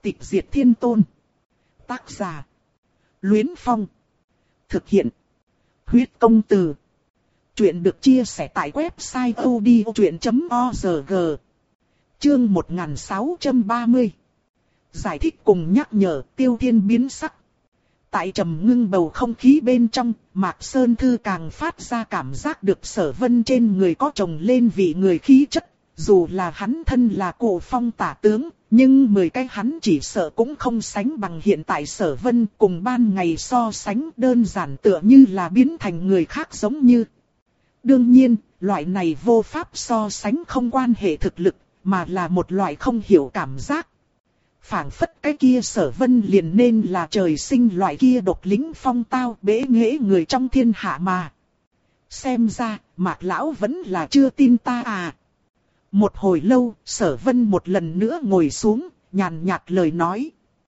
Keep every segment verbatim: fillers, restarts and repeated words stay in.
Tịch diệt thiên tôn. Tác giả. Luyến Phong. Thực hiện. Huyết công từ. Chuyện được chia sẻ tại website odchuyện chấm org. Chương một nghìn sáu trăm ba mươi. Giải thích cùng nhắc nhở Tiêu Thiên biến sắc. Tại trầm ngưng bầu không khí bên trong, Mạc Sơn Thư càng phát ra cảm giác được Sở Vân trên người có chồng lên vị người khí chất. Dù là hắn thân là Cổ Phong tả tướng, nhưng mười cái hắn chỉ sợ cũng không sánh bằng hiện tại Sở Vân, cùng ban ngày so sánh đơn giản tựa như là biến thành người khác giống như. Đương nhiên, loại này vô pháp so sánh không quan hệ thực lực, mà là một loại không hiểu cảm giác. Phảng phất cái kia Sở Vân liền nên là trời sinh loại kia độc lĩnh phong tao bế nghệ người trong thiên hạ mà. Xem ra, Mạc Lão vẫn là chưa tin ta à. Một hồi lâu, Sở Vân một lần nữa ngồi xuống, nhàn nhạt lời nói.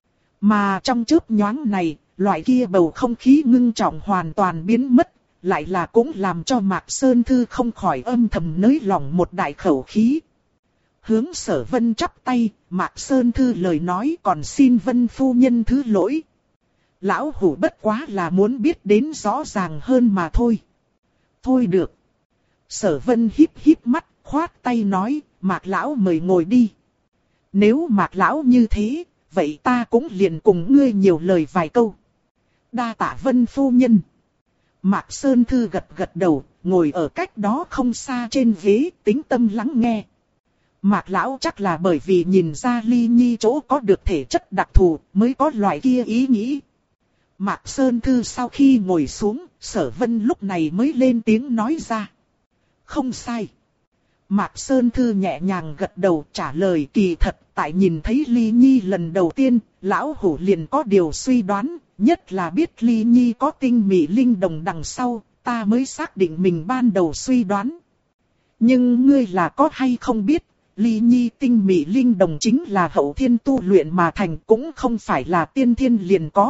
Mà trong chớp nhoáng này, loại kia bầu không khí ngưng trọng hoàn toàn biến mất, lại là cũng làm cho Mạc Sơn Thư không khỏi âm thầm nới lỏng một đại khẩu khí. Hướng Sở Vân chắp tay, Mạc Sơn Thư lời nói còn xin Vân phu nhân thứ lỗi. Lão hủ bất quá là muốn biết đến rõ ràng hơn mà thôi. Thôi được. Sở Vân híp híp mắt, khoát tay nói, Mạc Lão mời ngồi đi. Nếu Mạc Lão như thế, vậy ta cũng liền cùng ngươi nhiều lời vài câu. Đa tạ Vân phu nhân. Mạc Sơn Thư gật gật đầu, ngồi ở cách đó không xa trên ghế, tĩnh tâm lắng nghe. Mạc Lão chắc là bởi vì nhìn ra Ly Nhi chỗ có được thể chất đặc thù, mới có loại kia ý nghĩ. Mạc Sơn Thư sau khi ngồi xuống, Sở Vân lúc này mới lên tiếng nói ra. Không sai. Mạc Sơn Thư nhẹ nhàng gật đầu trả lời, kỳ thật, tại nhìn thấy Ly Nhi lần đầu tiên, Lão hủ liền có điều suy đoán, nhất là biết Ly Nhi có tinh mị linh đồng đằng sau, ta mới xác định mình ban đầu suy đoán. Nhưng ngươi là có hay không biết, Ly Nhi tinh mị linh đồng chính là hậu thiên tu luyện mà thành, cũng không phải là tiên thiên liền có.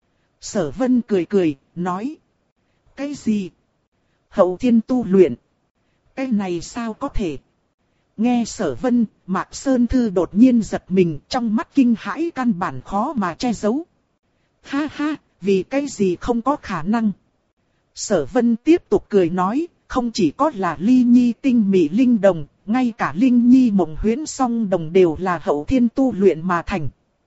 Sở Vân cười cười, nói. Cái gì? Hậu thiên tu luyện? Cái này sao có thể? Nghe Sở Vân, Mạc Sơn Thư đột nhiên giật mình, trong mắt kinh hãi căn bản khó mà che giấu. Ha ha, vì cái gì không có khả năng? Sở Vân tiếp tục cười nói, không chỉ có là Ly Nhi tinh mị linh đồng, ngay cả Linh Nhi mộng huyễn song đồng đều là hậu thiên tu luyện mà thành.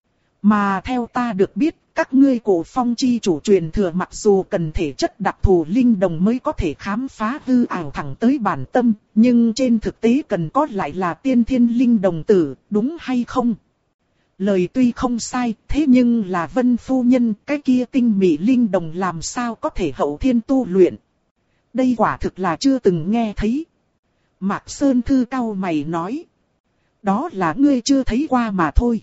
Mà theo ta được biết, các ngươi Cổ Phong chi chủ truyền thừa mặc dù cần thể chất đặc thù linh đồng mới có thể khám phá hư ảo thẳng tới bản tâm, nhưng trên thực tế cần có lại là tiên thiên linh đồng tử, đúng hay không? Lời tuy không sai, thế nhưng là Vân phu nhân, cái kia tinh mị linh đồng làm sao có thể hậu thiên tu luyện? Đây quả thực là chưa từng nghe thấy. Mạc Sơn Thư cau mày nói. Đó là ngươi chưa thấy qua mà thôi.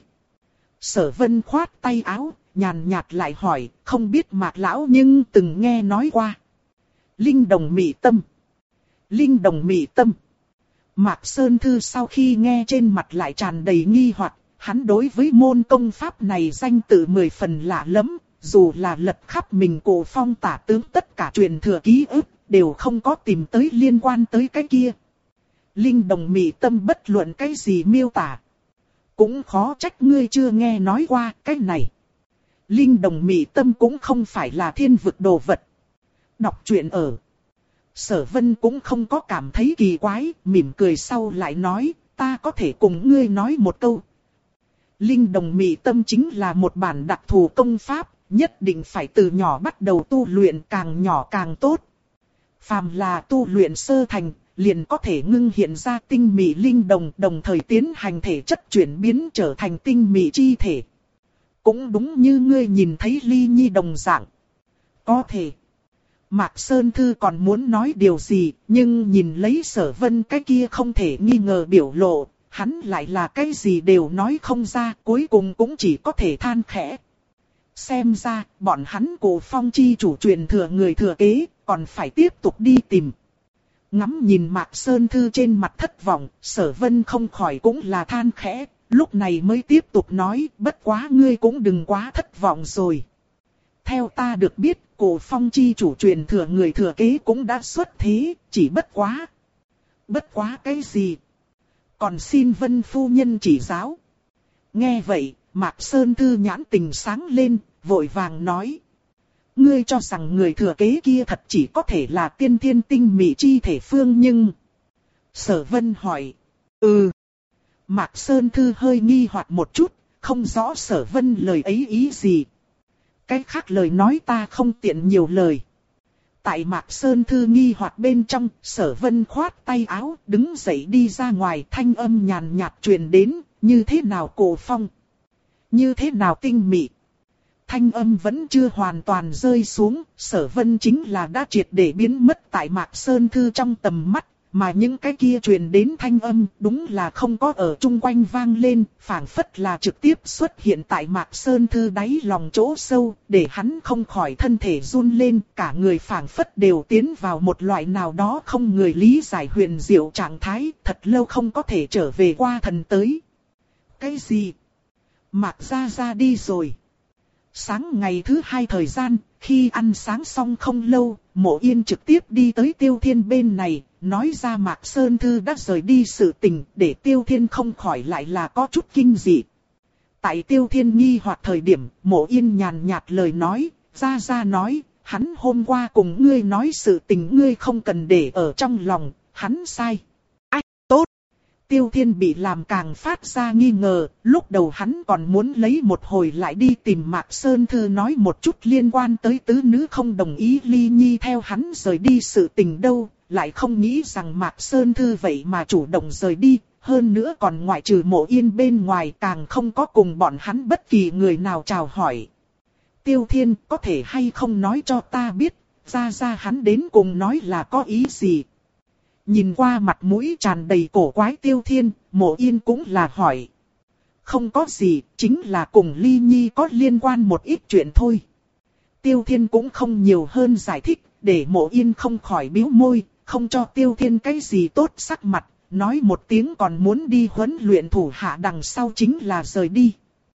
Sở Vân khoát tay áo, nhàn nhạt lại hỏi, không biết Mạc Lão nhưng từng nghe nói qua. Linh đồng mị tâm. Linh đồng mị tâm. Mạc Sơn Thư sau khi nghe trên mặt lại tràn đầy nghi hoặc, hắn đối với môn công pháp này danh tự mười phần lạ lẫm, dù là lật khắp mình Cổ Phong tả tướng tất cả truyền thừa ký ức, đều không có tìm tới liên quan tới cái kia. Linh đồng mị tâm bất luận cái gì miêu tả. Cũng khó trách ngươi chưa nghe nói qua cái này. Linh đồng mị tâm cũng không phải là thiên vực đồ vật. Đọc truyện ở. Sở Vân cũng không có cảm thấy kỳ quái, mỉm cười sau lại nói, ta có thể cùng ngươi nói một câu. Linh đồng mị tâm chính là một bản đặc thù công pháp, nhất định phải từ nhỏ bắt đầu tu luyện, càng nhỏ càng tốt. Phàm là tu luyện sơ thành, liền có thể ngưng hiện ra tinh mị linh đồng, đồng thời tiến hành thể chất chuyển biến trở thành tinh mị chi thể. Cũng đúng như ngươi nhìn thấy Ly Nhi đồng dạng. Có thể. Mạc Sơn Thư còn muốn nói điều gì, nhưng nhìn lấy Sở Vân cái kia không thể nghi ngờ biểu lộ, hắn lại là cái gì đều nói không ra, cuối cùng cũng chỉ có thể than khẽ. Xem ra, bọn hắn Cổ Phong chi chủ truyền thừa người thừa kế, còn phải tiếp tục đi tìm. Ngắm nhìn Mạc Sơn Thư trên mặt thất vọng, Sở Vân không khỏi cũng là than khẽ, lúc này mới tiếp tục nói, bất quá ngươi cũng đừng quá thất vọng rồi. Theo ta được biết, Cổ Phong chi chủ truyền thừa người thừa kế cũng đã xuất thế, chỉ bất quá. Bất quá cái gì? Còn xin Vân phu nhân chỉ giáo. Nghe vậy, Mạc Sơn Thư nhãn tình sáng lên, vội vàng nói. Ngươi cho rằng người thừa kế kia thật chỉ có thể là tiên thiên tinh mỹ chi thể phương nhưng... Sở Vân hỏi. Ừ. Mạc Sơn Thư hơi nghi hoặc một chút, không rõ Sở Vân lời ấy ý gì. Cái khác lời nói ta không tiện nhiều lời. Tại Mạc Sơn Thư nghi hoặc bên trong, Sở Vân khoát tay áo, đứng dậy đi ra ngoài, thanh âm nhàn nhạt truyền đến, như thế nào Cổ Phong? Như thế nào tinh mị? Thanh âm vẫn chưa hoàn toàn rơi xuống, Sở Vân chính là đã triệt để biến mất tại Mạc Sơn Thư trong tầm mắt, mà những cái kia truyền đến thanh âm đúng là không có ở chung quanh vang lên, phảng phất là trực tiếp xuất hiện tại Mạc Sơn Thư đáy lòng chỗ sâu, để hắn không khỏi thân thể run lên, cả người phảng phất đều tiến vào một loại nào đó không người lý giải huyền diệu trạng thái, thật lâu không có thể trở về qua thần tới. Cái gì? Mạc Gia Gia đi rồi. Sáng ngày thứ hai thời gian, khi ăn sáng xong không lâu, Mộ Yên trực tiếp đi tới Tiêu Thiên bên này, nói ra Mạc Sơn Thư đã rời đi sự tình, để Tiêu Thiên không khỏi lại là có chút kinh dị. Tại Tiêu Thiên nghi hoặc thời điểm, Mộ Yên nhàn nhạt lời nói, Gia Gia nói, hắn hôm qua cùng ngươi nói sự tình ngươi không cần để ở trong lòng, hắn sai. Ách, tốt. Tiêu Thiên bị làm càng phát ra nghi ngờ, lúc đầu hắn còn muốn lấy một hồi lại đi tìm Mạc Sơn Thư nói một chút liên quan tới tứ nữ không đồng ý ly nhi theo hắn rời đi sự tình đâu, lại không nghĩ rằng Mạc Sơn Thư vậy mà chủ động rời đi, hơn nữa còn ngoại trừ Mộ Yên bên ngoài càng không có cùng bọn hắn bất kỳ người nào chào hỏi. Tiêu Thiên có thể hay không nói cho ta biết, ra ra hắn đến cùng nói là có ý gì? Nhìn qua mặt mũi tràn đầy cổ quái Tiêu Thiên, Mộ Yên cũng là hỏi. Không có gì, chính là cùng Ly Nhi có liên quan một ít chuyện thôi. Tiêu Thiên cũng không nhiều hơn giải thích, để Mộ Yên không khỏi bĩu môi, không cho Tiêu Thiên cái gì tốt sắc mặt, nói một tiếng còn muốn đi huấn luyện thủ hạ đằng sau chính là rời đi.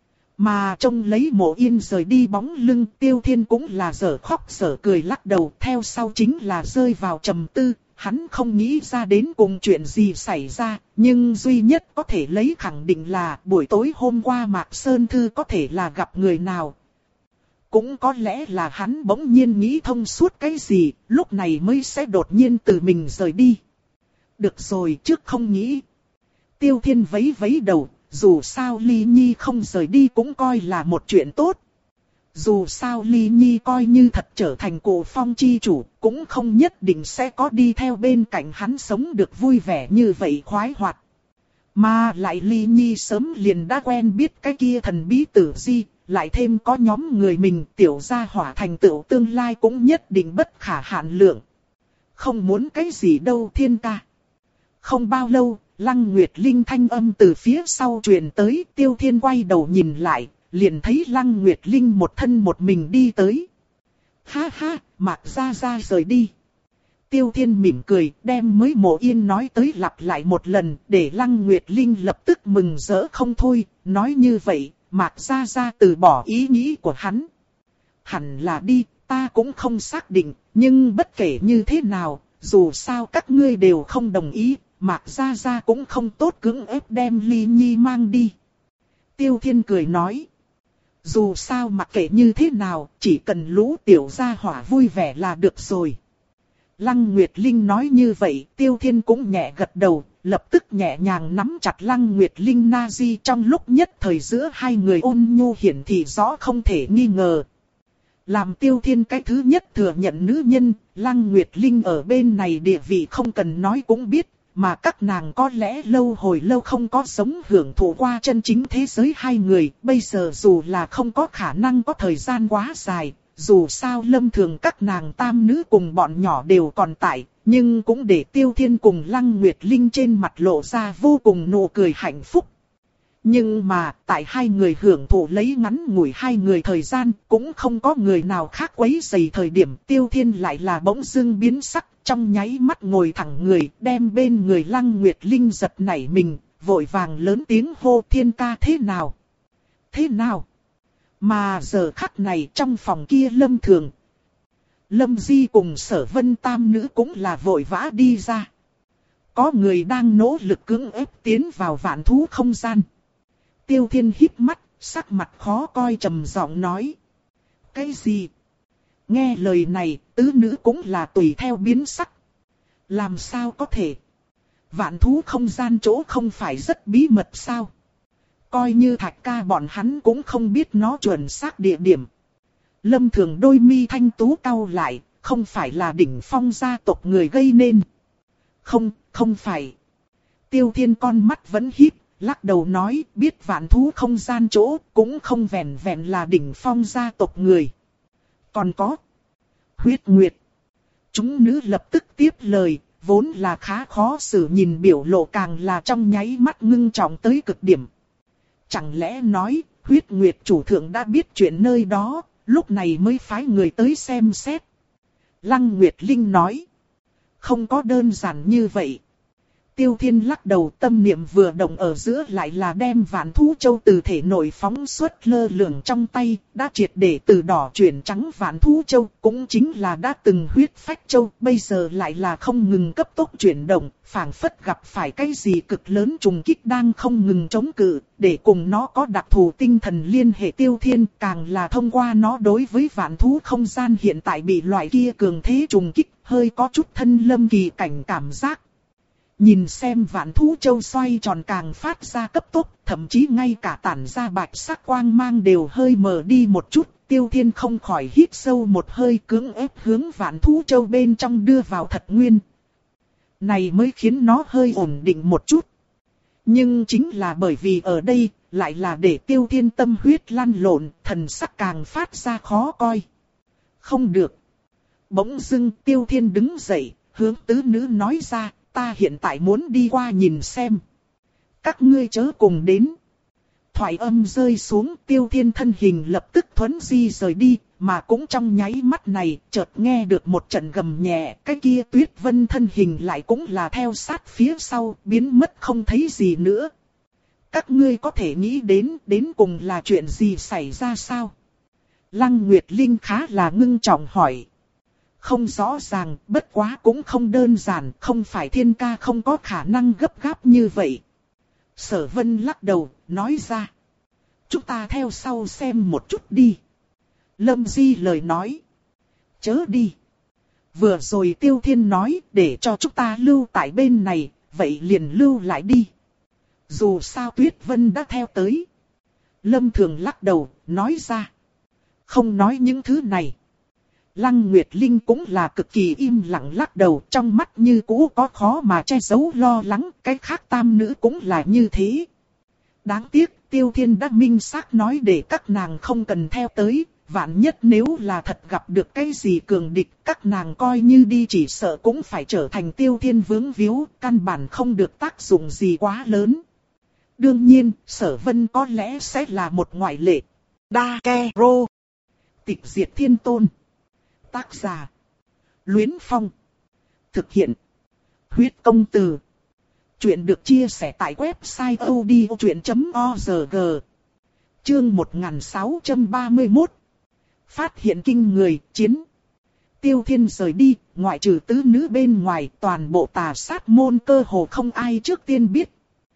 Mà trông lấy Mộ Yên rời đi bóng lưng, Tiêu Thiên cũng là dở khóc dở cười lắc đầu, theo sau chính là rơi vào trầm tư. Hắn không nghĩ ra đến cùng chuyện gì xảy ra, nhưng duy nhất có thể lấy khẳng định là buổi tối hôm qua Mạc Sơn Thư có thể là gặp người nào. Cũng có lẽ là hắn bỗng nhiên nghĩ thông suốt cái gì, lúc này mới sẽ đột nhiên từ mình rời đi. Được rồi, trước không nghĩ. Tiêu Thiên vấy vấy đầu, dù sao Ly Nhi không rời đi cũng coi là một chuyện tốt. Dù sao Ly Nhi coi như thật trở thành Cổ Phong chi chủ, cũng không nhất định sẽ có đi theo bên cạnh hắn sống được vui vẻ như vậy khoái hoạt. Mà lại Ly Nhi sớm liền đã quen biết cái kia thần bí tử di, lại thêm có nhóm người mình tiểu gia hỏa thành tựu tương lai cũng nhất định bất khả hạn lượng. Không muốn cái gì đâu Thiên ca. Không bao lâu, Lăng Nguyệt Linh thanh âm từ phía sau truyền tới, Tiêu Thiên quay đầu nhìn lại. Liền thấy Lăng Nguyệt Linh một thân một mình đi tới. Ha ha, Mạc Gia Gia rời đi. Tiêu Thiên mỉm cười, đem mới Mộ Yên nói tới lặp lại một lần, để Lăng Nguyệt Linh lập tức mừng rỡ không thôi, nói như vậy, Mạc Gia Gia từ bỏ ý nghĩ của hắn. Hẳn là đi, ta cũng không xác định, nhưng bất kể như thế nào, dù sao các ngươi đều không đồng ý, Mạc Gia Gia cũng không tốt cưỡng ép đem Ly Nhi mang đi. Tiêu Thiên cười nói. Dù sao mặc kệ như thế nào, chỉ cần lũ tiểu gia hỏa vui vẻ là được rồi. Lăng Nguyệt Linh nói như vậy, Tiêu Thiên cũng nhẹ gật đầu, lập tức nhẹ nhàng nắm chặt Lăng Nguyệt Linh Nazi trong lúc nhất thời giữa hai người ôn nhu hiển thị rõ không thể nghi ngờ. Làm Tiêu Thiên cái thứ nhất thừa nhận nữ nhân, Lăng Nguyệt Linh ở bên này địa vị không cần nói cũng biết. Mà các nàng có lẽ lâu hồi lâu không có sống hưởng thụ qua chân chính thế giới hai người, bây giờ dù là không có khả năng có thời gian quá dài, dù sao Lâm Thường các nàng tam nữ cùng bọn nhỏ đều còn tại, nhưng cũng để Tiêu Thiên cùng Lăng Nguyệt Linh trên mặt lộ ra vô cùng nụ cười hạnh phúc. Nhưng mà, tại hai người hưởng thụ lấy ngắn ngủi hai người thời gian, cũng không có người nào khác quấy rầy thời điểm Tiêu Thiên lại là bỗng dưng biến sắc, trong nháy mắt ngồi thẳng người, đem bên người Lăng Nguyệt Linh giật nảy mình, vội vàng lớn tiếng hô Thiên ca thế nào? Thế nào? Mà giờ khắc này trong phòng kia Lâm Thường, Lâm Di cùng Sở Vân tam nữ cũng là vội vã đi ra. Có người đang nỗ lực cưỡng ép tiến vào vạn thú không gian. Tiêu Thiên híp mắt, sắc mặt khó coi trầm giọng nói. Cái gì? Nghe lời này, tứ nữ cũng là tùy theo biến sắc. Làm sao có thể? Vạn thú không gian chỗ không phải rất bí mật sao? Coi như Thạch ca bọn hắn cũng không biết nó chuẩn xác địa điểm. Lâm Thường đôi mi thanh tú cau lại, không phải là đỉnh phong gia tộc người gây nên. Không, không phải. Tiêu Thiên con mắt vẫn híp, lắc đầu nói biết vạn thú không gian chỗ cũng không vẹn vẹn là đỉnh phong gia tộc người. Còn có Huyết Nguyệt. Chúng nữ lập tức tiếp lời, vốn là khá khó xử nhìn biểu lộ càng là trong nháy mắt ngưng trọng tới cực điểm. Chẳng lẽ nói Huyết Nguyệt chủ thượng đã biết chuyện nơi đó, lúc này mới phái người tới xem xét. Lăng Nguyệt Linh nói. Không có đơn giản như vậy. Tiêu Thiên lắc đầu, tâm niệm vừa động ở giữa lại là đem Vạn Thú Châu từ thể nội phóng xuất lơ lửng trong tay, đã triệt để từ đỏ chuyển trắng. Vạn Thú Châu cũng chính là đã từng Huyết Phách Châu, bây giờ lại là không ngừng cấp tốc chuyển động, phảng phất gặp phải cái gì cực lớn trùng kích đang không ngừng chống cự, để cùng nó có đặc thù tinh thần liên hệ. Tiêu Thiên càng là thông qua nó đối với vạn thú không gian hiện tại bị loại kia cường thế trùng kích, hơi có chút thân lâm kỳ cảnh cảm giác. Nhìn xem Vạn Thú Châu xoay tròn càng phát ra cấp tốc, thậm chí ngay cả tản ra bạch sắc quang mang đều hơi mờ đi một chút. Tiêu Thiên không khỏi hít sâu một hơi, cưỡng ép hướng Vạn Thú Châu bên trong đưa vào thật nguyên. Này mới khiến nó hơi ổn định một chút. Nhưng chính là bởi vì ở đây, lại là để Tiêu Thiên tâm huyết lăn lộn, thần sắc càng phát ra khó coi. Không được. Bỗng dưng Tiêu Thiên đứng dậy, hướng tứ nữ nói ra. Ta hiện tại muốn đi qua nhìn xem. Các ngươi chớ cùng đến. Thoại âm rơi xuống, Tiêu Thiên thân hình lập tức thuấn di rời đi, mà cũng trong nháy mắt này, chợt nghe được một trận gầm nhẹ, cái kia Tuyết Vân thân hình lại cũng là theo sát phía sau, biến mất không thấy gì nữa. Các ngươi có thể nghĩ đến, đến cùng là chuyện gì xảy ra sao? Lăng Nguyệt Linh khá là ngưng trọng hỏi. Không rõ ràng, bất quá cũng không đơn giản, không phải Thiên ca không có khả năng gấp gáp như vậy. Sở Vân lắc đầu, nói ra. Chúng ta theo sau xem một chút đi. Lâm Di lời nói. Chớ đi. Vừa rồi Tiêu Thiên nói, để cho chúng ta lưu tại bên này, vậy liền lưu lại đi. Dù sao Tuyết Vân đã theo tới. Lâm Thường lắc đầu, nói ra. Không nói những thứ này. Lăng Nguyệt Linh cũng là cực kỳ im lặng lắc đầu, trong mắt như cũ có khó mà che giấu lo lắng, cái khác tam nữ cũng là như thế. Đáng tiếc, Tiêu Thiên đã minh xác nói để các nàng không cần theo tới, vạn nhất nếu là thật gặp được cái gì cường địch, các nàng coi như đi chỉ sợ cũng phải trở thành Tiêu Thiên vướng víu, căn bản không được tác dụng gì quá lớn. Đương nhiên, Sở Vân có lẽ sẽ là một ngoại lệ. Đa Ke Rô. Tịch diệt thiên tôn. Tác giả. Luyến Phong. Thực hiện. Huyết công từ. Chuyện được chia sẻ tại website odchuyện chấm org. Chương một nghìn sáu trăm ba mươi mốt. Phát hiện kinh người, chiến. Tiêu Thiên rời đi, ngoại trừ tứ nữ bên ngoài, toàn bộ Tà Sát môn cơ hồ không ai trước tiên biết.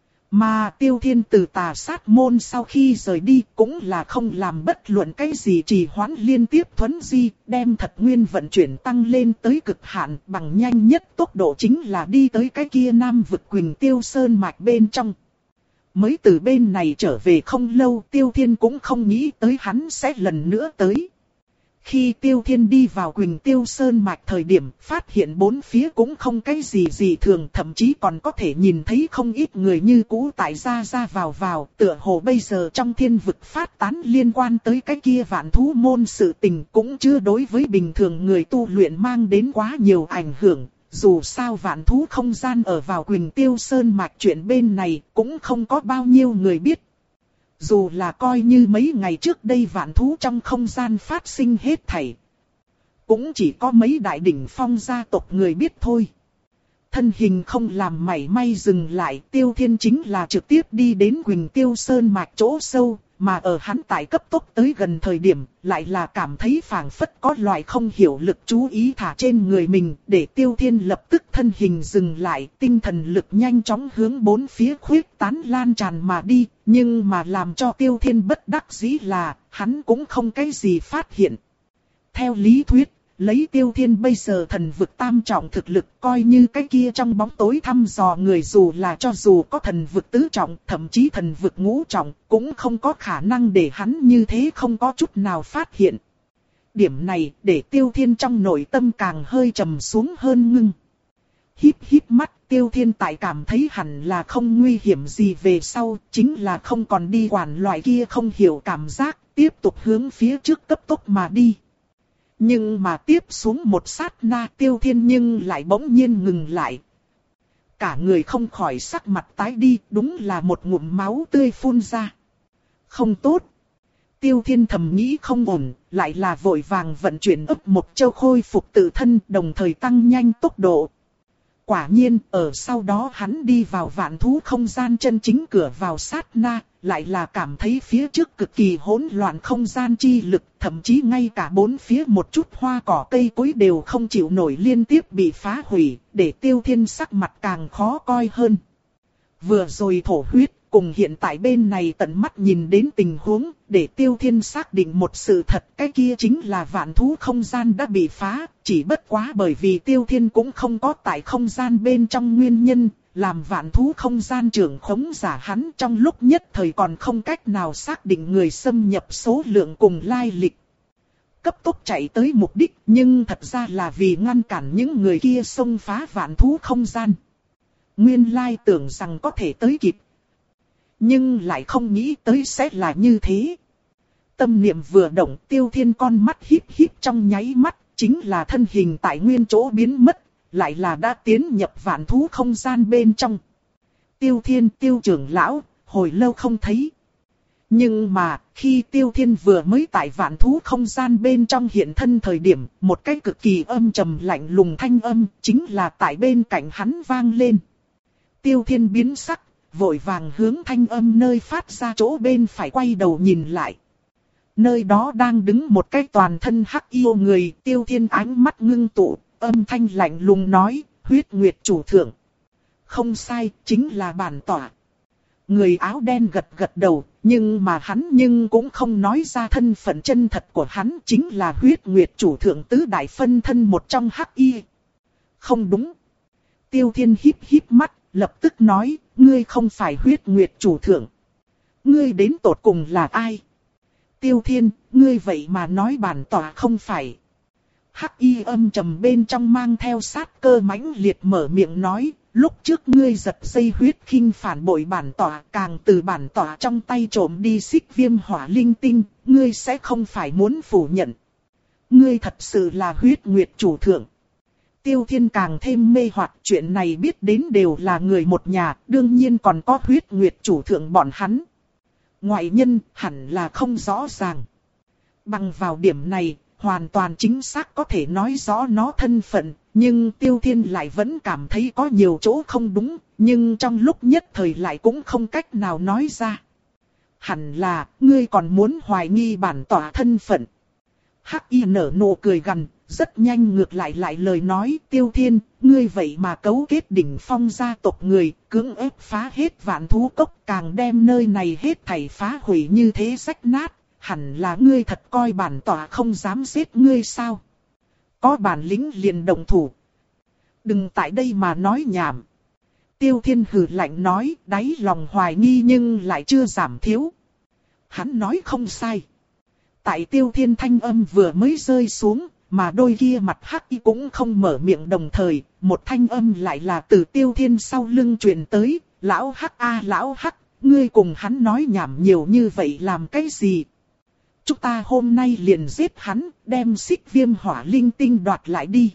Mà Tiêu Thiên từ Tà Sát môn sau khi rời đi cũng là không làm bất luận cái gì trì hoãn, liên tiếp thuấn di, đem thật nguyên vận chuyển tăng lên tới cực hạn, bằng nhanh nhất tốc độ chính là đi tới cái kia Nam vực Quỳnh Tiêu Sơn mạch bên trong. Mới từ bên này trở về không lâu, Tiêu Thiên cũng không nghĩ tới hắn sẽ lần nữa tới. Khi Tiêu Thiên đi vào Quỳnh Tiêu Sơn mạch thời điểm, phát hiện bốn phía cũng không cái gì gì thường, thậm chí còn có thể nhìn thấy không ít người như cũ tại ra ra vào vào, tựa hồ bây giờ trong thiên vực phát tán liên quan tới cái kia vạn thú môn sự tình cũng chưa đối với bình thường người tu luyện mang đến quá nhiều ảnh hưởng. Dù sao vạn thú không gian ở vào Quỳnh Tiêu Sơn mạch chuyện bên này cũng không có bao nhiêu người biết. Dù là coi như mấy ngày trước đây vạn thú trong không gian phát sinh hết thảy, cũng chỉ có mấy đại đỉnh phong gia tộc người biết thôi. thân hình không làm mảy may dừng lại, Tiêu Thiên chính là trực tiếp đi đến Quỳnh Tiêu Sơn mạch chỗ sâu, mà ở hắn tại cấp tốc tới gần thời điểm, lại là cảm thấy phảng phất có loại không hiểu lực chú ý thả trên người mình, để Tiêu Thiên lập tức thân hình dừng lại, tinh thần lực nhanh chóng hướng bốn phía khuyết tán lan tràn mà đi, nhưng mà làm cho Tiêu Thiên bất đắc dĩ là, hắn cũng không cái gì phát hiện. Theo lý thuyết, lấy Tiêu Thiên bây giờ thần vực tam trọng thực lực, coi như cái kia trong bóng tối thăm dò người, dù là cho dù có thần vực tứ trọng, thậm chí thần vực ngũ trọng, cũng không có khả năng để hắn như thế không có chút nào phát hiện. Điểm này để Tiêu Thiên trong nội tâm càng hơi trầm xuống hơn ngưng. Híp híp mắt, Tiêu Thiên tại cảm thấy hẳn là không nguy hiểm gì về sau, chính là không còn đi quản loại kia không hiểu cảm giác, tiếp tục hướng phía trước cấp tốc mà đi. Nhưng mà tiếp xuống một sát na, Tiêu Thiên nhưng lại bỗng nhiên ngừng lại. Cả người không khỏi sắc mặt tái đi, đúng là một ngụm máu tươi phun ra. Không tốt. Tiêu Thiên thầm nghĩ không ổn, lại là vội vàng vận chuyển ấp một châu khôi phục tự thân, đồng thời tăng nhanh tốc độ. Quả nhiên, ở sau đó hắn đi vào vạn thú không gian chân chính cửa vào sát na, lại là cảm thấy phía trước cực kỳ hỗn loạn không gian chi lực, thậm chí ngay cả bốn phía một chút hoa cỏ cây cối đều không chịu nổi liên tiếp bị phá hủy, để Tiêu Thiên sắc mặt càng khó coi hơn. Vừa rồi thổ huyết, cùng hiện tại bên này tận mắt nhìn đến tình huống, để Tiêu Thiên xác định một sự thật, cái kia chính là vạn thú không gian đã bị phá, chỉ bất quá bởi vì Tiêu Thiên cũng không có tại không gian bên trong nguyên nhân, làm vạn thú không gian trưởng khống giả hắn trong lúc nhất thời còn không cách nào xác định người xâm nhập số lượng cùng lai lịch. Cấp tốc chạy tới mục đích, nhưng thật ra là vì ngăn cản những người kia xông phá vạn thú không gian. Nguyên lai tưởng rằng có thể tới kịp, nhưng lại không nghĩ tới sẽ là như thế. Tâm niệm vừa động, Tiêu Thiên con mắt híp híp trong nháy mắt, chính là thân hình tại nguyên chỗ biến mất, lại là đã tiến nhập vạn thú không gian bên trong. Tiêu Thiên, Tiêu trưởng lão, hồi lâu không thấy. Nhưng mà, khi Tiêu Thiên vừa mới tại vạn thú không gian bên trong hiện thân thời điểm, một cái cực kỳ âm trầm lạnh lùng thanh âm, chính là tại bên cạnh hắn vang lên. Tiêu Thiên biến sắc, vội vàng hướng thanh âm nơi phát ra chỗ bên phải quay đầu nhìn lại. Nơi đó đang đứng một cái toàn thân hắc yêu người, Tiêu Thiên ánh mắt ngưng tụ, âm thanh lạnh lùng nói, huyết nguyệt chủ thượng. Không sai, chính là bản tỏa. Người áo đen gật gật đầu, nhưng mà hắn nhưng cũng không nói ra thân phận chân thật của hắn, chính là huyết nguyệt chủ thượng tứ đại phân thân một trong hắc y. Không đúng. Tiêu Thiên híp híp mắt, lập tức nói, ngươi không phải huyết nguyệt chủ thượng. Ngươi đến tột cùng là ai? Tiêu Thiên, ngươi vậy mà nói bản tỏa không phải. Hắc y âm trầm bên trong mang theo sát cơ mãnh liệt mở miệng nói, lúc trước ngươi giật dây huyết khinh phản bội bản tỏa, càng từ bản tỏa trong tay trộm đi xích viêm hỏa linh tinh, ngươi sẽ không phải muốn phủ nhận. Ngươi thật sự là huyết nguyệt chủ thượng. Tiêu Thiên càng thêm mê hoặc, chuyện này biết đến đều là người một nhà, đương nhiên còn có huyết nguyệt chủ thượng bọn hắn. Ngoại nhân hẳn là không rõ ràng. Bằng vào điểm này, hoàn toàn chính xác có thể nói rõ nó thân phận, nhưng Tiêu Thiên lại vẫn cảm thấy có nhiều chỗ không đúng, nhưng trong lúc nhất thời lại cũng không cách nào nói ra. Hẳn là, ngươi còn muốn hoài nghi bản tỏa thân phận. Hắc y nở nụ cười gằn, rất nhanh ngược lại lại lời nói, Tiêu Thiên, ngươi vậy mà cấu kết đỉnh phong gia tộc người, cưỡng ép phá hết vạn thú cốc, càng đem nơi này hết thảy phá hủy như thế rách nát, hẳn là ngươi thật coi bản tỏa không dám giết ngươi sao? Có bản lĩnh liền động thủ. Đừng tại đây mà nói nhảm. Tiêu Thiên hừ lạnh nói, đáy lòng hoài nghi nhưng lại chưa giảm thiếu. Hắn nói không sai. Tại Tiêu Thiên thanh âm vừa mới rơi xuống, mà đôi kia mặt hắc y cũng không mở miệng đồng thời, một thanh âm lại là từ Tiêu Thiên sau lưng truyền tới, lão hắc a lão hắc, ngươi cùng hắn nói nhảm nhiều như vậy làm cái gì? Chúng ta hôm nay liền giết hắn, đem xích viêm hỏa linh tinh đoạt lại đi.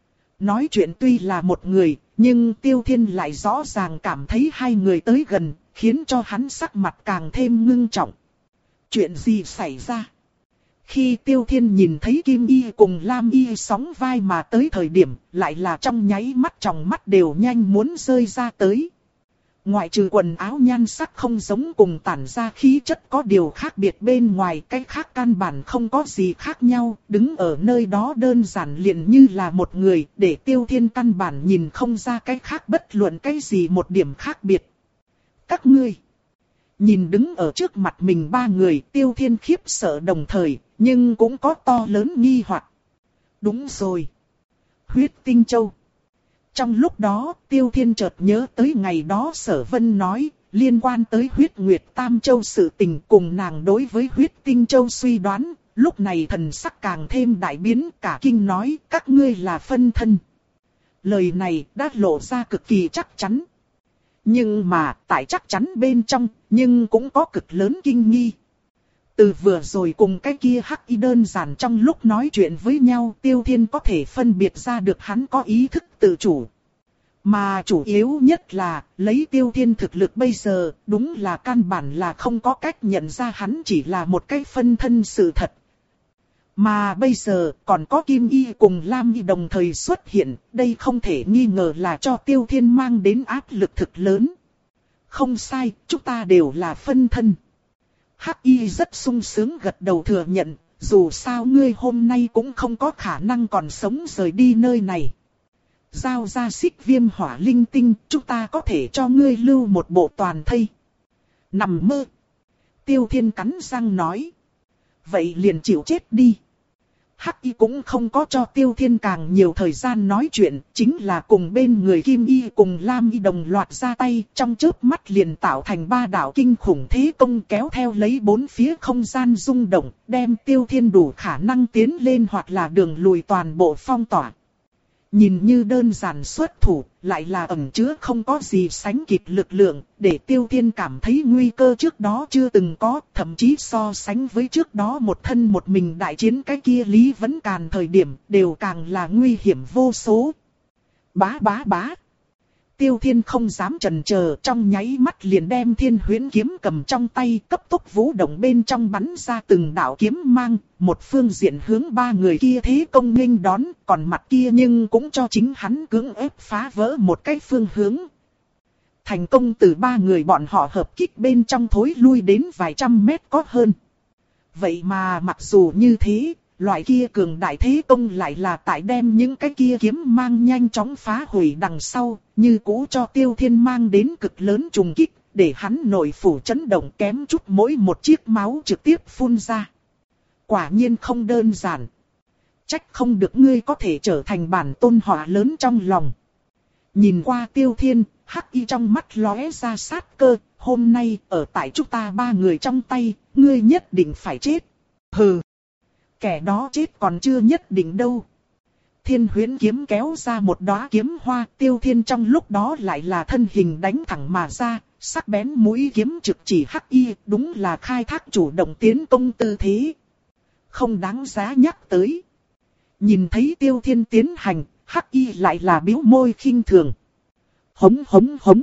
Nói chuyện tuy là một người, nhưng Tiêu Thiên lại rõ ràng cảm thấy hai người tới gần, khiến cho hắn sắc mặt càng thêm ngưng trọng. Chuyện gì xảy ra? Khi Tiêu Thiên nhìn thấy Kim Y cùng Lam Y sóng vai mà tới thời điểm, lại là trong nháy mắt tròng mắt đều nhanh muốn rơi ra tới. Ngoại trừ quần áo nhan sắc không giống cùng tản ra khí chất có điều khác biệt bên ngoài, cái khác căn bản không có gì khác nhau, đứng ở nơi đó đơn giản liền như là một người, để Tiêu Thiên căn bản nhìn không ra cái khác bất luận cái gì một điểm khác biệt. Các ngươi nhìn đứng ở trước mặt mình ba người, Tiêu Thiên khiếp sợ đồng thời, nhưng cũng có to lớn nghi hoặc. Đúng rồi. Huyết Tinh Châu. Trong lúc đó, Tiêu Thiên chợt nhớ tới ngày đó Sở Vân nói, liên quan tới huyết nguyệt tam châu sự tình cùng nàng đối với huyết tinh châu suy đoán, lúc này thần sắc càng thêm đại biến, cả kinh nói, các ngươi là phân thân. Lời này đã lộ ra cực kỳ chắc chắn. Nhưng mà, tại chắc chắn bên trong, nhưng cũng có cực lớn kinh nghi. Từ vừa rồi cùng cái kia hắc y đơn giản trong lúc nói chuyện với nhau, Tiêu Thiên có thể phân biệt ra được hắn có ý thức tự chủ. Mà chủ yếu nhất là, lấy Tiêu Thiên thực lực bây giờ, đúng là căn bản là không có cách nhận ra hắn chỉ là một cái phân thân sự thật. Mà bây giờ, còn có Kim Y cùng Lam Y đồng thời xuất hiện, đây không thể nghi ngờ là cho Tiêu Thiên mang đến áp lực thực lớn. Không sai, chúng ta đều là phân thân. Hắc Y rất sung sướng gật đầu thừa nhận, dù sao ngươi hôm nay cũng không có khả năng còn sống rời đi nơi này. Giao ra xích viêm hỏa linh tinh, chúng ta có thể cho ngươi lưu một bộ toàn thây. Nằm mơ. Tiêu Thiên cắn răng nói. Vậy liền chịu chết đi. Hắc Y cũng không có cho Tiêu Thiên càng nhiều thời gian nói chuyện, chính là cùng bên người Kim Y cùng Lam Y đồng loạt ra tay, trong chớp mắt liền tạo thành ba đạo kinh khủng thế công kéo theo lấy bốn phía không gian rung động, đem Tiêu Thiên đủ khả năng tiến lên hoặc là đường lùi toàn bộ phong tỏa. Nhìn như đơn giản xuất thủ, lại là ẩn chứa không có gì sánh kịp lực lượng, để Tiêu Thiên cảm thấy nguy cơ trước đó chưa từng có, thậm chí so sánh với trước đó một thân một mình đại chiến cái kia Lý Vấn Càn thời điểm, đều càng là nguy hiểm vô số. Bá bá bá. Tiêu Thiên không dám chần chờ, trong nháy mắt liền đem Thiên Huyễn kiếm cầm trong tay, cấp tốc vũ động bên trong bắn ra từng đạo kiếm mang, một phương diện hướng ba người kia thế công nghênh đón, còn mặt kia nhưng cũng cho chính hắn cưỡng ép phá vỡ một cái phương hướng. Thành công từ ba người bọn họ hợp kích bên trong thối lui đến vài trăm mét có hơn. Vậy mà mặc dù như thế, loại kia cường đại thế công lại là tại đem những cái kia kiếm mang nhanh chóng phá hủy đằng sau, như cũ cho Tiêu Thiên mang đến cực lớn trùng kích, để hắn nội phủ chấn động kém chút mỗi một chiếc máu trực tiếp phun ra. Quả nhiên không đơn giản. Trách không được ngươi có thể trở thành bản tôn họa lớn trong lòng. Nhìn qua Tiêu Thiên, hắc y trong mắt lóe ra sát cơ, hôm nay ở tại chúng ta ba người trong tay, ngươi nhất định phải chết. Hừ. Kẻ đó chết còn chưa nhất định đâu. Thiên Huyễn kiếm kéo ra một đóa kiếm hoa, Tiêu Thiên trong lúc đó lại là thân hình đánh thẳng mà ra, sắc bén mũi kiếm trực chỉ hắc y, đúng là khai thác chủ động tiến công tư thế. Không đáng giá nhắc tới. Nhìn thấy Tiêu Thiên tiến hành, hắc y lại là bĩu môi khinh thường. Hống hống hống.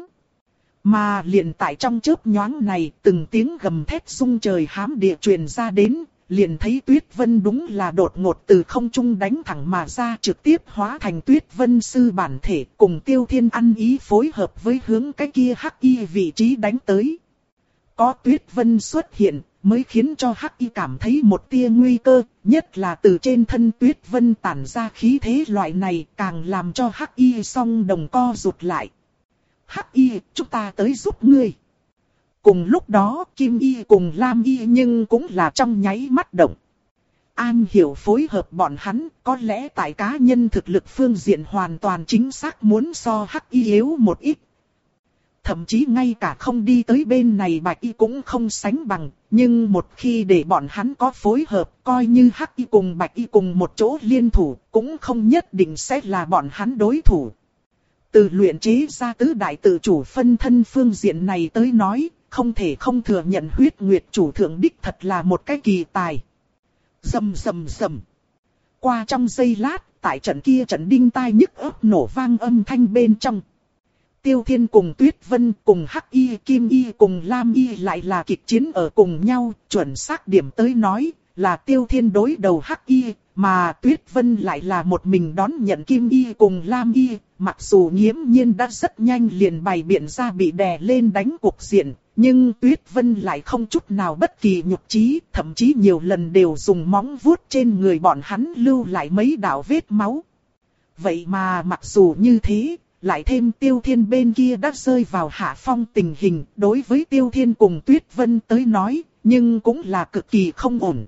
Mà liền tại trong chớp nhoáng này, từng tiếng gầm thét rung trời hám địa truyền ra đến. Liền thấy Tuyết Vân đúng là đột ngột từ không trung đánh thẳng mà ra, trực tiếp hóa thành Tuyết Vân sư bản thể, cùng Tiêu Thiên ăn ý phối hợp với hướng cái kia hắc y vị trí đánh tới. Có Tuyết Vân xuất hiện, mới khiến cho hắc y cảm thấy một tia nguy cơ, nhất là từ trên thân Tuyết Vân tản ra khí thế loại này, càng làm cho hắc y song đồng co rụt lại. Hắc y, chúng ta tới giúp ngươi. Cùng lúc đó, Kim Y cùng Lam Y nhưng cũng là trong nháy mắt động. An hiểu phối hợp bọn hắn, có lẽ tại cá nhân thực lực phương diện hoàn toàn chính xác muốn so hắc y yếu một ít. Thậm chí ngay cả không đi tới bên này bạch y cũng không sánh bằng, nhưng một khi để bọn hắn có phối hợp, coi như hắc y cùng bạch y cùng một chỗ liên thủ, cũng không nhất định sẽ là bọn hắn đối thủ. Từ luyện chế ra tứ đại tự chủ phân thân phương diện này tới nói, không thể không thừa nhận huyết nguyệt chủ thượng đích thật là một cái kỳ tài. Rầm rầm rầm. Qua trong giây lát, tại trận kia trận đinh tai nhức óc nổ vang âm thanh bên trong. Tiêu Thiên cùng Tuyết Vân cùng Hắc Y, Kim Y cùng Lam Y lại là kịch chiến ở cùng nhau, chuẩn xác điểm tới nói, là Tiêu Thiên đối đầu Hắc Y, mà Tuyết Vân lại là một mình đón nhận Kim Y cùng Lam Y, mặc dù nghiễm nhiên đã rất nhanh liền bày biện ra bị đè lên đánh cuộc diện, nhưng Tuyết Vân lại không chút nào bất kỳ nhục chí, thậm chí nhiều lần đều dùng móng vuốt trên người bọn hắn lưu lại mấy đạo vết máu. Vậy mà mặc dù như thế, lại thêm Tiêu Thiên bên kia đã rơi vào hạ phong tình hình, đối với Tiêu Thiên cùng Tuyết Vân tới nói, nhưng cũng là cực kỳ không ổn.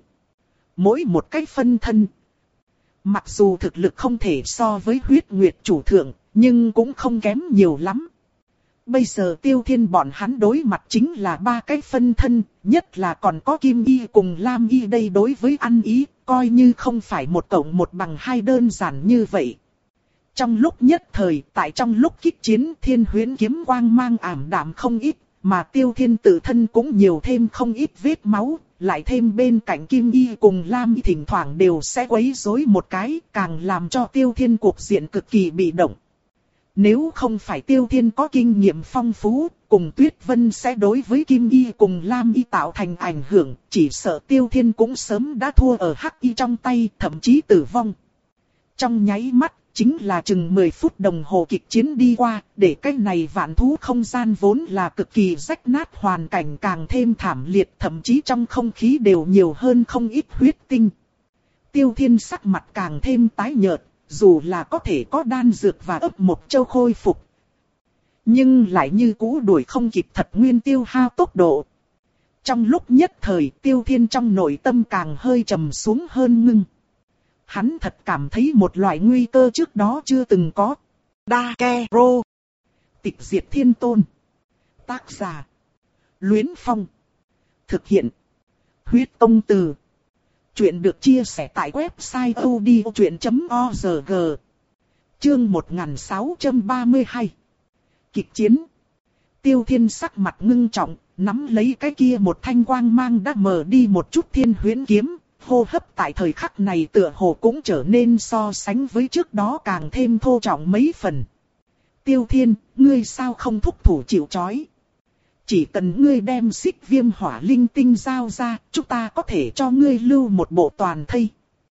Mỗi một cái phân thân, mặc dù thực lực không thể so với Huyết Nguyệt chủ thượng, nhưng cũng không kém nhiều lắm. Bây giờ Tiêu Thiên bọn hắn đối mặt chính là ba cái phân thân, nhất là còn có Kim Y cùng Lam Y đây, đối với ăn ý, coi như không phải một cộng một bằng hai đơn giản như vậy. Trong lúc nhất thời, tại trong lúc kích chiến, Thiên Huyễn kiếm quang mang ảm đạm không ít, mà Tiêu Thiên tự thân cũng nhiều thêm không ít vết máu, lại thêm bên cạnh Kim Y cùng Lam Y thỉnh thoảng đều sẽ quấy rối một cái, càng làm cho Tiêu Thiên cuộc diện cực kỳ bị động. Nếu không phải Tiêu Thiên có kinh nghiệm phong phú, cùng Tuyết Vân sẽ đối với Kim Y cùng Lam Y tạo thành ảnh hưởng, chỉ sợ Tiêu Thiên cũng sớm đã thua ở Hắc Y trong tay, thậm chí tử vong. Trong nháy mắt, chính là chừng mười phút đồng hồ kịch chiến đi qua, để cái này vạn thú không gian vốn là cực kỳ rách nát hoàn cảnh càng thêm thảm liệt, thậm chí trong không khí đều nhiều hơn không ít huyết tinh. Tiêu Thiên sắc mặt càng thêm tái nhợt, dù là có thể có đan dược và ấp một châu khôi phục, nhưng lại như cũ đuổi không kịp thật nguyên tiêu hao tốc độ. Trong lúc nhất thời, Tiêu Thiên trong nội tâm càng hơi trầm xuống hơn ngưng. Hắn thật cảm thấy một loại nguy cơ trước đó chưa từng có. Dakero. Tịch diệt thiên tôn. Tác giả: Luyến Phong. Thực hiện: Huyết Tông Từ. Chuyện được chia sẻ tại website odchuyện chấm org. Chương một nghìn sáu trăm ba mươi hai. Kịch chiến. Tiêu Thiên sắc mặt ngưng trọng, nắm lấy cái kia một thanh quang mang đã mờ đi một chút Thiên Huyễn kiếm. Hô hấp tại thời khắc này tựa hồ cũng trở nên so sánh với trước đó càng thêm thô trọng mấy phần. Tiêu Thiên, ngươi sao không thúc thủ chịu trói? Chỉ cần ngươi đem xích viêm hỏa linh tinh giao ra, chúng ta có thể cho ngươi lưu một bộ toàn thây.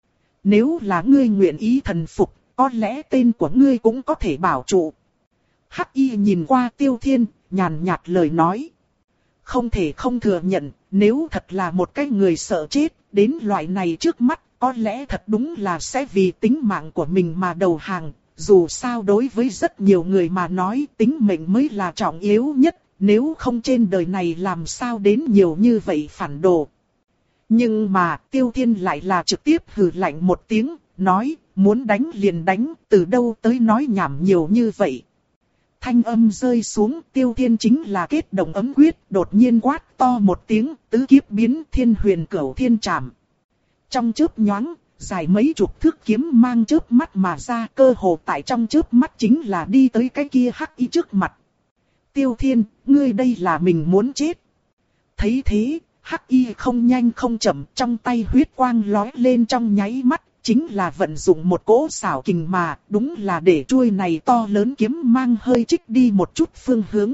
Nếu là ngươi nguyện ý thần phục, có lẽ tên của ngươi cũng có thể bảo trụ. Hắc Y nhìn qua Tiêu Thiên, nhàn nhạt lời nói. Không thể không thừa nhận, nếu thật là một cái người sợ chết, đến loại này trước mắt, có lẽ thật đúng là sẽ vì tính mạng của mình mà đầu hàng. Dù sao đối với rất nhiều người mà nói, tính mệnh mới là trọng yếu nhất, nếu không trên đời này làm sao đến nhiều như vậy phản đồ. Nhưng mà Tiêu Thiên lại là trực tiếp hừ lạnh một tiếng, nói, muốn đánh liền đánh, từ đâu tới nói nhảm nhiều như vậy. Thanh âm rơi xuống, Tiêu Thiên chính là kết động ấm quyết, đột nhiên quát to một tiếng, tứ kiếp biến thiên huyền cửu thiên trảm. Trong chớp nhoáng, dài mấy chục thước kiếm mang chớp mắt mà ra, cơ hồ tại trong chớp mắt chính là đi tới cái kia Hắc Y trước mặt. Tiêu Thiên, ngươi đây là mình muốn chết. Thấy thế, Hắc Y không nhanh không chậm, trong tay huyết quang lóe lên trong nháy mắt, chính là vận dụng một cỗ xảo kình mà, đúng là để chuôi này to lớn kiếm mang hơi trích đi một chút phương hướng.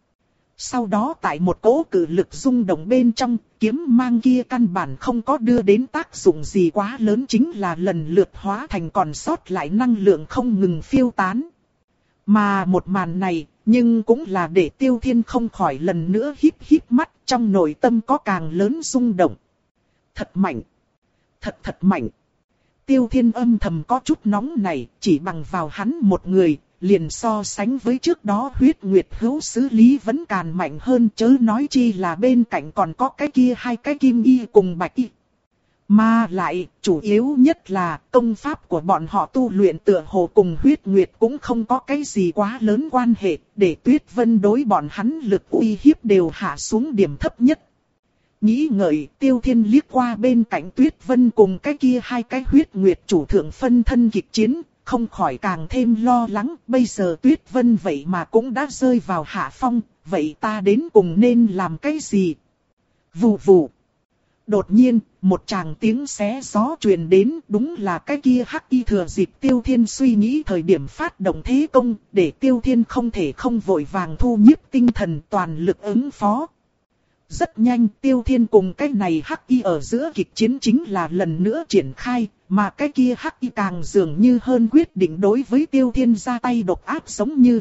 Sau đó tại một cỗ cự lực rung động bên trong, kiếm mang kia căn bản không có đưa đến tác dụng gì quá lớn, chính là lần lượt hóa thành còn sót lại năng lượng không ngừng phiêu tán. Mà một màn này, nhưng cũng là để Tiêu Thiên không khỏi lần nữa híp híp mắt, trong nội tâm có càng lớn rung động. Thật mạnh! Thật thật mạnh! Tiêu Thiên âm thầm có chút nóng này, chỉ bằng vào hắn một người, liền so sánh với trước đó Huyết Nguyệt hữu sứ Lý vẫn càng mạnh hơn, chớ nói chi là bên cạnh còn có cái kia hai cái Kim Y cùng Bạch Y. Mà lại, chủ yếu nhất là công pháp của bọn họ tu luyện tựa hồ cùng Huyết Nguyệt cũng không có cái gì quá lớn quan hệ, để Tuyết Vân đối bọn hắn lực uy hiếp đều hạ xuống điểm thấp nhất. Nghĩ ngợi, Tiêu Thiên liếc qua bên cạnh Tuyết Vân cùng cái kia hai cái Huyết Nguyệt chủ thượng phân thân kịch chiến, không khỏi càng thêm lo lắng. Bây giờ Tuyết Vân vậy mà cũng đã rơi vào hạ phong, vậy ta đến cùng nên làm cái gì? Vù vù. Đột nhiên, một tràng tiếng xé gió truyền đến, đúng là cái kia Hắc Y thừa dịp Tiêu Thiên suy nghĩ thời điểm phát động thế công, để Tiêu Thiên không thể không vội vàng thu nhiếp tinh thần toàn lực ứng phó. Rất nhanh Tiêu Thiên cùng cái này hắc y ở giữa kịch chiến chính là lần nữa triển khai, mà cái kia hắc y càng dường như hơn quyết định đối với Tiêu Thiên ra tay độc ác giống như.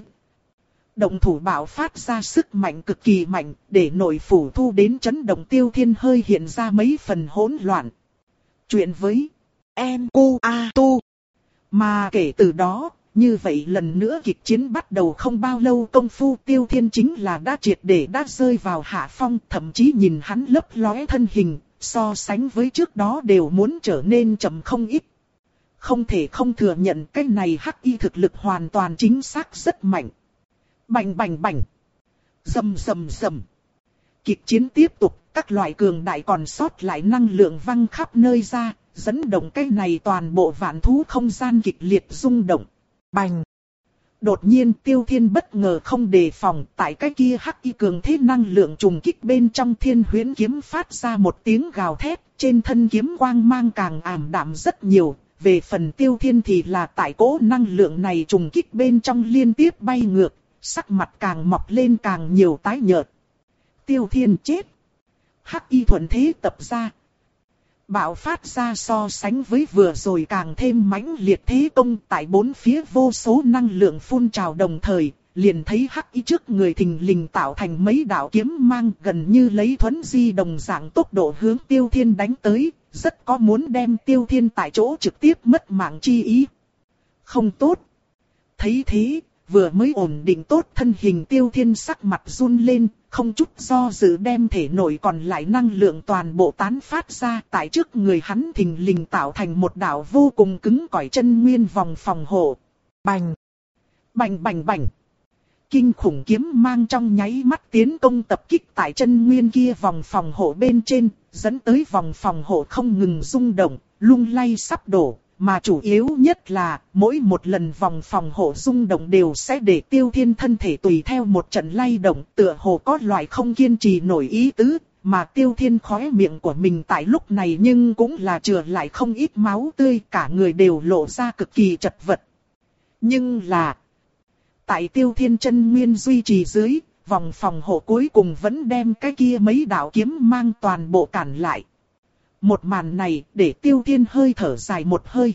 Động thủ bạo phát ra sức mạnh cực kỳ mạnh, để nội phủ thu đến chấn động Tiêu Thiên hơi hiện ra mấy phần hỗn loạn. Chuyện với em cu a tu. Mà kể từ đó, như vậy lần nữa kịch chiến bắt đầu không bao lâu công phu Tiêu Thiên chính là đã triệt để đã rơi vào hạ phong, thậm chí nhìn hắn lấp lóe thân hình, so sánh với trước đó đều muốn trở nên chậm không ít. Không thể không thừa nhận cái này hắc y thực lực hoàn toàn chính xác rất mạnh. Bành bành bành. Rầm rầm rầm. Kịch chiến tiếp tục, các loại cường đại còn sót lại năng lượng văng khắp nơi ra, dẫn động cái này toàn bộ vạn thú không gian kịch liệt rung động. Bành. Đột nhiên Tiêu Thiên bất ngờ không đề phòng, tại cái kia hắc y cường thế năng lượng trùng kích bên trong Thiên Huyễn kiếm phát ra một tiếng gào thét, trên thân kiếm quang mang càng ảm đạm rất nhiều. Về phần Tiêu Thiên thì là tại cỗ năng lượng này trùng kích bên trong liên tiếp bay ngược, sắc mặt càng mọc lên càng nhiều tái nhợt. Tiêu Thiên chết. Hắc y thuận thế tập ra. Bạo phát ra so sánh với vừa rồi càng thêm mãnh liệt thế công, tại bốn phía vô số năng lượng phun trào đồng thời, liền thấy hắc y trước người thình lình tạo thành mấy đạo kiếm mang gần như lấy thuấn di đồng dạng tốc độ hướng Tiêu Thiên đánh tới, rất có muốn đem Tiêu Thiên tại chỗ trực tiếp mất mạng chi ý. Không tốt. Thấy thế, vừa mới ổn định tốt thân hình Tiêu Thiên sắc mặt run lên, không chút do dự đem thể nội còn lại năng lượng toàn bộ tán phát ra, tại trước người hắn thình lình tạo thành một đạo vô cùng cứng cỏi chân nguyên vòng phòng hộ. Bành! Bành bành bành! Kinh khủng kiếm mang trong nháy mắt tiến công tập kích tại chân nguyên kia vòng phòng hộ bên trên, dẫn tới vòng phòng hộ không ngừng rung động, lung lay sắp đổ. Mà chủ yếu nhất là, mỗi một lần vòng phòng hộ rung động đều sẽ để Tiêu Thiên thân thể tùy theo một trận lay động, tựa hồ có loại không kiên trì nổi ý tứ, mà Tiêu Thiên khóe miệng của mình tại lúc này nhưng cũng là chừa lại không ít máu tươi, cả người đều lộ ra cực kỳ chật vật. Nhưng là, tại Tiêu Thiên chân nguyên duy trì dưới, vòng phòng hộ cuối cùng vẫn đem cái kia mấy đạo kiếm mang toàn bộ cản lại. Một màn này để Tiêu Thiên hơi thở dài một hơi.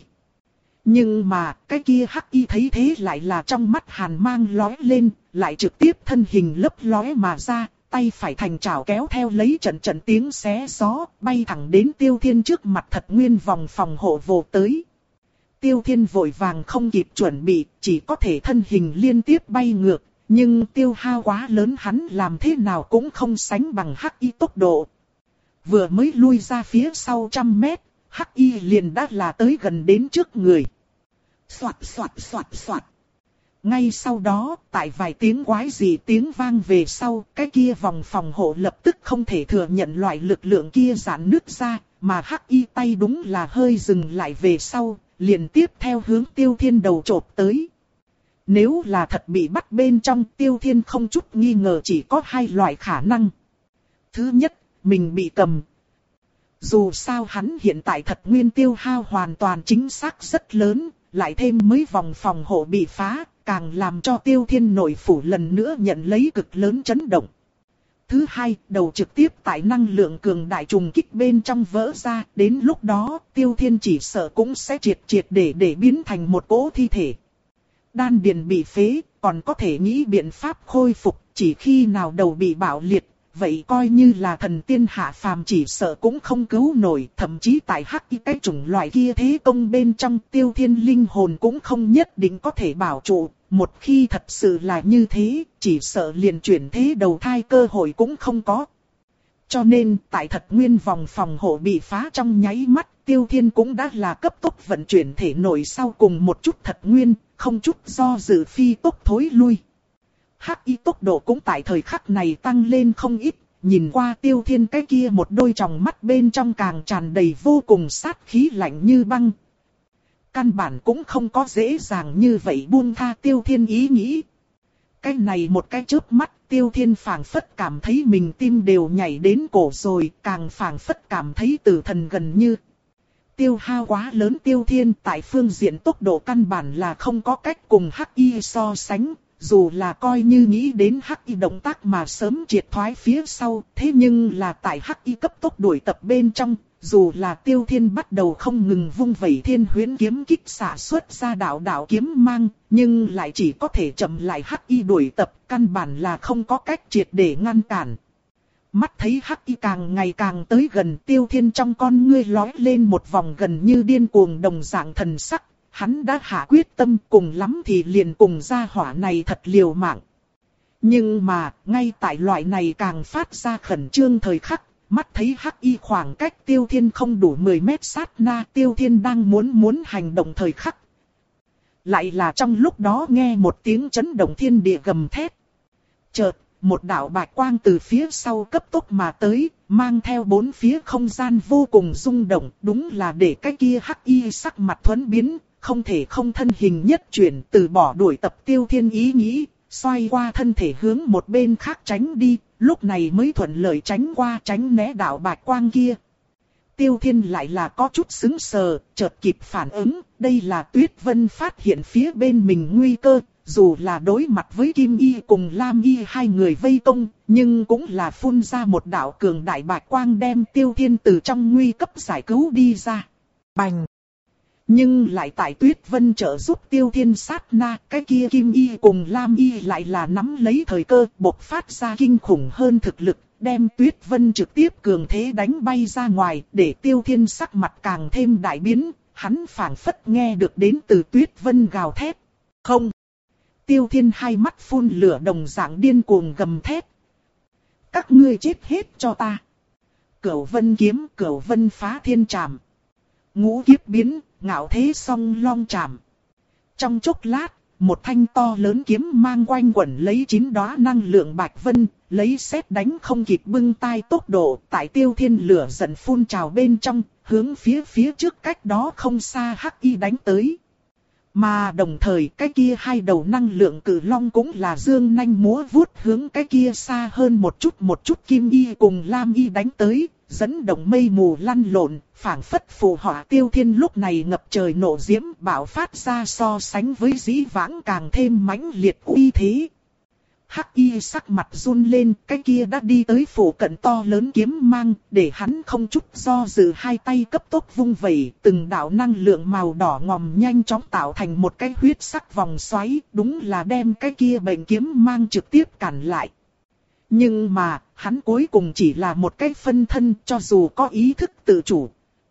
Nhưng mà cái kia hắc y thấy thế lại là trong mắt hàn mang lóe lên, lại trực tiếp thân hình lấp lóe mà ra, tay phải thành chảo kéo theo lấy trận trận tiếng xé gió, bay thẳng đến Tiêu Thiên trước mặt thật nguyên vòng phòng hộ vồ tới. Tiêu Thiên vội vàng không kịp chuẩn bị, chỉ có thể thân hình liên tiếp bay ngược, nhưng tiêu hao quá lớn hắn làm thế nào cũng không sánh bằng hắc y tốc độ. Vừa mới lui ra phía sau trăm mét, hắc y liền đã là tới gần đến trước người. Soạt soạt soạt soạt. Ngay sau đó, tại vài tiếng quái dị tiếng vang về sau, cái kia vòng phòng hộ lập tức không thể thừa nhận loại lực lượng kia giãn nứt ra, mà hắc y tay đúng là hơi dừng lại về sau, liền tiếp theo hướng Tiêu Thiên đầu chộp tới. Nếu là thật bị bắt bên trong, Tiêu Thiên không chút nghi ngờ chỉ có hai loại khả năng. Thứ nhất, mình bị cầm. Dù sao hắn hiện tại thật nguyên tiêu hao hoàn toàn chính xác rất lớn, lại thêm mấy vòng phòng hộ bị phá, càng làm cho Tiêu Thiên nội phủ lần nữa nhận lấy cực lớn chấn động. Thứ hai, đầu trực tiếp tại năng lượng cường đại trùng kích bên trong vỡ ra, đến lúc đó Tiêu Thiên chỉ sợ cũng sẽ triệt triệt để để biến thành một cỗ thi thể. Đan điền bị phế, còn có thể nghĩ biện pháp khôi phục, chỉ khi nào đầu bị bạo liệt, vậy coi như là thần tiên hạ phàm chỉ sợ cũng không cứu nổi, thậm chí tại hắc y cái chủng loại kia thế công bên trong Tiêu Thiên linh hồn cũng không nhất định có thể bảo trụ, một khi thật sự là như thế, chỉ sợ liền chuyển thế đầu thai cơ hội cũng không có. Cho nên, tại thật nguyên vòng phòng hộ bị phá trong nháy mắt, Tiêu Thiên cũng đã là cấp tốc vận chuyển thể nội sau cùng một chút thật nguyên, không chút do dự phi tốc thối lui. Hắc y tốc độ cũng tại thời khắc này tăng lên không ít, nhìn qua Tiêu Thiên cái kia một đôi tròng mắt bên trong càng tràn đầy vô cùng sát khí lạnh như băng. Căn bản cũng không có dễ dàng như vậy buông tha Tiêu Thiên ý nghĩ. Cái này một cái chớp mắt Tiêu Thiên phảng phất cảm thấy mình tim đều nhảy đến cổ rồi, càng phảng phất cảm thấy tử thần gần như. Tiêu hao quá lớn Tiêu Thiên tại phương diện tốc độ căn bản là không có cách cùng hắc y so sánh. dù là coi như nghĩ đến Hắc Y động tác mà sớm triệt thoái phía sau, thế nhưng là tại Hắc Y cấp tốc đuổi tập bên trong, dù là Tiêu Thiên bắt đầu không ngừng vung vẩy thiên huyễn kiếm kích xả xuất ra đạo đạo kiếm mang, nhưng lại chỉ có thể chậm lại Hắc Y đuổi tập, căn bản là không có cách triệt để ngăn cản. Mắt thấy Hắc Y càng ngày càng tới gần, Tiêu Thiên trong con ngươi lóe lên một vòng gần như điên cuồng đồng dạng thần sắc, hắn đã hạ quyết tâm, cùng lắm thì liền cùng gia hỏa này thật liều mạng. Nhưng mà, ngay tại loại này càng phát ra khẩn trương thời khắc, mắt thấy Hắc Y khoảng cách Tiêu Thiên không đủ mười mét sát na, Tiêu Thiên đang muốn muốn hành động thời khắc. Lại là trong lúc đó nghe một tiếng chấn động thiên địa gầm thét. Chợt, một đạo bạch quang từ phía sau cấp tốc mà tới, mang theo bốn phía không gian vô cùng rung động, đúng là để cái kia Hắc Y sắc mặt thuẫn biến, không thể không thân hình nhất chuyển, từ bỏ đuổi tập Tiêu Thiên ý nghĩ, xoay qua thân thể hướng một bên khác tránh đi, lúc này mới thuận lợi tránh qua tránh né đạo bạch quang kia. Tiêu Thiên lại là có chút sững sờ, chợt kịp phản ứng, đây là Tuyết Vân phát hiện phía bên mình nguy cơ, dù là đối mặt với Kim Y cùng Lam Y hai người vây công, nhưng cũng là phun ra một đạo cường đại bạch quang đem Tiêu Thiên từ trong nguy cấp giải cứu đi ra. Bành! Nhưng lại tại Tuyết Vân trợ giúp Tiêu Thiên sát na, cái kia Kim Y cùng Lam Y lại là nắm lấy thời cơ, bộc phát ra kinh khủng hơn thực lực, đem Tuyết Vân trực tiếp cường thế đánh bay ra ngoài, để Tiêu Thiên sắc mặt càng thêm đại biến, hắn phảng phất nghe được đến từ Tuyết Vân gào thét. Không! Tiêu Thiên hai mắt phun lửa đồng dạng điên cuồng gầm thét. Các ngươi chết hết cho ta! Cửu Vân kiếm, Cửu Vân phá thiên trảm. Ngũ kiếp biến, ngạo thế song long trảm. Trong chốc lát, một thanh to lớn kiếm mang quanh quẩn lấy chín đóa năng lượng bạch vân, lấy sét đánh không kịp bưng tai tốc độ, tại Tiêu Thiên lửa giận phun trào bên trong, hướng phía phía trước cách đó không xa Hắc Y đánh tới. Mà đồng thời cái kia hai đầu năng lượng cử long cũng là dương nanh múa vuốt hướng cái kia xa hơn một chút một chút Kim Y cùng Lam Y đánh tới, dẫn động mây mù lăn lộn, phảng phất phù họa Tiêu Thiên lúc này ngập trời nộ diễm bạo phát ra so sánh với dĩ vãng càng thêm mãnh liệt uy thế. Hắc Y sắc mặt run lên, cái kia đã đi tới phủ cận to lớn kiếm mang, để hắn không chút do dự hai tay cấp tốc vung vẩy, từng đạo năng lượng màu đỏ ngòm nhanh chóng tạo thành một cái huyết sắc vòng xoáy, đúng là đem cái kia bệnh kiếm mang trực tiếp cản lại. Nhưng mà, hắn cuối cùng chỉ là một cái phân thân, cho dù có ý thức tự chủ,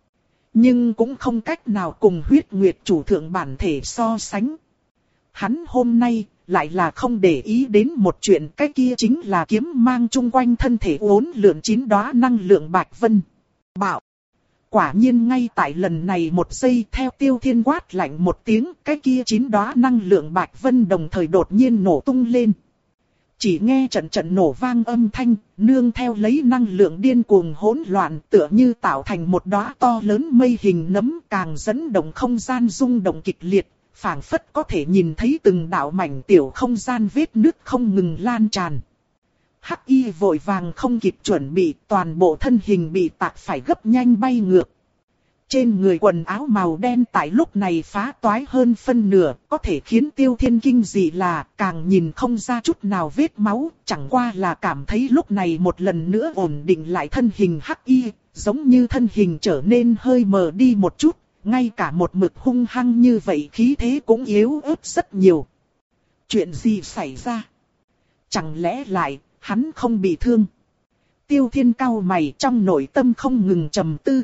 nhưng cũng không cách nào cùng huyết nguyệt chủ thượng bản thể so sánh. Hắn hôm nay lại là không để ý đến một chuyện, cái kia chính là kiếm mang chung quanh thân thể uốn lượn chín đóa năng lượng bạch vân. Bạo! Quả nhiên ngay tại lần này một giây, theo Tiêu Thiên quát lạnh một tiếng, cái kia chín đóa năng lượng bạch vân đồng thời đột nhiên nổ tung lên. Chỉ nghe trận trận nổ vang âm thanh, nương theo lấy năng lượng điên cuồng hỗn loạn, tựa như tạo thành một đóa to lớn mây hình nấm, càng dẫn động không gian rung động kịch liệt, phảng phất có thể nhìn thấy từng đạo mảnh tiểu không gian vết nứt không ngừng lan tràn. Hắc Y vội vàng không kịp chuẩn bị, toàn bộ thân hình bị tạc phải gấp nhanh bay ngược. Trên người quần áo màu đen tại lúc này phá toái hơn phân nửa, có thể khiến Tiêu Thiên kinh dị là càng nhìn không ra chút nào vết máu, chẳng qua là cảm thấy lúc này một lần nữa ổn định lại thân hình Hắc Y, giống như thân hình trở nên hơi mờ đi một chút, ngay cả một mực hung hăng như vậy khí thế cũng yếu ớt rất nhiều. Chuyện gì xảy ra? Chẳng lẽ lại, hắn không bị thương? Tiêu Thiên cau mày trong nội tâm không ngừng trầm tư.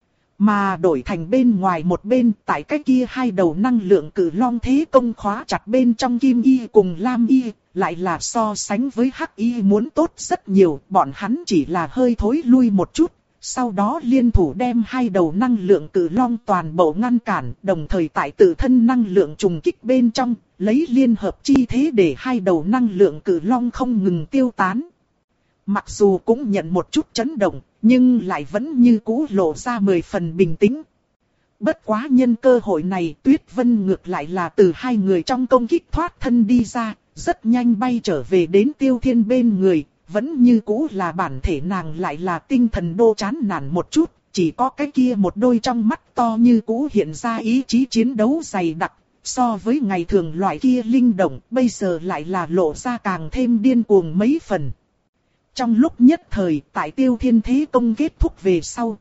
Mà đổi thành bên ngoài một bên, tại cái kia hai đầu năng lượng cử long thế công khóa chặt bên trong Kim Y cùng Lam Y, lại là so sánh với Hắc Y muốn tốt rất nhiều, bọn hắn chỉ là hơi thối lui một chút, sau đó liên thủ đem hai đầu năng lượng cử long toàn bộ ngăn cản, đồng thời tại tự thân năng lượng trùng kích bên trong, lấy liên hợp chi thế để hai đầu năng lượng cử long không ngừng tiêu tán. Mặc dù cũng nhận một chút chấn động, nhưng lại vẫn như cũ lộ ra mười phần bình tĩnh. Bất quá nhân cơ hội này, Tuyết Vân ngược lại là từ hai người trong công kích thoát thân đi ra, rất nhanh bay trở về đến Tiêu Thiên bên người, vẫn như cũ là bản thể nàng lại là tinh thần đô chán nản một chút, chỉ có cái kia một đôi trong mắt to như cũ hiện ra ý chí chiến đấu dày đặc, so với ngày thường loại kia linh động, bây giờ lại là lộ ra càng thêm điên cuồng mấy phần. Trong lúc nhất thời, tại Tiêu Thiên thế công kết thúc về sau,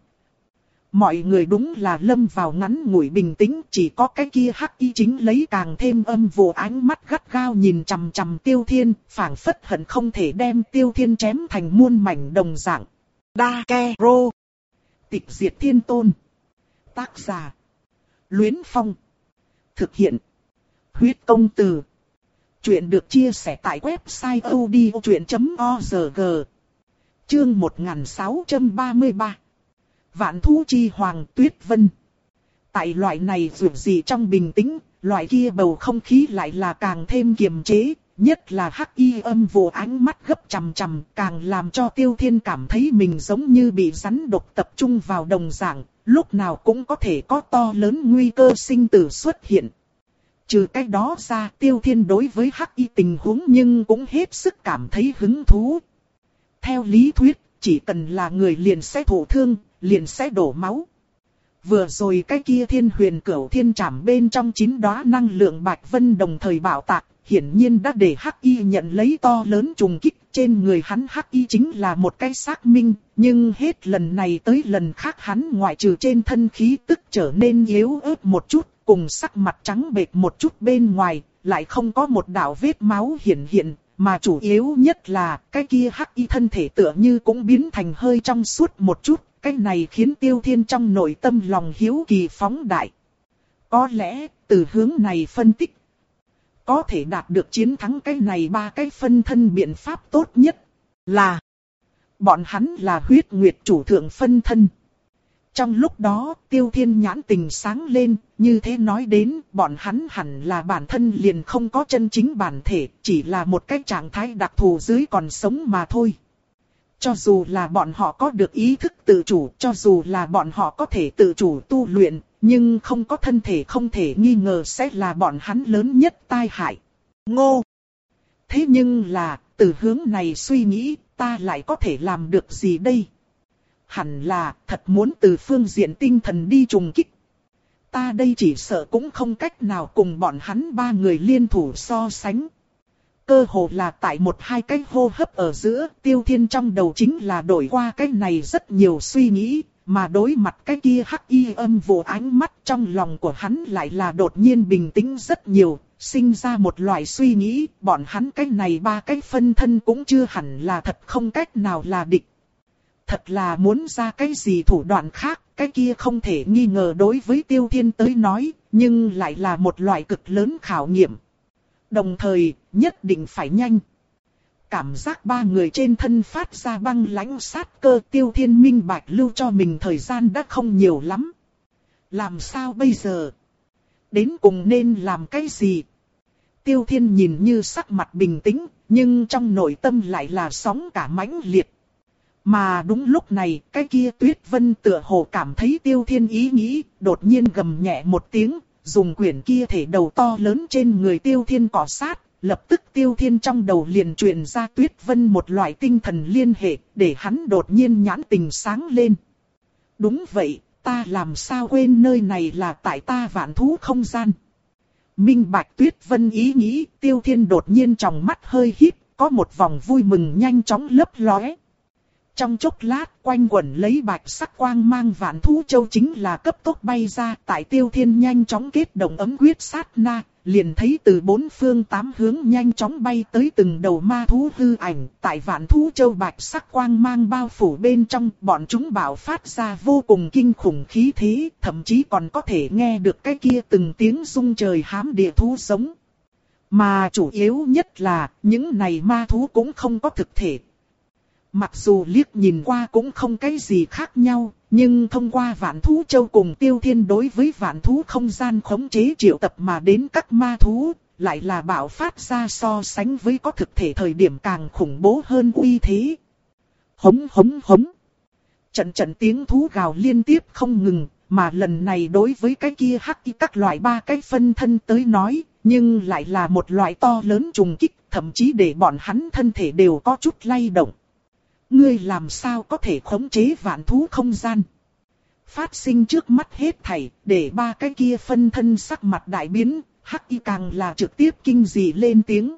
mọi người đúng là lâm vào ngắn ngủi bình tĩnh, chỉ có cái kia hắc y chính lấy càng thêm âm vụ ánh mắt gắt gao nhìn chằm chằm Tiêu Thiên, phảng phất hận không thể đem Tiêu Thiên chém thành muôn mảnh đồng dạng. Dakero, Tịch Diệt Thiên Tôn. Tác giả: Luyến Phong. Thực hiện: Huyết Công Từ. Chuyện được chia sẻ tại website odchuyện chấm org. Chương một nghìn sáu trăm ba mươi ba. Vạn thú chi hoàng Tuyết Vân. Tại loại này dù gì trong bình tĩnh, loại kia bầu không khí lại là càng thêm kiềm chế, nhất là hắc y âm vô ánh mắt gấp chằm chằm, càng làm cho Tiêu Thiên cảm thấy mình giống như bị rắn độc tập trung vào đồng dạng, lúc nào cũng có thể có to lớn nguy cơ sinh tử xuất hiện. Trừ cái đó ra, Tiêu Thiên đối với hắc y tình huống nhưng cũng hết sức cảm thấy hứng thú. Theo lý thuyết, chỉ cần là người liền sẽ thụ thương, liền sẽ đổ máu. Vừa rồi cái kia Thiên Huyền Cửu Thiên Trảm bên trong chín đóa năng lượng bạch vân đồng thời bạo tạc, hiển nhiên đã để hắc y nhận lấy to lớn trùng kích. Trên người hắn hắc y chính là một cái xác minh, nhưng hết lần này tới lần khác hắn ngoại trừ trên thân khí tức trở nên yếu ớt một chút, cùng sắc mặt trắng bệch một chút bên ngoài, lại không có một đạo vết máu hiển hiện, mà chủ yếu nhất là cái kia hắc y thân thể tựa như cũng biến thành hơi trong suốt một chút, cái này khiến Tiêu Thiên trong nội tâm lòng hiếu kỳ phóng đại. Có lẽ, từ hướng này phân tích, có thể đạt được chiến thắng cái này ba cái phân thân biện pháp tốt nhất là bọn hắn là huyết nguyệt chủ thượng phân thân. Trong lúc đó, Tiêu Thiên nhãn tình sáng lên, như thế nói đến, bọn hắn hẳn là bản thân liền không có chân chính bản thể, chỉ là một cái trạng thái đặc thù dưới còn sống mà thôi. Cho dù là bọn họ có được ý thức tự chủ, cho dù là bọn họ có thể tự chủ tu luyện, nhưng không có thân thể không thể nghi ngờ sẽ là bọn hắn lớn nhất tai hại. Ngô! Thế nhưng là, từ hướng này suy nghĩ, ta lại có thể làm được gì đây? Hẳn là, thật muốn từ phương diện tinh thần đi trùng kích. Ta đây chỉ sợ cũng không cách nào cùng bọn hắn ba người liên thủ so sánh. Cơ hồ là tại một hai cái hô hấp ở giữa, Tiêu Thiên trong đầu chính là đổi qua cái này rất nhiều suy nghĩ, mà đối mặt cái kia hắc y âm vô ánh mắt trong lòng của hắn lại là đột nhiên bình tĩnh rất nhiều, sinh ra một loại suy nghĩ, bọn hắn cái này ba cái phân thân cũng chưa hẳn là thật không cách nào là địch. Thật là muốn ra cái gì thủ đoạn khác, cái kia không thể nghi ngờ đối với Tiêu Thiên tới nói, nhưng lại là một loại cực lớn khảo nghiệm. Đồng thời, nhất định phải nhanh. Cảm giác ba người trên thân phát ra băng lãnh sát cơ, Tiêu Thiên minh bạch lưu cho mình thời gian đã không nhiều lắm. Làm sao bây giờ? Đến cùng nên làm cái gì? Tiêu Thiên nhìn như sắc mặt bình tĩnh, nhưng trong nội tâm lại là sóng cả mãnh liệt. Mà đúng lúc này, cái kia Tuyết Vân tựa hồ cảm thấy Tiêu Thiên ý nghĩ, đột nhiên gầm nhẹ một tiếng, dùng quyển kia thể đầu to lớn trên người Tiêu Thiên cọ sát, lập tức Tiêu Thiên trong đầu liền truyền ra Tuyết Vân một loại tinh thần liên hệ, để hắn đột nhiên nhãn tình sáng lên. Đúng vậy, ta làm sao quên nơi này là tại ta vạn thú không gian. Minh bạch Tuyết Vân ý nghĩ, Tiêu Thiên đột nhiên trong mắt hơi híp, có một vòng vui mừng nhanh chóng lấp lóe. Trong chốc lát, quanh quẩn lấy bạch sắc quang mang vạn thú châu chính là cấp tốc bay ra, tại Tiêu Thiên nhanh chóng kết động ấm quyết sát na, liền thấy từ bốn phương tám hướng nhanh chóng bay tới từng đầu ma thú hư ảnh, tại vạn thú châu bạch sắc quang mang bao phủ bên trong, bọn chúng bạo phát ra vô cùng kinh khủng khí thế, thậm chí còn có thể nghe được cái kia từng tiếng rung trời hám địa thú giống. Mà chủ yếu nhất là, những này ma thú cũng không có thực thể. Mặc dù liếc nhìn qua cũng không cái gì khác nhau, nhưng thông qua vạn thú châu cùng Tiêu Thiên đối với vạn thú không gian khống chế triệu tập mà đến các ma thú, lại là bạo phát ra so sánh với có thực thể thời điểm càng khủng bố hơn uy thế. Hống hống hống. Trận trận tiếng thú gào liên tiếp không ngừng, mà lần này đối với cái kia hắc y các loại ba cái phân thân tới nói, nhưng lại là một loại to lớn trùng kích, thậm chí để bọn hắn thân thể đều có chút lay động. Ngươi làm sao có thể khống chế vạn thú không gian? Phát sinh trước mắt hết thảy, để ba cái kia phân thân sắc mặt đại biến, Hắc Y càng là trực tiếp kinh dị lên tiếng.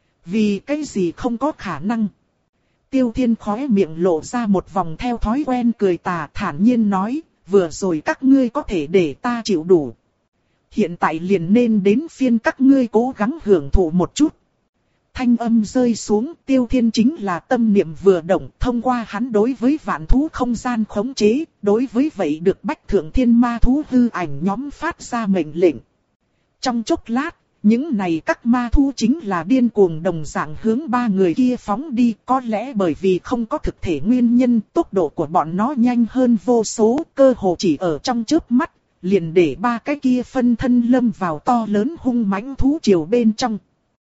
Vì cái gì không có khả năng. Tiêu Thiên khóe miệng lộ ra một vòng theo thói quen cười tà, thản nhiên nói, vừa rồi các ngươi có thể để ta chịu đủ. Hiện tại liền nên đến phiên các ngươi cố gắng hưởng thụ một chút. Thanh âm rơi xuống, Tiêu Thiên chính là tâm niệm vừa động, thông qua hắn đối với vạn thú không gian khống chế, đối với vậy được bách thượng thiên ma thú hư ảnh nhóm phát ra mệnh lệnh. Trong chốc lát, những này các ma thú chính là điên cuồng đồng dạng hướng ba người kia phóng đi, có lẽ bởi vì không có thực thể nguyên nhân, tốc độ của bọn nó nhanh hơn vô số, cơ hồ chỉ ở trong chớp mắt, liền để ba cái kia phân thân lâm vào to lớn hung mãnh thú triều bên trong.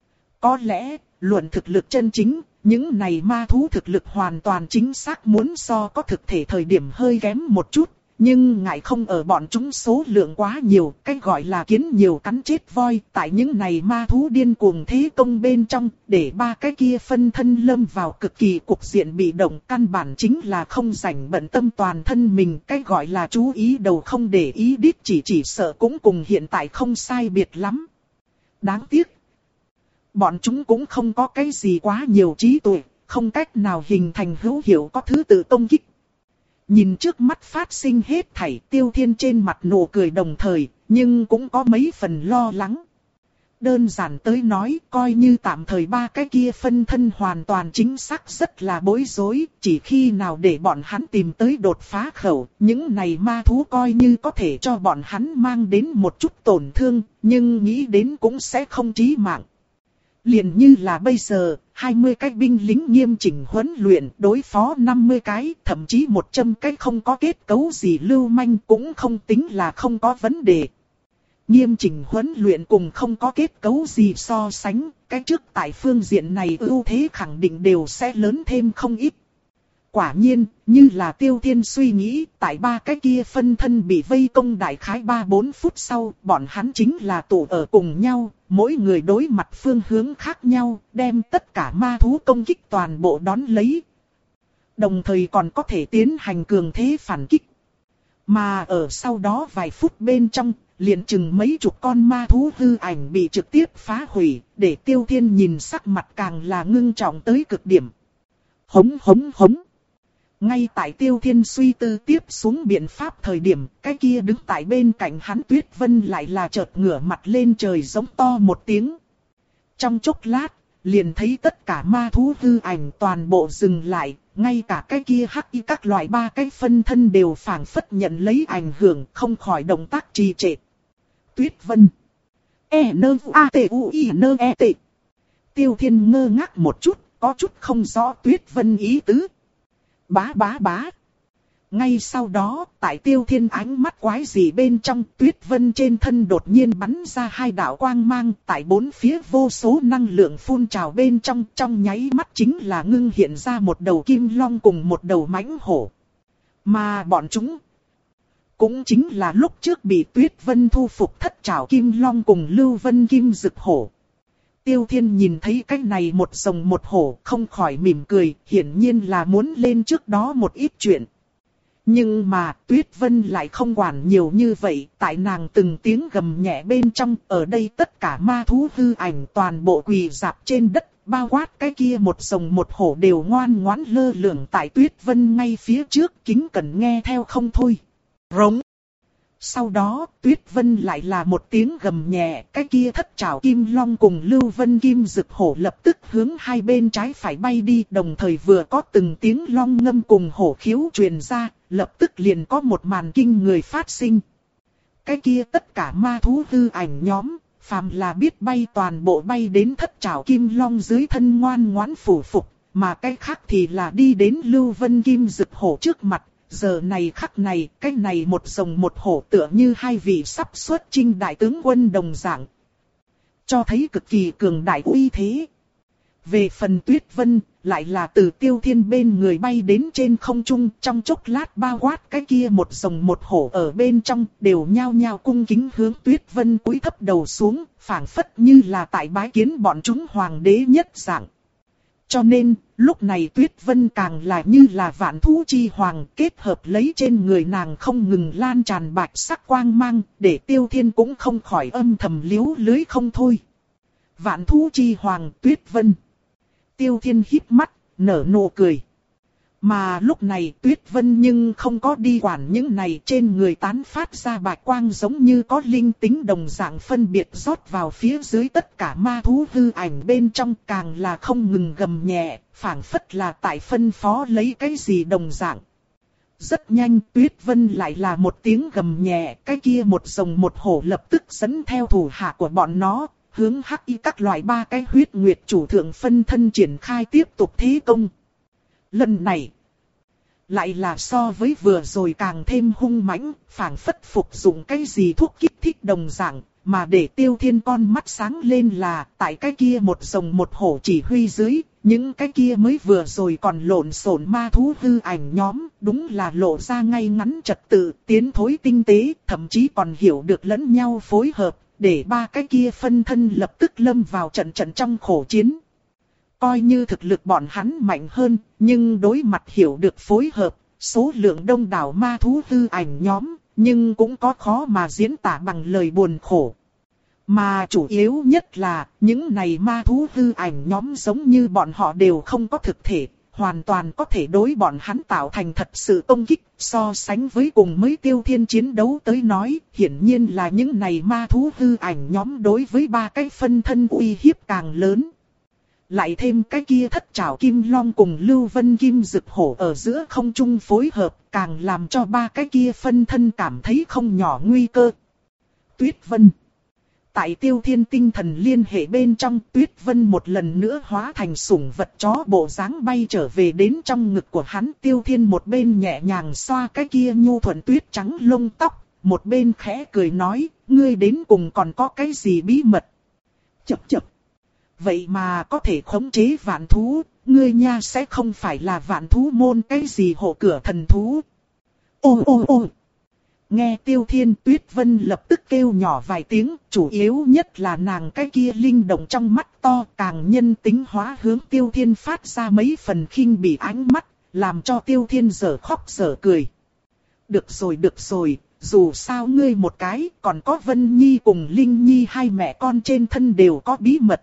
Có lẽ, luận thực lực chân chính, những này ma thú thực lực hoàn toàn chính xác muốn so có thực thể thời điểm hơi kém một chút. Nhưng ngại không ở bọn chúng số lượng quá nhiều, cái gọi là kiến nhiều cắn chết voi, tại những này ma thú điên cuồng thế công bên trong, để ba cái kia phân thân lâm vào cực kỳ cục diện bị động, căn bản chính là không rảnh bận tâm toàn thân mình, cái gọi là chú ý đầu không để ý đít chỉ chỉ sợ cũng cùng hiện tại không sai biệt lắm. Đáng tiếc, bọn chúng cũng không có cái gì quá nhiều trí tuệ, không cách nào hình thành hữu hiệu có thứ tự công kích. Nhìn trước mắt phát sinh hết thảy, Tiêu Thiên trên mặt nụ cười đồng thời, nhưng cũng có mấy phần lo lắng. Đơn giản tới nói, coi như tạm thời ba cái kia phân thân hoàn toàn chính xác rất là bối rối, chỉ khi nào để bọn hắn tìm tới đột phá khẩu, những này ma thú coi như có thể cho bọn hắn mang đến một chút tổn thương, nhưng nghĩ đến cũng sẽ không chí mạng. Liền như là bây giờ, hai mươi cái binh lính nghiêm chỉnh huấn luyện đối phó năm mươi cái, thậm chí một trăm cái không có kết cấu gì lưu manh cũng không tính là không có vấn đề. Nghiêm chỉnh huấn luyện cùng không có kết cấu gì so sánh, cái trước tại phương diện này ưu thế khẳng định đều sẽ lớn thêm không ít. Quả nhiên, như là Tiêu Thiên suy nghĩ, tại ba cái kia phân thân bị vây công đại khái ba bốn phút sau, bọn hắn chính là tụ ở cùng nhau, mỗi người đối mặt phương hướng khác nhau, đem tất cả ma thú công kích toàn bộ đón lấy. Đồng thời còn có thể tiến hành cường thế phản kích. Mà ở sau đó vài phút bên trong, liền chừng mấy chục con ma thú hư ảnh bị trực tiếp phá hủy, để Tiêu Thiên nhìn sắc mặt càng là ngưng trọng tới cực điểm. Hống hống hống. Ngay tại Tiêu Thiên suy tư tiếp xuống biện pháp thời điểm, cái kia đứng tại bên cạnh hắn Tuyết Vân lại là chợt ngửa mặt lên trời giống to một tiếng. Trong chốc lát, liền thấy tất cả ma thú hư ảnh toàn bộ dừng lại, ngay cả cái kia hắc y các loại ba cái phân thân đều phảng phất nhận lấy ảnh hưởng, không khỏi động tác trì trệ. Tuyết Vân. E N A T U I N E T. Tiêu Thiên ngơ ngác một chút, có chút không rõ Tuyết Vân ý tứ. Bá bá bá. Ngay sau đó, tại Tiêu Thiên ánh mắt quái dị bên trong, Tuyết Vân trên thân đột nhiên bắn ra hai đạo quang mang, tại bốn phía vô số năng lượng phun trào bên trong, trong nháy mắt chính là ngưng hiện ra một đầu kim long cùng một đầu mãnh hổ. Mà bọn chúng, cũng chính là lúc trước bị Tuyết Vân thu phục thất trảo kim long cùng Lưu Vân kim dực hổ. Tiêu Thiên nhìn thấy cái này một rồng một hổ, không khỏi mỉm cười, hiển nhiên là muốn lên trước đó một ít chuyện. Nhưng mà Tuyết Vân lại không quản nhiều như vậy, tại nàng từng tiếng gầm nhẹ bên trong, ở đây tất cả ma thú hư ảnh toàn bộ quỳ rạp trên đất, bao quát cái kia một rồng một hổ đều ngoan ngoãn lơ lửng tại Tuyết Vân ngay phía trước, kính cẩn nghe theo không thôi. Rống. Sau đó, Tuyết Vân lại là một tiếng gầm nhẹ, cái kia thất trảo kim long cùng Lưu Vân kim dực hổ lập tức hướng hai bên trái phải bay đi, đồng thời vừa có từng tiếng long ngâm cùng hổ khiếu truyền ra, lập tức liền có một màn kinh người phát sinh. Cái kia tất cả ma thú hư ảnh nhóm, phàm là biết bay toàn bộ bay đến thất trảo kim long dưới thân ngoan ngoãn phủ phục, mà cái khác thì là đi đến Lưu Vân kim dực hổ trước mặt. Giờ này khắc này, cái này một rồng một hổ tựa như hai vị sắp xuất chinh đại tướng quân đồng dạng. Cho thấy cực kỳ cường đại uy thế. Về phần Tuyết Vân, lại là từ Tiêu Thiên bên người bay đến trên không trung, trong chốc lát bao quát cái kia một rồng một hổ ở bên trong, đều nhao nhao cung kính hướng Tuyết Vân cúi thấp đầu xuống, phảng phất như là tại bái kiến bọn chúng hoàng đế nhất dạng. Cho nên, lúc này Tuyết Vân càng là như là vạn thú chi hoàng, kết hợp lấy trên người nàng không ngừng lan tràn bạch sắc quang mang, để Tiêu Thiên cũng không khỏi âm thầm liếu lưới không thôi. Vạn thú chi hoàng Tuyết Vân. Tiêu Thiên híp mắt, nở nụ cười. Mà lúc này Tuyết Vân nhưng không có đi quản những này, trên người tán phát ra bạch quang giống như có linh tính đồng dạng phân biệt rót vào phía dưới tất cả ma thú hư ảnh bên trong, càng là không ngừng gầm nhẹ, phảng phất là tại phân phó lấy cái gì đồng dạng. Rất nhanh Tuyết Vân lại là một tiếng gầm nhẹ, cái kia một rồng một hổ lập tức dẫn theo thủ hạ của bọn nó, hướng hắc y các loại ba cái huyết nguyệt chủ thượng phân thân triển khai tiếp tục thế công. Lần này, lại là so với vừa rồi càng thêm hung mãnh, phảng phất phục dụng cái gì thuốc kích thích đồng dạng, mà để Tiêu Thiên con mắt sáng lên là, tại cái kia một rồng một hổ chỉ huy dưới, những cái kia mới vừa rồi còn lộn xộn ma thú hư ảnh nhóm, đúng là lộ ra ngay ngắn trật tự, tiến thối tinh tế, thậm chí còn hiểu được lẫn nhau phối hợp, để ba cái kia phân thân lập tức lâm vào trận trận trong khổ chiến. Coi như thực lực bọn hắn mạnh hơn, nhưng đối mặt hiểu được phối hợp, số lượng đông đảo ma thú hư ảnh nhóm, nhưng cũng có khó mà diễn tả bằng lời buồn khổ. Mà chủ yếu nhất là, những này ma thú hư ảnh nhóm giống như bọn họ đều không có thực thể, hoàn toàn có thể đối bọn hắn tạo thành thật sự công kích, so sánh với cùng mới Tiêu Thiên chiến đấu tới nói, hiển nhiên là những này ma thú hư ảnh nhóm đối với ba cái phân thân uy hiếp càng lớn. Lại thêm cái kia thất trảo kim long cùng Lưu Vân Kim Dực Hổ ở giữa không trung phối hợp, càng làm cho ba cái kia phân thân cảm thấy không nhỏ nguy cơ. Tuyết Vân. Tại Tiêu Thiên tinh thần liên hệ bên trong, Tuyết Vân một lần nữa hóa thành sủng vật chó bộ dáng bay trở về đến trong ngực của hắn. Tiêu Thiên một bên nhẹ nhàng xoa cái kia nhu thuận tuyết trắng lông tóc, một bên khẽ cười nói, ngươi đến cùng còn có cái gì bí mật? Chập chập. Vậy mà có thể khống chế vạn thú, ngươi nha sẽ không phải là vạn thú môn cái gì hộ cửa thần thú. Ô ô ô. Nghe Tiêu Thiên, Tuyết Vân lập tức kêu nhỏ vài tiếng, chủ yếu nhất là nàng cái kia linh động trong mắt to càng nhân tính hóa hướng Tiêu Thiên phát ra mấy phần khinh bỉ ánh mắt, làm cho Tiêu Thiên dở khóc dở cười. Được rồi được rồi, dù sao ngươi một cái, còn có Vân Nhi cùng Linh Nhi hai mẹ con trên thân đều có bí mật.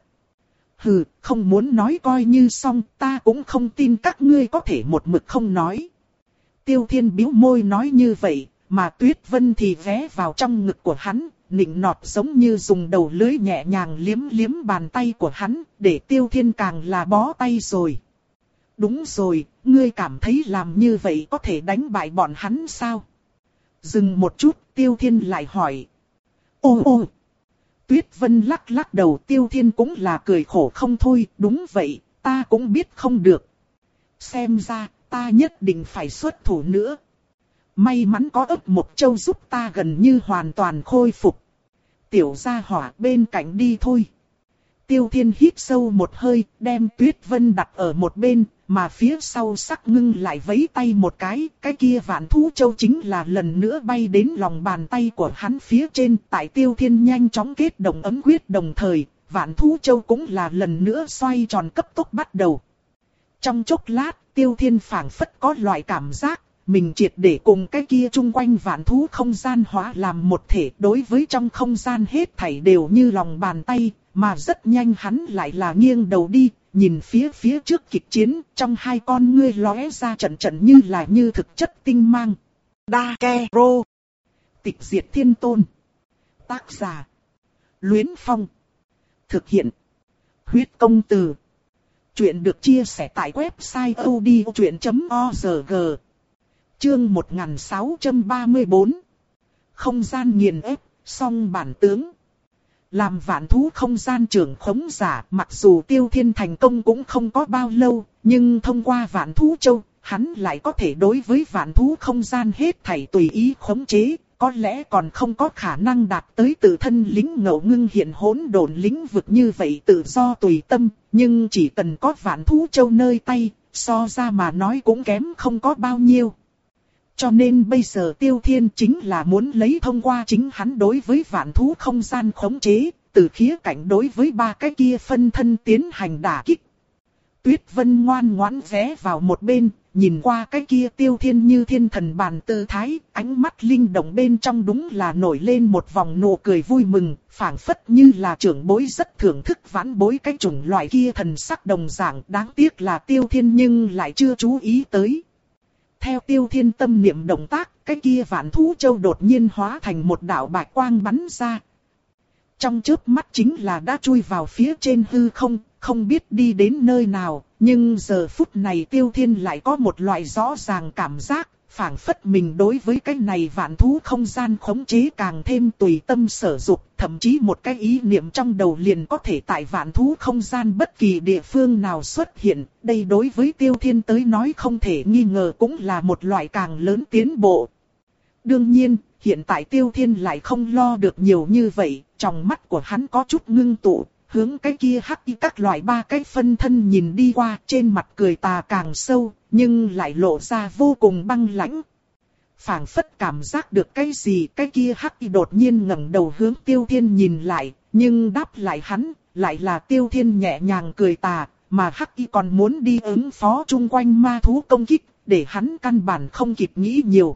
Hừ, không muốn nói coi như xong, ta cũng không tin các ngươi có thể một mực không nói. Tiêu Thiên bĩu môi nói như vậy, mà Tuyết Vân thì ghé vào trong ngực của hắn, nịnh nọt giống như dùng đầu lưỡi nhẹ nhàng liếm liếm bàn tay của hắn, để Tiêu Thiên càng là bó tay rồi. Đúng rồi, ngươi cảm thấy làm như vậy có thể đánh bại bọn hắn sao? Dừng một chút, Tiêu Thiên lại hỏi. Ô ô! Tuyết Vân lắc lắc đầu, Tiêu Thiên cũng là cười khổ không thôi, đúng vậy, ta cũng biết không được. Xem ra, ta nhất định phải xuất thủ nữa. May mắn có ấp một châu giúp ta gần như hoàn toàn khôi phục. Tiểu gia hỏa bên cạnh đi thôi. Tiêu Thiên hít sâu một hơi, đem Tuyết Vân đặt ở một bên, mà phía sau sắc ngưng lại vẫy tay một cái, cái kia vạn thú châu chính là lần nữa bay đến lòng bàn tay của hắn phía trên. Tại Tiêu Thiên nhanh chóng kết động ấm quyết đồng thời, vạn thú châu cũng là lần nữa xoay tròn cấp tốc bắt đầu. Trong chốc lát, Tiêu Thiên phảng phất có loại cảm giác, mình triệt để cùng cái kia chung quanh vạn thú không gian hóa làm một thể, đối với trong không gian hết thảy đều như lòng bàn tay, mà rất nhanh hắn lại là nghiêng đầu đi, nhìn phía phía trước kịch chiến, trong hai con ngươi lóe ra trận trận như là như thực chất tinh mang. Dakero. Tịch diệt thiên tôn. Tác giả. Luyến Phong. Thực hiện. Huyết công từ. Chuyện được chia sẻ tại website odchuyện chấm org. Chương một nghìn sáu trăm ba mươi tư. Không gian nghiền ép, song bản tướng. Làm vạn thú không gian trưởng khống giả, mặc dù Tiêu Thiên thành công cũng không có bao lâu, nhưng thông qua vạn thú châu, hắn lại có thể đối với vạn thú không gian hết thảy tùy ý khống chế, có lẽ còn không có khả năng đạt tới tự thân lính ngẫu ngưng hiện hỗn độn lĩnh vực như vậy tự do tùy tâm, nhưng chỉ cần có vạn thú châu nơi tay, so ra mà nói cũng kém không có bao nhiêu. Cho nên bây giờ Tiêu Thiên chính là muốn lấy thông qua chính hắn đối với vạn thú không gian khống chế, từ khía cạnh đối với ba cái kia phân thân tiến hành đả kích. Tuyết Vân ngoan ngoãn ghé vào một bên, nhìn qua cái kia Tiêu Thiên như thiên thần bàn tư thái, ánh mắt linh động bên trong đúng là nổi lên một vòng nụ cười vui mừng, phảng phất như là trưởng bối rất thưởng thức vãn bối cái chủng loại kia thần sắc đồng dạng, đáng tiếc là Tiêu Thiên nhưng lại chưa chú ý tới. Theo Tiêu Thiên tâm niệm động tác, cái kia vạn thú châu đột nhiên hóa thành một đạo bạch quang bắn ra. Trong chớp mắt chính là đã chui vào phía trên hư không, không biết đi đến nơi nào, nhưng giờ phút này Tiêu Thiên lại có một loại rõ ràng cảm giác, phảng phất mình đối với cái này vạn thú không gian khống chế càng thêm tùy tâm sở dục, thậm chí một cái ý niệm trong đầu liền có thể tại vạn thú không gian bất kỳ địa phương nào xuất hiện, đây đối với Tiêu Thiên tới nói không thể nghi ngờ cũng là một loại càng lớn tiến bộ. Đương nhiên, hiện tại Tiêu Thiên lại không lo được nhiều như vậy, trong mắt của hắn có chút ngưng tụ. Hướng cái kia hắc y các loại ba cái phân thân nhìn đi qua, trên mặt cười tà càng sâu, nhưng lại lộ ra vô cùng băng lãnh. Phảng phất cảm giác được cái gì, cái kia hắc y đột nhiên ngẩng đầu hướng Tiêu Thiên nhìn lại, nhưng đáp lại hắn, lại là Tiêu Thiên nhẹ nhàng cười tà, mà hắc y còn muốn đi ứng phó chung quanh ma thú công kích, để hắn căn bản không kịp nghĩ nhiều.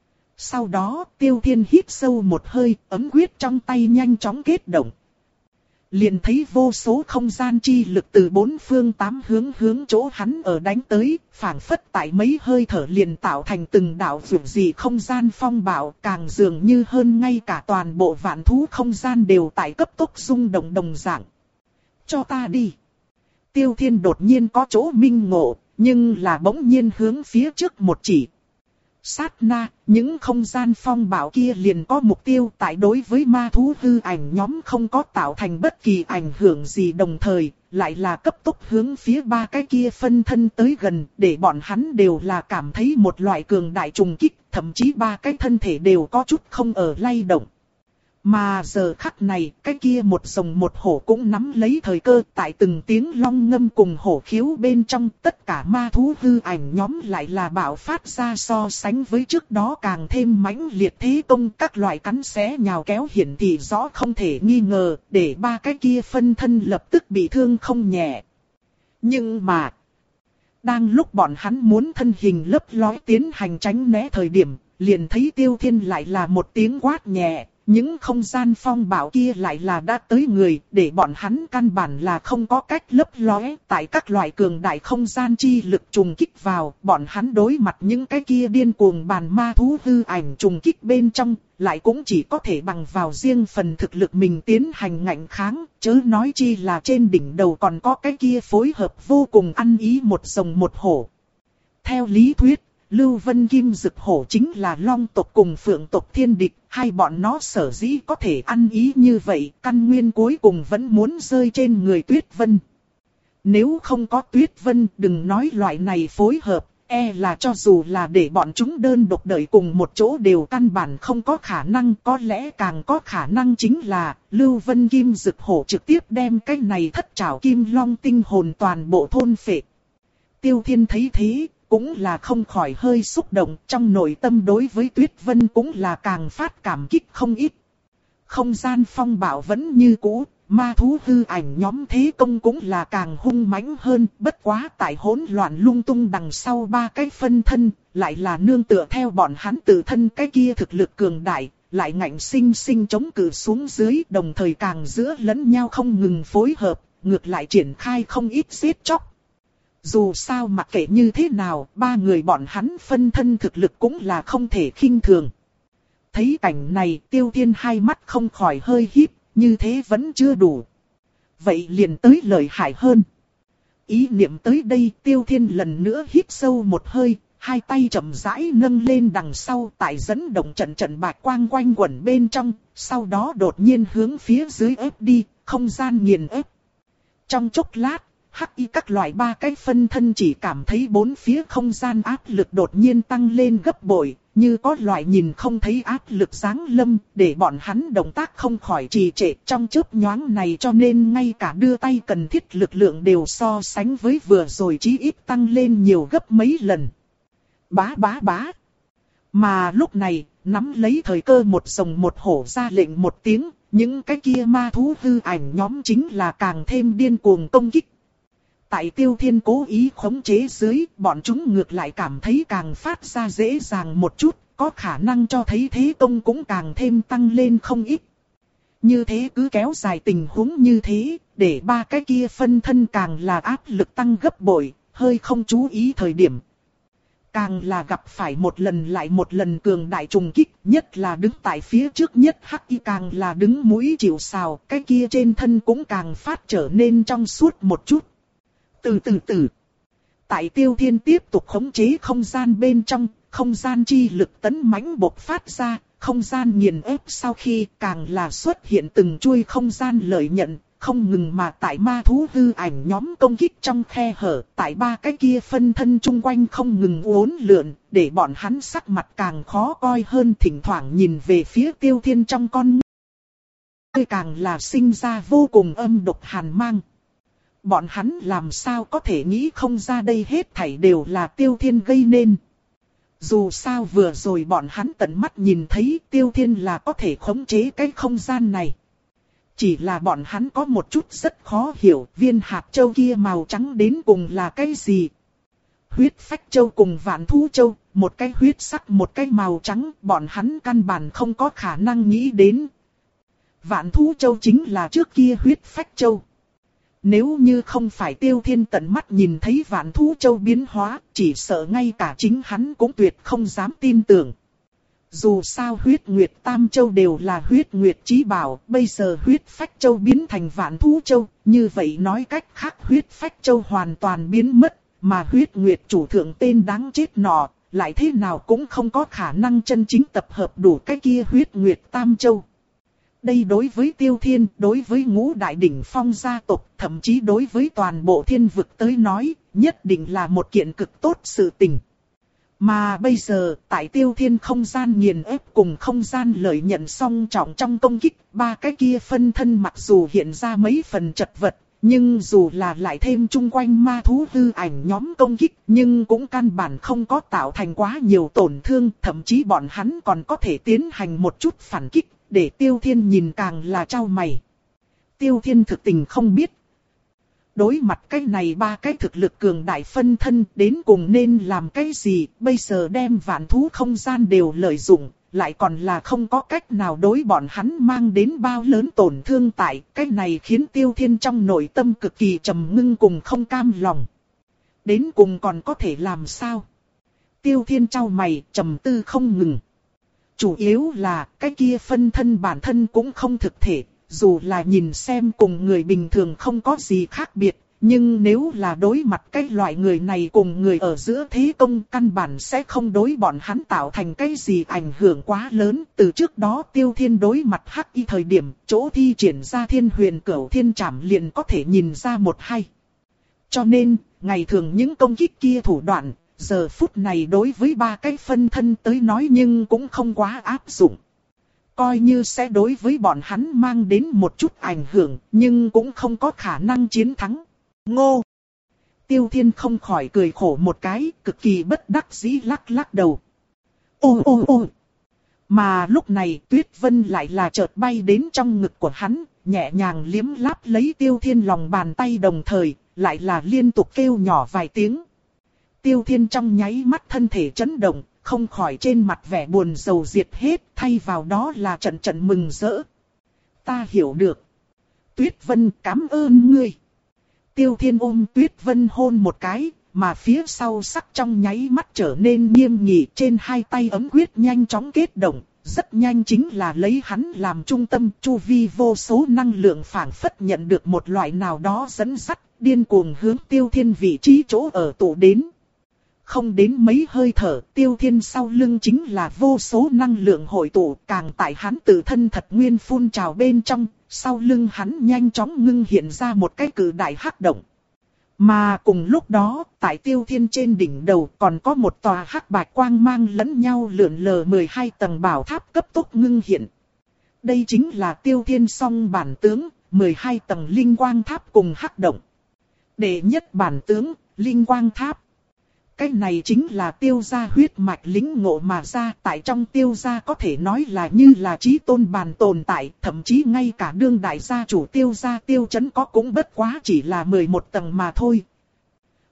Sau đó, Tiêu Thiên hít sâu một hơi, ấm quyết trong tay nhanh chóng kết động. Liền thấy vô số không gian chi lực từ bốn phương tám hướng hướng chỗ hắn ở đánh tới, phảng phất tại mấy hơi thở liền tạo thành từng đạo vượt dị không gian phong bạo, càng dường như hơn ngay cả toàn bộ vạn thú không gian đều tại cấp tốc rung động đồng dạng. Cho ta đi. Tiêu Thiên đột nhiên có chỗ minh ngộ, nhưng là bỗng nhiên hướng phía trước một chỉ. Sát na, những không gian phong bạo kia liền có mục tiêu tại đối với ma thú hư ảnh nhóm không có tạo thành bất kỳ ảnh hưởng gì, đồng thời, lại là cấp tốc hướng phía ba cái kia phân thân tới gần, để bọn hắn đều là cảm thấy một loại cường đại trùng kích, thậm chí ba cái thân thể đều có chút không ở lay động. Mà giờ khắc này, cái kia một rồng một hổ cũng nắm lấy thời cơ, tại từng tiếng long ngâm cùng hổ khiếu bên trong, tất cả ma thú hư ảnh nhóm lại là bạo phát ra so sánh với trước đó càng thêm mãnh liệt thế công, các loại cắn xé nhào kéo hiển thị rõ không thể nghi ngờ, để ba cái kia phân thân lập tức bị thương không nhẹ. Nhưng mà, đang lúc bọn hắn muốn thân hình lấp lói tiến hành tránh né thời điểm, liền thấy Tiêu Thiên lại là một tiếng quát nhẹ. Những không gian phong bạo kia lại là đã tới người, để bọn hắn căn bản là không có cách lấp lóe, tại các loại cường đại không gian chi lực trùng kích vào, bọn hắn đối mặt những cái kia điên cuồng bàn ma thú hư ảnh trùng kích bên trong, lại cũng chỉ có thể bằng vào riêng phần thực lực mình tiến hành ngạnh kháng, chớ nói chi là trên đỉnh đầu còn có cái kia phối hợp vô cùng ăn ý một rồng một hổ. Theo lý thuyết, Lưu Vân Kim Dực Hổ chính là Long tộc cùng Phượng tộc thiên địch, hai bọn nó sở dĩ có thể ăn ý như vậy, căn nguyên cuối cùng vẫn muốn rơi trên người Tuyết Vân. Nếu không có Tuyết Vân, đừng nói loại này phối hợp, e là cho dù là để bọn chúng đơn độc đợi cùng một chỗ đều căn bản không có khả năng, có lẽ càng có khả năng chính là Lưu Vân Kim Dực Hổ trực tiếp đem cái này thất trảo kim long tinh hồn toàn bộ thôn phệ. Tiêu Thiên thấy thế, cũng là không khỏi hơi xúc động, trong nội tâm đối với Tuyết Vân cũng là càng phát cảm kích không ít. Không gian phong bạo vẫn như cũ, ma thú hư ảnh nhóm thế công cũng là càng hung mãnh hơn, bất quá tại hỗn loạn lung tung đằng sau ba cái phân thân, lại là nương tựa theo bọn hắn tự thân cái kia thực lực cường đại, lại ngạnh sinh sinh chống cự xuống dưới, đồng thời càng giữa lẫn nhau không ngừng phối hợp, ngược lại triển khai không ít giết chóc. Dù sao mặc kệ như thế nào, ba người bọn hắn phân thân thực lực cũng là không thể khinh thường. Thấy cảnh này, Tiêu Thiên hai mắt không khỏi hơi híp, như thế vẫn chưa đủ. Vậy liền tới lợi hại hơn. Ý niệm tới đây, Tiêu Thiên lần nữa hít sâu một hơi, hai tay chậm rãi nâng lên đằng sau, tại dẫn động trận trận bạch quang quanh quẩn bên trong, sau đó đột nhiên hướng phía dưới ép đi, không gian nghiền ép. Trong chốc lát, hắc y các loại ba cái phân thân chỉ cảm thấy bốn phía không gian áp lực đột nhiên tăng lên gấp bội, như có loại nhìn không thấy áp lực giáng lâm, để bọn hắn động tác không khỏi trì trệ trong chớp nhoáng này, cho nên ngay cả đưa tay cần thiết lực lượng đều so sánh với vừa rồi chí ít tăng lên nhiều gấp mấy lần. Bá bá bá. Mà lúc này, nắm lấy thời cơ một rồng một hổ ra lệnh một tiếng, những cái kia ma thú hư ảnh nhóm chính là càng thêm điên cuồng công kích. tại Tiêu Thiên cố ý khống chế dưới, bọn chúng ngược lại cảm thấy càng phát ra dễ dàng một chút, có khả năng cho thấy thế công cũng càng thêm tăng lên không ít. Như thế cứ kéo dài tình huống như thế, để ba cái kia phân thân càng là áp lực tăng gấp bội, hơi không chú ý thời điểm. Càng là gặp phải một lần lại một lần cường đại trùng kích, nhất là đứng tại phía trước nhất hắc y càng là đứng mũi chịu sào, cái kia trên thân cũng càng phát trở nên trong suốt một chút. Từ từ từ, tại Tiêu Thiên tiếp tục khống chế không gian bên trong, không gian chi lực tấn mãnh bộc phát ra, không gian nghiền ép sau khi càng là xuất hiện từng chuôi không gian lợi nhận, không ngừng mà tại ma thú hư ảnh nhóm công kích trong khe hở, tại ba cái kia phân thân chung quanh không ngừng uốn lượn, để bọn hắn sắc mặt càng khó coi hơn, thỉnh thoảng nhìn về phía Tiêu Thiên trong con ngươi càng là sinh ra vô cùng âm độc hàn mang. Bọn hắn làm sao có thể nghĩ không ra đây hết thảy đều là Tiêu Thiên gây nên. Dù sao vừa rồi bọn hắn tận mắt nhìn thấy Tiêu Thiên là có thể khống chế cái không gian này. Chỉ là bọn hắn có một chút rất khó hiểu, viên hạt châu kia màu trắng đến cùng là cái gì? Huyết phách châu cùng vạn thú châu, một cái huyết sắc một cái màu trắng, bọn hắn căn bản không có khả năng nghĩ đến. Vạn thú châu chính là trước kia huyết phách châu. Nếu như không phải Tiêu Thiên tận mắt nhìn thấy vạn thú châu biến hóa, chỉ sợ ngay cả chính hắn cũng tuyệt không dám tin tưởng. Dù sao huyết nguyệt tam châu đều là huyết nguyệt chí bảo, bây giờ huyết phách châu biến thành vạn thú châu, như vậy nói cách khác huyết phách châu hoàn toàn biến mất, mà huyết nguyệt chủ thượng tên đáng chết nọ, lại thế nào cũng không có khả năng chân chính tập hợp đủ cái kia huyết nguyệt tam châu. Đây đối với Tiêu Thiên, đối với ngũ đại đỉnh phong gia tộc, thậm chí đối với toàn bộ thiên vực tới nói, nhất định là một kiện cực tốt sự tình. Mà bây giờ, tại Tiêu Thiên không gian nghiền ép cùng không gian lợi nhận song trọng trong công kích, ba cái kia phân thân mặc dù hiện ra mấy phần chật vật, nhưng dù là lại thêm chung quanh ma thú hư ảnh nhóm công kích, nhưng cũng căn bản không có tạo thành quá nhiều tổn thương, thậm chí bọn hắn còn có thể tiến hành một chút phản kích, để Tiêu Thiên nhìn càng là chau mày. Tiêu Thiên thực tình không biết. Đối mặt cái này ba cái thực lực cường đại phân thân đến cùng nên làm cái gì, bây giờ đem vạn thú không gian đều lợi dụng, lại còn là không có cách nào đối bọn hắn mang đến bao lớn tổn thương tại, cái này khiến Tiêu Thiên trong nội tâm cực kỳ trầm ngưng cùng không cam lòng. Đến cùng còn có thể làm sao? Tiêu Thiên chau mày, trầm tư không ngừng. Chủ yếu là cái kia phân thân bản thân cũng không thực thể, dù là nhìn xem cùng người bình thường không có gì khác biệt, nhưng nếu là đối mặt cái loại người này cùng người ở giữa thế công căn bản sẽ không đối bọn hắn tạo thành cái gì ảnh hưởng quá lớn. Từ trước đó Tiêu Thiên đối mặt hắc y thời điểm, chỗ thi triển ra thiên huyền cửu thiên trảm liền có thể nhìn ra một hay. Cho nên, ngày thường những công kích kia thủ đoạn, giờ phút này đối với ba cái phân thân tới nói nhưng cũng không quá áp dụng. Coi như sẽ đối với bọn hắn mang đến một chút ảnh hưởng, nhưng cũng không có khả năng chiến thắng. Ngô! Tiêu Thiên không khỏi cười khổ một cái, cực kỳ bất đắc dĩ lắc lắc đầu. Ô ô ô! Mà lúc này Tuyết Vân lại là chợt bay đến trong ngực của hắn, nhẹ nhàng liếm láp lấy Tiêu Thiên lòng bàn tay đồng thời, lại là liên tục kêu nhỏ vài tiếng. Tiêu Thiên trong nháy mắt thân thể chấn động, không khỏi trên mặt vẻ buồn rầu diệt hết, thay vào đó là trận trận mừng rỡ. Ta hiểu được. Tuyết Vân, cảm ơn ngươi. Tiêu Thiên ôm Tuyết Vân hôn một cái, mà phía sau sắc trong nháy mắt trở nên nghiêm nghị, trên hai tay ấm quyết nhanh chóng kết động, rất nhanh chính là lấy hắn làm trung tâm, chu vi vô số năng lượng phảng phất nhận được một loại nào đó dẫn dắt, điên cuồng hướng Tiêu Thiên vị trí chỗ ở tụ đến. Không đến mấy hơi thở, Tiêu Thiên sau lưng chính là vô số năng lượng hội tụ, càng tại hắn tự thân thật nguyên phun trào bên trong, sau lưng hắn nhanh chóng ngưng hiện ra một cái cự đại hắc động. Mà cùng lúc đó, tại Tiêu Thiên trên đỉnh đầu còn có một tòa hắc bạch quang mang lẫn nhau lượn lờ mười hai tầng bảo tháp cấp tốc ngưng hiện. Đây chính là Tiêu Thiên song bản tướng, mười hai tầng linh quang tháp cùng hắc động. Đệ nhất bản tướng, linh quang tháp. Cái này chính là Tiêu gia huyết mạch lĩnh ngộ mà ra, tại trong Tiêu gia có thể nói là như là chí tôn bàn tồn tại, thậm chí ngay cả đương đại gia chủ Tiêu gia Tiêu Chấn có cũng bất quá chỉ là mười một tầng mà thôi.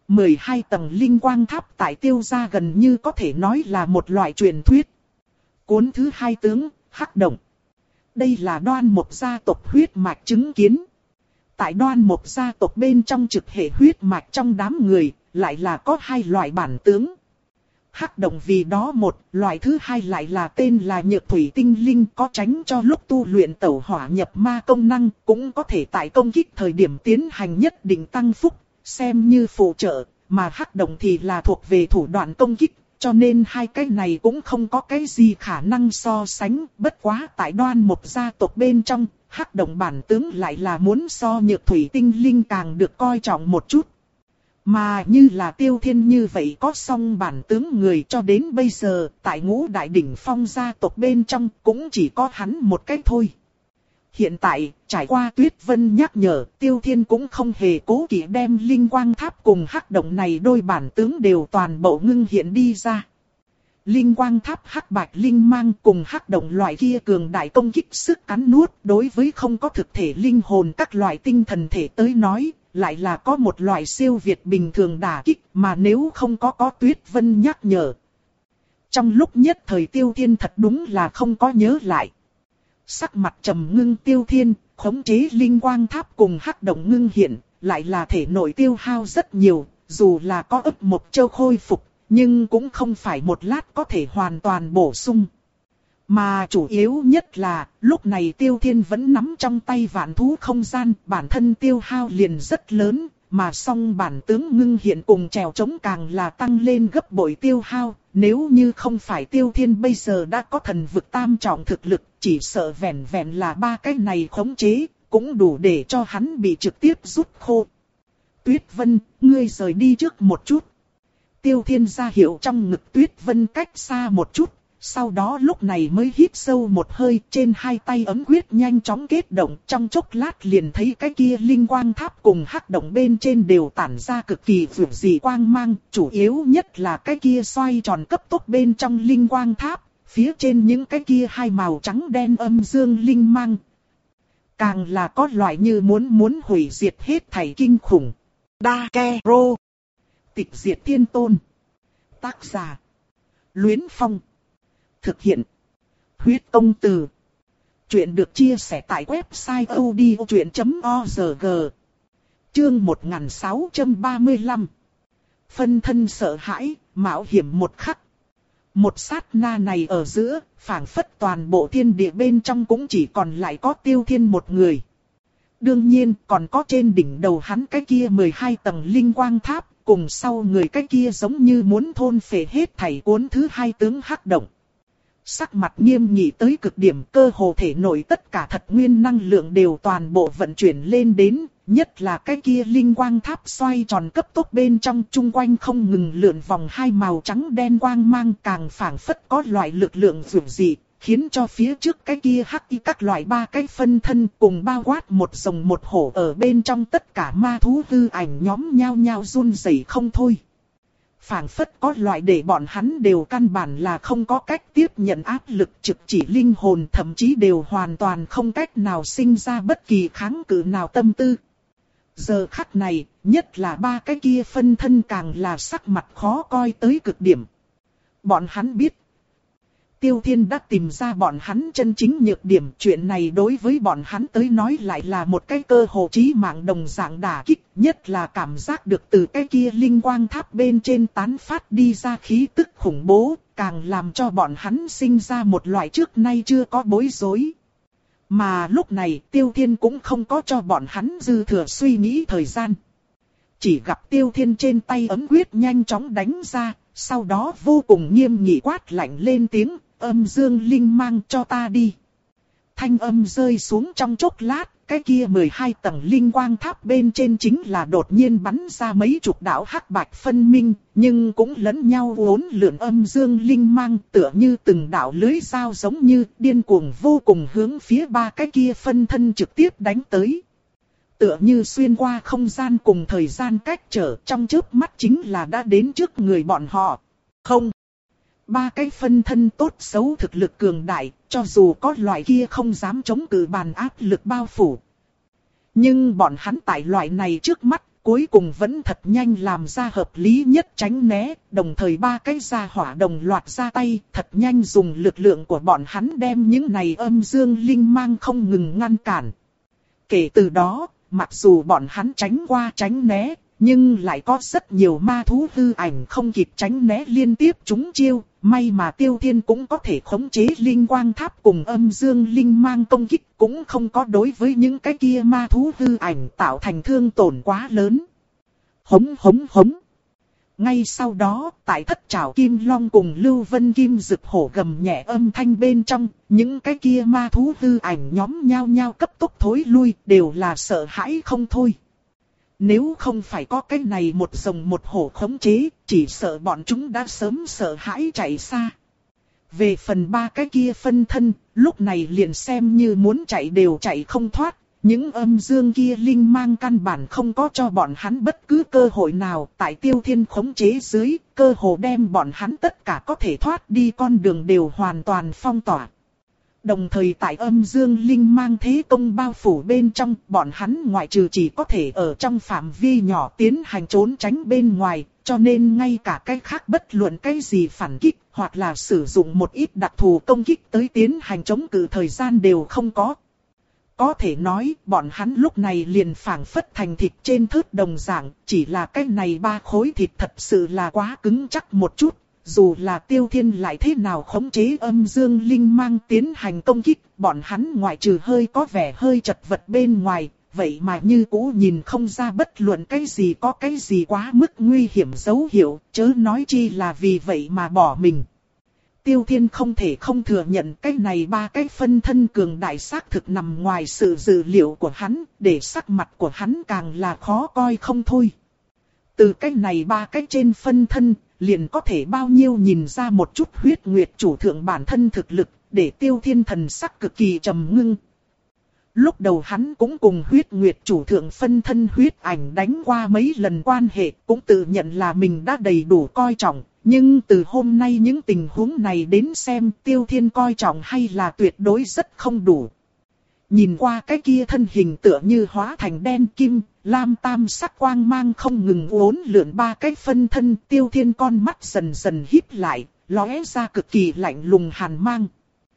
mười hai tầng linh quang tháp tại Tiêu gia gần như có thể nói là một loại truyền thuyết. Cuốn thứ hai tướng, Hắc Động. Đây là Đoan Mộc gia tộc huyết mạch chứng kiến. Tại Đoan Mộc gia tộc bên trong trực hệ huyết mạch trong đám người, lại là có hai loại bản tướng. Hắc Động vì đó một, loại thứ hai lại là tên là Nhược Thủy Tinh Linh, có tránh cho lúc tu luyện tẩu hỏa nhập ma công năng, cũng có thể tại công kích thời điểm tiến hành nhất định tăng phúc, xem như phụ trợ, mà Hắc Động thì là thuộc về thủ đoạn công kích, cho nên hai cái này cũng không có cái gì khả năng so sánh, bất quá tại Đoan Mộc gia tộc bên trong, Hắc Động bản tướng lại là muốn so Nhược Thủy Tinh Linh càng được coi trọng một chút. Mà như là Tiêu Thiên như vậy có song bản tướng người cho đến bây giờ, tại Ngũ Đại Đỉnh Phong gia tộc bên trong cũng chỉ có hắn một cách thôi. Hiện tại, trải qua Tuyết Vân nhắc nhở, Tiêu Thiên cũng không hề cố kỵ đem linh quang tháp cùng Hắc Động này đôi bản tướng đều toàn bộ ngưng hiện đi ra. Linh quang tháp hắc bạch linh mang cùng Hắc Động loại kia cường đại công kích sức cắn nuốt, đối với không có thực thể linh hồn các loại tinh thần thể tới nói, lại là có một loại siêu việt bình thường đả kích, mà nếu không có có Tuyết Vân nhắc nhở. Trong lúc nhất thời Tiêu Thiên thật đúng là không có nhớ lại. Sắc mặt trầm ngưng Tiêu Thiên, khống chế linh quang tháp cùng Hắc Động ngưng hiện, lại là thể nội tiêu hao rất nhiều, dù là có ấp một châu khôi phục, nhưng cũng không phải một lát có thể hoàn toàn bổ sung. Mà chủ yếu nhất là, lúc này Tiêu Thiên vẫn nắm trong tay vạn thú không gian, bản thân tiêu hao liền rất lớn, mà song bản tướng ngưng hiện cùng trèo trống càng là tăng lên gấp bội tiêu hao. Nếu như không phải Tiêu Thiên bây giờ đã có thần vực tam trọng thực lực, chỉ sợ vẹn vẹn là ba cái này khống chế, cũng đủ để cho hắn bị trực tiếp rút khô. Tuyết Vân, ngươi rời đi trước một chút. Tiêu Thiên ra hiệu trong ngực Tuyết Vân cách xa một chút, sau đó lúc này mới hít sâu một hơi, trên hai tay ấm quyết nhanh chóng kết động, trong chốc lát liền thấy cái kia linh quang tháp cùng Hắc Động bên trên đều tản ra cực kỳ vượt dị quang mang, chủ yếu nhất là cái kia xoay tròn cấp tốc bên trong linh quang tháp, phía trên những cái kia hai màu trắng đen âm dương linh mang. Càng là có loại như muốn muốn hủy diệt hết thảy kinh khủng. Đa Ke Rô. Tịch diệt thiên tôn. Tác giả. Luyến Phong. Thực hiện. Huyết Công Từ. Chuyện được chia sẻ tại website odchuyện chấm org. Chương một nghìn sáu trăm ba mươi lăm. Phân thân sợ hãi, mạo hiểm một khắc. Một sát na này ở giữa, phảng phất toàn bộ thiên địa bên trong cũng chỉ còn lại có Tiêu Thiên một người. Đương nhiên còn có trên đỉnh đầu hắn cái kia mười hai tầng linh quang tháp, cùng sau người cái kia giống như muốn thôn phệ hết thảy cuốn thứ hai tướng Hắc Động. Sắc mặt nghiêm nghị tới cực điểm, cơ hồ thể nội tất cả thật nguyên năng lượng đều toàn bộ vận chuyển lên đến, nhất là cái kia linh quang tháp xoay tròn cấp tốc bên trong, chung quanh không ngừng lượn vòng hai màu trắng đen quang mang, càng phảng phất có loại lực lượng dường dị, khiến cho phía trước cái kia hắc y các loại ba cái phân thân cùng bao quát một rồng một hổ ở bên trong, tất cả ma thú hư ảnh nhóm nhao nhao run rẩy không thôi. Phảng phất có loại để bọn hắn đều căn bản là không có cách tiếp nhận áp lực trực chỉ linh hồn, thậm chí đều hoàn toàn không cách nào sinh ra bất kỳ kháng cự nào tâm tư. Giờ khắc này, nhất là ba cái kia phân thân càng là sắc mặt khó coi tới cực điểm. Bọn hắn biết, Tiêu Thiên đã tìm ra bọn hắn chân chính nhược điểm, chuyện này đối với bọn hắn tới nói lại là một cái cơ hội chí mạng đồng dạng đả kích, nhất là cảm giác được từ cái kia linh quang tháp bên trên tán phát đi ra khí tức khủng bố, càng làm cho bọn hắn sinh ra một loại trước nay chưa có bối rối. Mà lúc này Tiêu Thiên cũng không có cho bọn hắn dư thừa suy nghĩ thời gian. Chỉ gặp Tiêu Thiên trên tay ấm quyết nhanh chóng đánh ra, sau đó vô cùng nghiêm nghị quát lạnh lên tiếng, âm dương linh mang cho ta đi. Thanh âm rơi xuống trong chốc lát, cái kia mười hai tầng linh quang tháp bên trên chính là đột nhiên bắn ra mấy chục đạo hắc bạch phân minh, nhưng cũng lẫn nhau uốn lượn âm dương linh mang, tựa như từng đạo lưới dao giống như điên cuồng vô cùng hướng phía ba cái kia phân thân trực tiếp đánh tới. Tựa như xuyên qua không gian cùng thời gian cách trở, trong chớp mắt chính là đã đến trước người bọn họ. Không. Ba cái phân thân tốt xấu thực lực cường đại, cho dù có loại kia không dám chống cự bàn áp lực bao phủ. Nhưng bọn hắn tại loại này trước mắt, cuối cùng vẫn thật nhanh làm ra hợp lý nhất tránh né, đồng thời ba cái gia hỏa đồng loạt ra tay, thật nhanh dùng lực lượng của bọn hắn đem những này âm dương linh mang không ngừng ngăn cản. Kể từ đó, mặc dù bọn hắn tránh qua tránh né, nhưng lại có rất nhiều ma thú hư ảnh không kịp tránh né liên tiếp trúng chiêu, may mà Tiêu Thiên cũng có thể khống chế linh quang tháp cùng âm dương linh mang công kích, cũng không có đối với những cái kia ma thú hư ảnh tạo thành thương tổn quá lớn. Hống hống hống. Ngay sau đó, tại thất trảo kim long cùng Lưu Vân Kim Dực hổ gầm nhẹ âm thanh bên trong, những cái kia ma thú hư ảnh nhóm nhao nhao cấp tốc thối lui, đều là sợ hãi không thôi. Nếu không phải có cái này một rồng một hổ khống chế, chỉ sợ bọn chúng đã sớm sợ hãi chạy xa. Về phần ba cái kia phân thân, lúc này liền xem như muốn chạy đều chạy không thoát. Những âm dương kia linh mang căn bản không có cho bọn hắn bất cứ cơ hội nào. Tại Tiêu Thiên khống chế dưới, cơ hồ đem bọn hắn tất cả có thể thoát đi con đường đều hoàn toàn phong tỏa. Đồng thời tại âm dương linh mang thế công bao phủ bên trong, bọn hắn ngoại trừ chỉ có thể ở trong phạm vi nhỏ tiến hành trốn tránh bên ngoài, cho nên ngay cả cái khác bất luận cái gì phản kích, hoặc là sử dụng một ít đặc thù công kích tới tiến hành chống cự thời gian đều không có. Có thể nói, bọn hắn lúc này liền phảng phất thành thịt trên thớt đồng dạng, chỉ là cái này ba khối thịt thật sự là quá cứng chắc một chút. Dù là Tiêu Thiên lại thế nào khống chế âm dương linh mang tiến hành công kích, bọn hắn ngoại trừ hơi có vẻ hơi chật vật bên ngoài, vậy mà như cũ nhìn không ra bất luận cái gì có cái gì quá mức nguy hiểm dấu hiệu, chớ nói chi là vì vậy mà bỏ mình. Tiêu Thiên không thể không thừa nhận cái này ba cái phân thân cường đại xác thực nằm ngoài sự dự liệu của hắn, để sắc mặt của hắn càng là khó coi không thôi. Từ cái này ba cái trên phân thân, liền có thể bao nhiêu nhìn ra một chút huyết nguyệt chủ thượng bản thân thực lực, để Tiêu Thiên thần sắc cực kỳ trầm ngưng. Lúc đầu hắn cũng cùng huyết nguyệt chủ thượng phân thân huyết ảnh đánh qua mấy lần quan hệ, cũng tự nhận là mình đã đầy đủ coi trọng. Nhưng từ hôm nay những tình huống này đến xem, Tiêu Thiên coi trọng hay là tuyệt đối rất không đủ. Nhìn qua cái kia thân hình tựa như hóa thành đen kim, lam tam sắc quang mang không ngừng uốn lượn ba cái phân thân, Tiêu Thiên con mắt dần dần híp lại, lóe ra cực kỳ lạnh lùng hàn mang.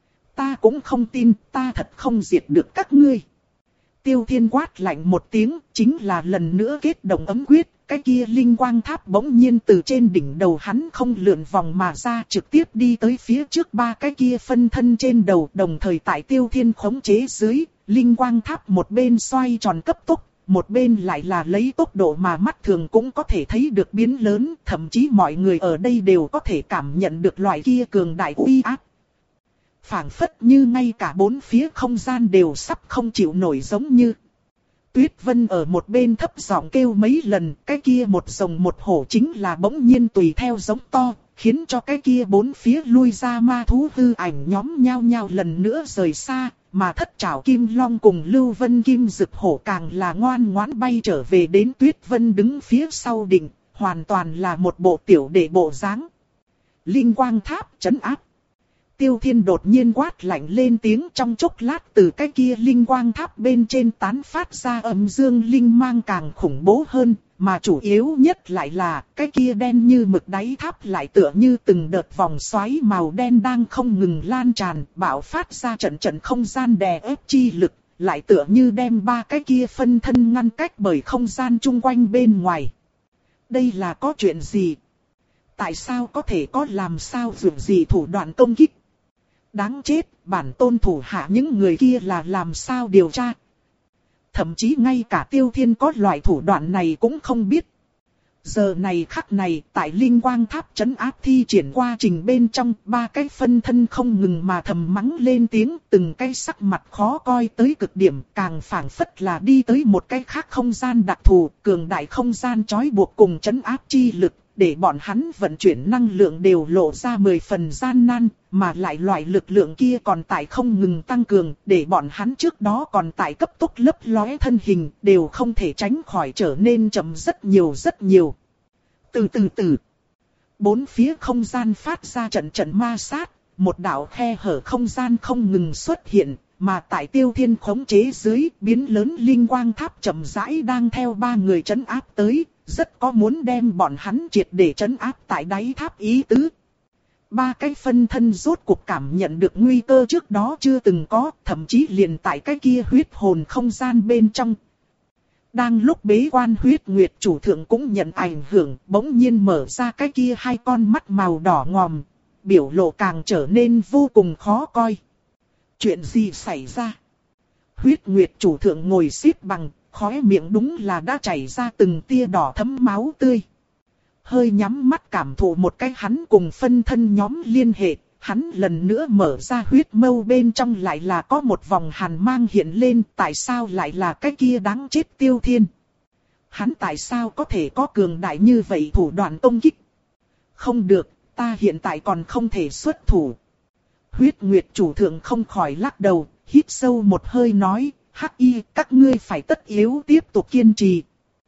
Ta cũng không tin, ta thật không diệt được các ngươi. Tiêu Thiên quát lạnh một tiếng, chính là lần nữa kết động ấm quyết, cái kia linh quang tháp bỗng nhiên từ trên đỉnh đầu hắn không lượn vòng mà ra, trực tiếp đi tới phía trước ba cái kia phân thân trên đầu, đồng thời tại Tiêu Thiên khống chế dưới, linh quang tháp một bên xoay tròn cấp tốc, một bên lại là lấy tốc độ mà mắt thường cũng có thể thấy được biến lớn, thậm chí mọi người ở đây đều có thể cảm nhận được loại kia cường đại uy áp. Phảng phất như ngay cả bốn phía không gian đều sắp không chịu nổi giống như. Tuyết Vân ở một bên thấp giọng kêu mấy lần, cái kia một rồng một hổ chính là bỗng nhiên tùy theo giống to, khiến cho cái kia bốn phía lui ra ma thú hư ảnh nhóm nhao nhao lần nữa rời xa, mà thất trảo kim long cùng Lưu Vân Kim Dực hổ càng là ngoan ngoãn bay trở về đến Tuyết Vân đứng phía sau đỉnh, hoàn toàn là một bộ tiểu đệ bộ dáng. Linh quang tháp trấn áp. Tiêu Thiên đột nhiên quát lạnh lên tiếng, trong chốc lát từ cái kia linh quang tháp bên trên tán phát ra âm dương linh mang càng khủng bố hơn, mà chủ yếu nhất lại là cái kia đen như mực đáy tháp lại tựa như từng đợt vòng xoáy màu đen đang không ngừng lan tràn, bạo phát ra trận trận không gian đè ép chi lực, lại tựa như đem ba cái kia phân thân ngăn cách bởi không gian chung quanh bên ngoài. Đây là có chuyện gì? Tại sao có thể có làm sao dù gì thủ đoạn công kích? Đáng chết, bản tôn thủ hạ những người kia là làm sao điều tra? Thậm chí ngay cả Tiêu Thiên có loại thủ đoạn này cũng không biết. Giờ này khắc này, tại linh quang tháp trấn áp thi triển qua trình bên trong, ba cái phân thân không ngừng mà thầm mắng lên tiếng, từng cái sắc mặt khó coi tới cực điểm, càng phảng phất là đi tới một cái khác không gian đặc thù, cường đại không gian trói buộc cùng trấn áp chi lực, để bọn hắn vận chuyển năng lượng đều lộ ra mười phần gian nan, mà lại loại lực lượng kia còn tại không ngừng tăng cường, để bọn hắn trước đó còn tại cấp tốc lấp lóe thân hình, đều không thể tránh khỏi trở nên chậm rất nhiều rất nhiều. Từ từ từ, bốn phía không gian phát ra trận trận ma sát, một đạo khe hở không gian không ngừng xuất hiện, mà tại Tiêu Thiên khống chế dưới, biến lớn linh quang tháp chậm rãi đang theo ba người trấn áp tới, rất có muốn đem bọn hắn triệt để trấn áp tại đáy tháp ý tứ. Ba cái phân thân rốt cuộc cảm nhận được nguy cơ trước đó chưa từng có, thậm chí liền tại cái kia huyết hồn không gian bên trong. Đang lúc bế quan huyết nguyệt chủ thượng cũng nhận ảnh hưởng, bỗng nhiên mở ra cái kia hai con mắt màu đỏ ngòm, biểu lộ càng trở nên vô cùng khó coi. Chuyện gì xảy ra? Huyết nguyệt chủ thượng ngồi xếp bằng, khóe miệng đúng là đã chảy ra từng tia đỏ thấm máu tươi. Hơi nhắm mắt cảm thụ một cái hắn cùng phân thân nhóm liên hệ, hắn lần nữa mở ra huyết mâu bên trong lại là có một vòng hàn mang hiện lên, tại sao lại là cái kia đáng chết Tiêu Thiên? Hắn tại sao có thể có cường đại như vậy thủ đoạn công kích? Không được, ta hiện tại còn không thể xuất thủ. Huyết Nguyệt chủ thượng không khỏi lắc đầu, hít sâu một hơi nói, Hắc Y, các ngươi phải tất yếu tiếp tục kiên trì.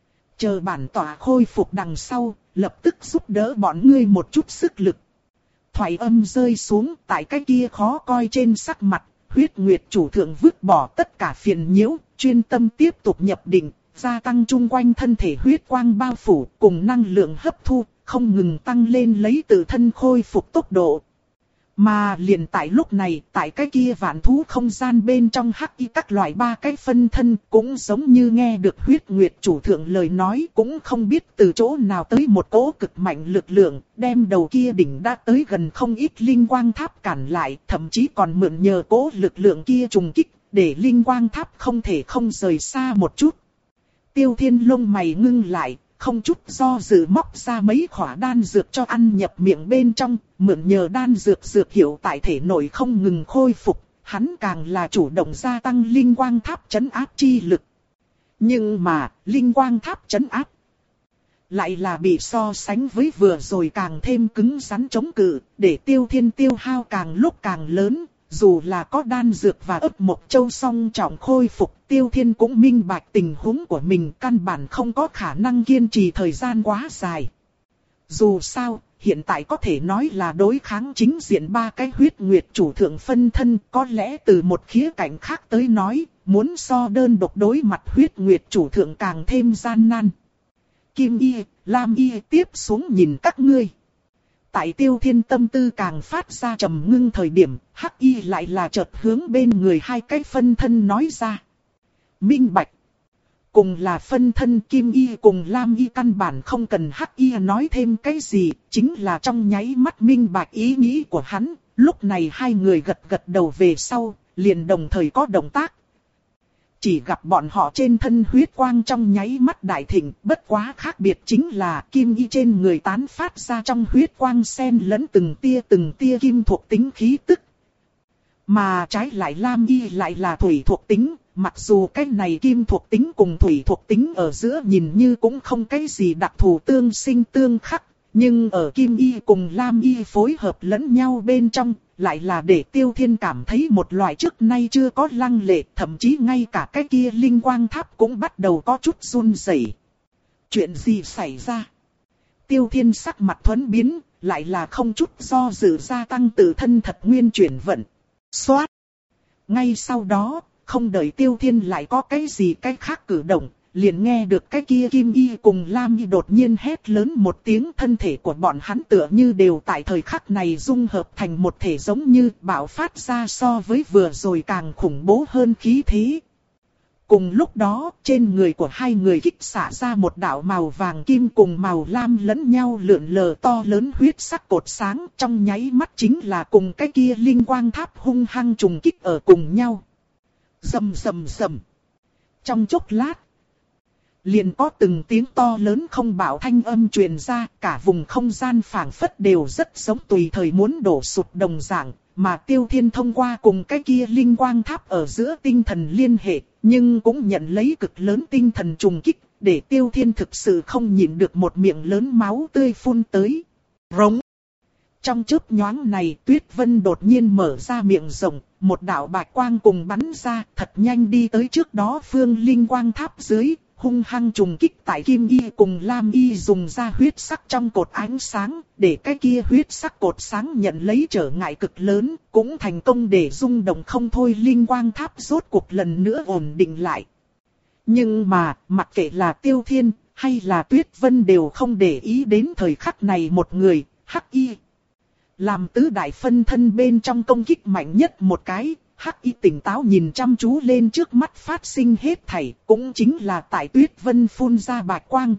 Chờ bản tỏa khôi phục đằng sau, lập tức giúp đỡ bọn ngươi một chút sức lực. Thoại âm rơi xuống, tại cái kia khó coi trên sắc mặt, Huyết Nguyệt chủ thượng vứt bỏ tất cả phiền nhiễu, chuyên tâm tiếp tục nhập định, gia tăng chung quanh thân thể huyết quang bao phủ, cùng năng lượng hấp thu, không ngừng tăng lên lấy tự thân khôi phục tốc độ. Mà liền tại lúc này, tại cái kia vạn thú không gian bên trong hắc y các loại ba cái phân thân cũng giống như nghe được Huyết Nguyệt chủ thượng lời nói, cũng không biết từ chỗ nào tới một cỗ cực mạnh lực lượng, đem đầu kia đỉnh đã tới gần không ít linh quang tháp cản lại, thậm chí còn mượn nhờ cỗ lực lượng kia trùng kích, để linh quang tháp không thể không rời xa một chút. Tiêu Thiên lông mày ngưng lại, không chút do dự móc ra mấy khỏa đan dược cho ăn nhập miệng bên trong, mượn nhờ đan dược dược hiệu tại thể nội không ngừng khôi phục, hắn càng là chủ động gia tăng linh quang tháp trấn áp chi lực. Nhưng mà, linh quang tháp trấn áp lại là bị so sánh với vừa rồi càng thêm cứng rắn chống cự, để Tiêu Thiên tiêu hao càng lúc càng lớn. Dù là có đan dược và ấp một châu song trọng khôi phục, Tiêu Thiên cũng minh bạch tình huống của mình căn bản không có khả năng kiên trì thời gian quá dài. Dù sao, hiện tại có thể nói là đối kháng chính diện ba cái Huyết Nguyệt chủ thượng phân thân, có lẽ từ một khía cạnh khác tới nói, muốn so đơn độc đối mặt Huyết Nguyệt chủ thượng càng thêm gian nan. Kim Y, Lam Y tiếp xuống nhìn các ngươi. Tại Tiêu Thiên tâm tư càng phát ra trầm ngưng thời điểm, Hắc Y lại là chợt hướng bên người hai cái phân thân nói ra. Minh bạch. Cùng là phân thân Kim Y cùng Lam Y căn bản không cần Hắc Y nói thêm cái gì, chính là trong nháy mắt minh bạch ý nghĩ của hắn. Lúc này hai người gật gật đầu về sau, liền đồng thời có động tác. Chỉ gặp bọn họ trên thân huyết quang trong nháy mắt đại thịnh, bất quá khác biệt chính là kim y trên người tán phát ra trong huyết quang xen lẫn từng tia từng tia kim thuộc tính khí tức. Mà trái lại Lam y lại là thủy thuộc tính, mặc dù cái này kim thuộc tính cùng thủy thuộc tính ở giữa nhìn như cũng không cái gì đặc thù tương sinh tương khắc, nhưng ở kim y cùng Lam y phối hợp lẫn nhau bên trong, lại là để Tiêu Thiên cảm thấy một loại trước nay chưa có lăng lệ, thậm chí ngay cả cái kia linh quang tháp cũng bắt đầu có chút run rẩy. Chuyện gì xảy ra? Tiêu Thiên sắc mặt thuẫn biến, lại là không chút do dự gia tăng tự thân thật nguyên chuyển vận. Xoát! Ngay sau đó, không đợi Tiêu Thiên lại có cái gì cái khác cử động, liền nghe được cái kia Kim Y cùng Lam Y đột nhiên hét lớn một tiếng, thân thể của bọn hắn tựa như đều tại thời khắc này dung hợp thành một thể, giống như bạo phát ra so với vừa rồi càng khủng bố hơn khí thế. Cùng lúc đó, trên người của hai người kích xả ra một đạo màu vàng kim cùng màu lam lẫn nhau lượn lờ to lớn huyết sắc cột sáng, trong nháy mắt chính là cùng cái kia linh quang tháp hung hăng trùng kích ở cùng nhau. Rầm rầm rầm. Trong chốc lát, liền có từng tiếng to lớn không bạo thanh âm truyền ra, cả vùng không gian phảng phất đều rất giống tùy thời muốn đổ sụt đồng dạng, mà Tiêu Thiên thông qua cùng cái kia linh quang tháp ở giữa tinh thần liên hệ, nhưng cũng nhận lấy cực lớn tinh thần trùng kích, để Tiêu Thiên thực sự không nhịn được một miệng lớn máu tươi phun tới. Rống! Trong chớp nhoáng này, Tuyết Vân đột nhiên mở ra miệng rộng, một đạo bạch quang cùng bắn ra, thật nhanh đi tới trước đó phương linh quang tháp dưới, hung hăng trùng kích tại Kim Y cùng Lam Y dùng ra huyết sắc trong cột ánh sáng, để cái kia huyết sắc cột sáng nhận lấy trở ngại cực lớn, cũng thành công để rung động không thôi linh quang tháp rốt cuộc lần nữa ổn định lại. Nhưng mà, mặc kệ là Tiêu Thiên, hay là Tuyết Vân đều không để ý đến thời khắc này một người, Hắc Y. Làm tứ đại phân thân bên trong công kích mạnh nhất một cái, Hắc Y tỉnh táo nhìn chăm chú lên trước mắt phát sinh hết thảy, cũng chính là tại Tuyết Vân phun ra bạch quang.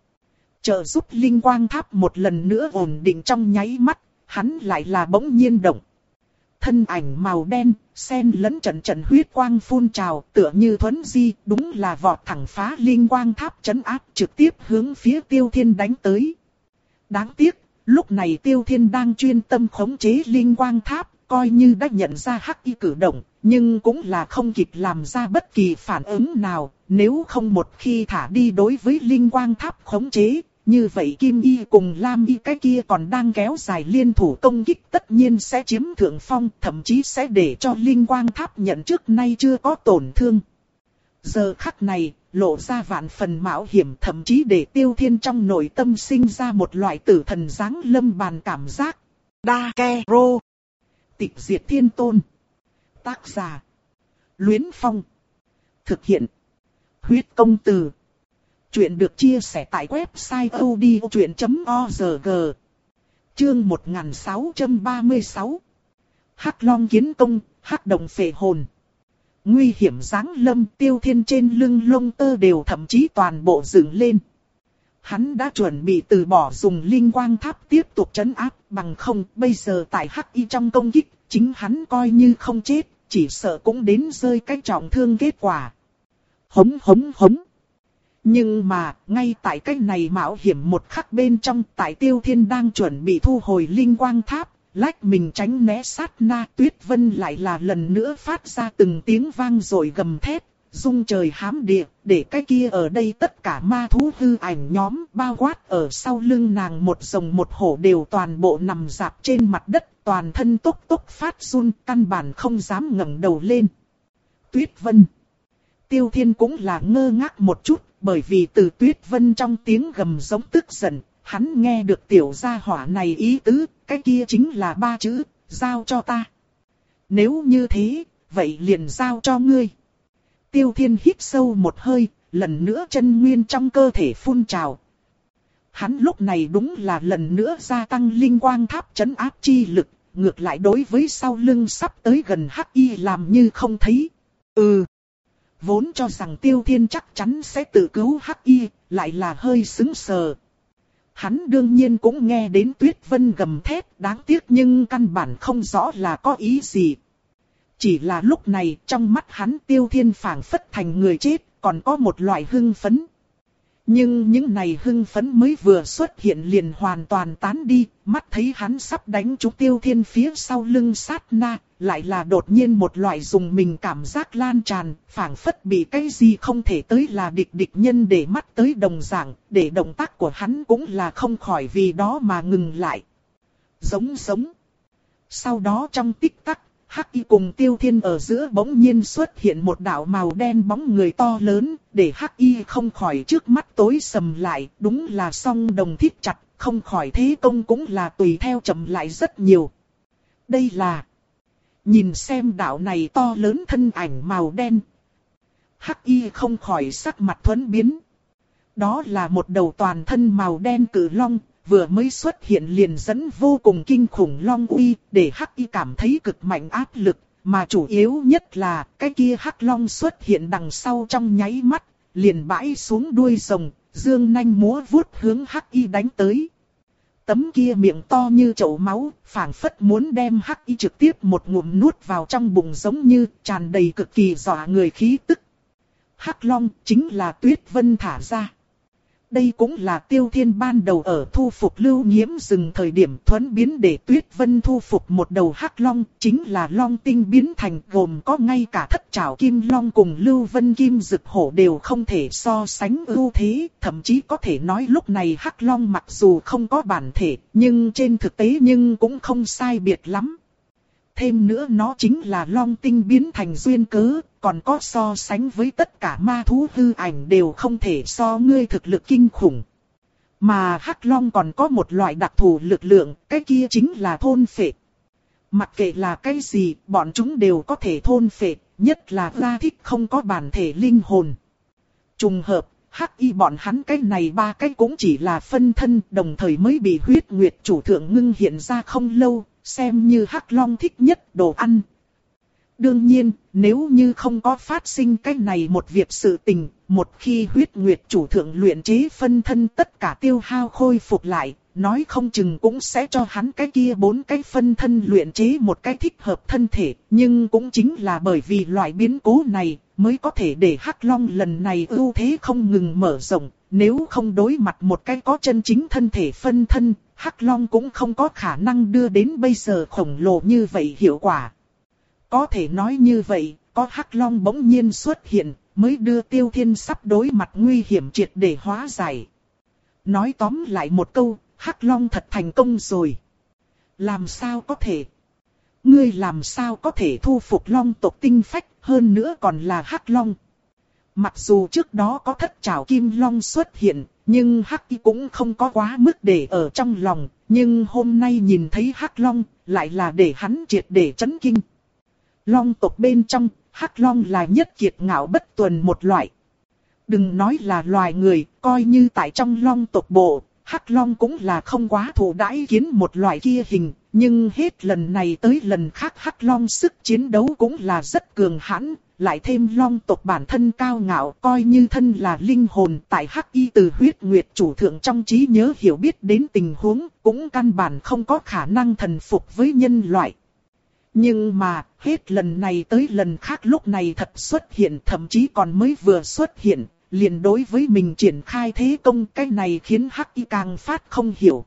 Trợ giúp linh quang tháp một lần nữa ổn định trong nháy mắt, hắn lại là bỗng nhiên động. Thân ảnh màu đen, xen lẫn trận trận huyết quang phun trào, tựa như thuấn di, đúng là vọt thẳng phá linh quang tháp trấn áp trực tiếp hướng phía Tiêu Thiên đánh tới. Đáng tiếc, lúc này Tiêu Thiên đang chuyên tâm khống chế linh quang tháp, coi như đã nhận ra Hắc Y cử động, nhưng cũng là không kịp làm ra bất kỳ phản ứng nào, nếu không một khi thả đi đối với linh quang tháp khống chế, như vậy Kim Y cùng Lam Y cái kia còn đang kéo dài liên thủ công kích tất nhiên sẽ chiếm thượng phong, thậm chí sẽ để cho linh quang tháp nhận trước nay chưa có tổn thương. Giờ khắc này, lộ ra vạn phần mạo hiểm, thậm chí để Tiêu Thiên trong nội tâm sinh ra một loại tử thần giáng lâm bàn cảm giác. Đa Ke Rô. Tịch diệt thiên tôn. Tác giả. Luyến Phong. Thực hiện. Huyết công từ. Chuyện được chia sẻ tại website odchuyện chấm org. Chương một nghìn sáu trăm ba mươi sáu. Hắc Long kiến công, hắc động phệ hồn. Nguy hiểm giáng lâm, Tiêu Thiên trên lưng lông tơ đều thậm chí toàn bộ dựng lên. Hắn đã chuẩn bị từ bỏ dùng linh quang tháp tiếp tục trấn áp, bằng không bây giờ tại Hắc Y trong công kích, chính hắn coi như không chết, chỉ sợ cũng đến rơi cái trọng thương kết quả. Hống hống hống. Nhưng mà, ngay tại cái này mạo hiểm một khắc bên trong, tại Tiêu Thiên đang chuẩn bị thu hồi linh quang tháp, lách mình tránh né sát na, Tuyết Vân lại là lần nữa phát ra từng tiếng vang rồi gầm thét, rung trời hám địa, để cái kia ở đây tất cả ma thú hư ảnh nhóm bao quát ở sau lưng nàng một rồng một hổ đều toàn bộ nằm rạp trên mặt đất, toàn thân tốc tốc phát run, căn bản không dám ngẩng đầu lên. Tuyết Vân. Tiêu Thiên cũng là ngơ ngác một chút, bởi vì từ Tuyết Vân trong tiếng gầm giống tức giận, hắn nghe được tiểu gia hỏa này ý tứ, cái kia chính là ba chữ, giao cho ta. Nếu như thế, vậy liền giao cho ngươi. Tiêu Thiên hít sâu một hơi, lần nữa chân nguyên trong cơ thể phun trào. Hắn lúc này đúng là lần nữa gia tăng linh quang tháp trấn áp chi lực, ngược lại đối với sau lưng sắp tới gần Hắc Y làm như không thấy. Ừ. Vốn cho rằng Tiêu Thiên chắc chắn sẽ tự cứu Hắc Y, lại là hơi sững sờ. Hắn đương nhiên cũng nghe đến Tuyết Vân gầm thét, đáng tiếc nhưng căn bản không rõ là có ý gì. Chỉ là lúc này trong mắt hắn Tiêu Thiên phảng phất thành người chết, còn có một loại hưng phấn. Nhưng những này hưng phấn mới vừa xuất hiện liền hoàn toàn tán đi, mắt thấy hắn sắp đánh trúng Tiêu Thiên phía sau lưng sát na, lại là đột nhiên một loại dùng mình cảm giác lan tràn, phảng phất bị cái gì không thể tới là địch địch nhân để mắt tới đồng dạng, để động tác của hắn cũng là không khỏi vì đó mà ngừng lại. Giống giống. Sau đó trong tích tắc, Hắc Y cùng Tiêu Thiên ở giữa bỗng nhiên xuất hiện một đạo màu đen bóng người to lớn, để Hắc Y không khỏi trước mắt tối sầm lại, đúng là song đồng thiết chặt, không khỏi thế công cũng là tùy theo chậm lại rất nhiều. Đây là... Nhìn xem đạo này to lớn thân ảnh màu đen. Hắc Y không khỏi sắc mặt thuẫn biến. Đó là một đầu toàn thân màu đen cự long, vừa mới xuất hiện liền dẫn vô cùng kinh khủng long uy, để Hắc Y cảm thấy cực mạnh áp lực, mà chủ yếu nhất là cái kia Hắc Long xuất hiện đằng sau trong nháy mắt, liền bãi xuống đuôi rồng, dương nanh múa vuốt hướng Hắc Y đánh tới. Tấm kia miệng to như chậu máu, phảng phất muốn đem Hắc Y trực tiếp một ngụm nuốt vào trong bụng, giống như tràn đầy cực kỳ dọa người khí tức. Hắc Long chính là Tuyết Vân thả ra. Đây cũng là Tiêu Thiên ban đầu ở thu phục Lưu Nhiễm rừng thời điểm thuấn biến để Tuyết Vân thu phục một đầu Hắc Long, chính là Long tinh biến thành, gồm có ngay cả thất trảo kim long cùng Lưu Vân kim dực hổ đều không thể so sánh ưu thế, thậm chí có thể nói lúc này Hắc Long mặc dù không có bản thể, nhưng trên thực tế nhưng cũng không sai biệt lắm. Thêm nữa nó chính là long tinh biến thành duyên cớ, còn có so sánh với tất cả ma thú hư ảnh đều không thể so ngươi thực lực kinh khủng. Mà hắc long còn có một loại đặc thù lực lượng, cái kia chính là thôn phệ. Mặc kệ là cái gì, bọn chúng đều có thể thôn phệ, nhất là ra thích không có bản thể linh hồn. Trùng hợp, hắc y bọn hắn cái này ba cái cũng chỉ là phân thân, đồng thời mới bị huyết nguyệt chủ thượng ngưng hiện ra không lâu, xem như hắc long thích nhất đồ ăn. Đương nhiên, nếu như không có phát sinh cái này một việc sự tình, một khi huyết nguyệt chủ thượng luyện chế phân thân tất cả tiêu hao khôi phục lại, nói không chừng cũng sẽ cho hắn cái kia bốn cái phân thân luyện chế một cái thích hợp thân thể, nhưng cũng chính là bởi vì loại biến cố này, mới có thể để hắc long lần này ưu thế không ngừng mở rộng, nếu không đối mặt một cái có chân chính thân thể phân thân, hắc long cũng không có khả năng đưa đến bây giờ khổng lồ như vậy hiệu quả. Có thể nói như vậy, có hắc long bỗng nhiên xuất hiện, mới đưa Tiêu Thiên sắp đối mặt nguy hiểm triệt để hóa giải. Nói tóm lại một câu, hắc long thật thành công rồi. Làm sao có thể? Ngươi làm sao có thể thu phục long tộc tinh phách, hơn nữa còn là hắc long? Mặc dù trước đó có thất trảo kim long xuất hiện, nhưng hắc y cũng không có quá mức để ở trong lòng, nhưng hôm nay nhìn thấy hắc long, lại là để hắn triệt để chấn kinh. Long tộc bên trong, hắc long là nhất kiệt ngạo bất tuần một loại. Đừng nói là loài người, coi như tại trong long tộc bộ, hắc long cũng là không quá thù đãi kiến một loại kia hình, nhưng hết lần này tới lần khác hắc long sức chiến đấu cũng là rất cường hãn, lại thêm long tộc bản thân cao ngạo, coi như thân là linh hồn tại hắc y từ huyết nguyệt chủ thượng trong trí nhớ hiểu biết đến tình huống, cũng căn bản không có khả năng thần phục với nhân loại. Nhưng mà, hết lần này tới lần khác lúc này thật xuất hiện, thậm chí còn mới vừa xuất hiện, liền đối với mình triển khai thế công, cái này khiến hắc y càng phát không hiểu.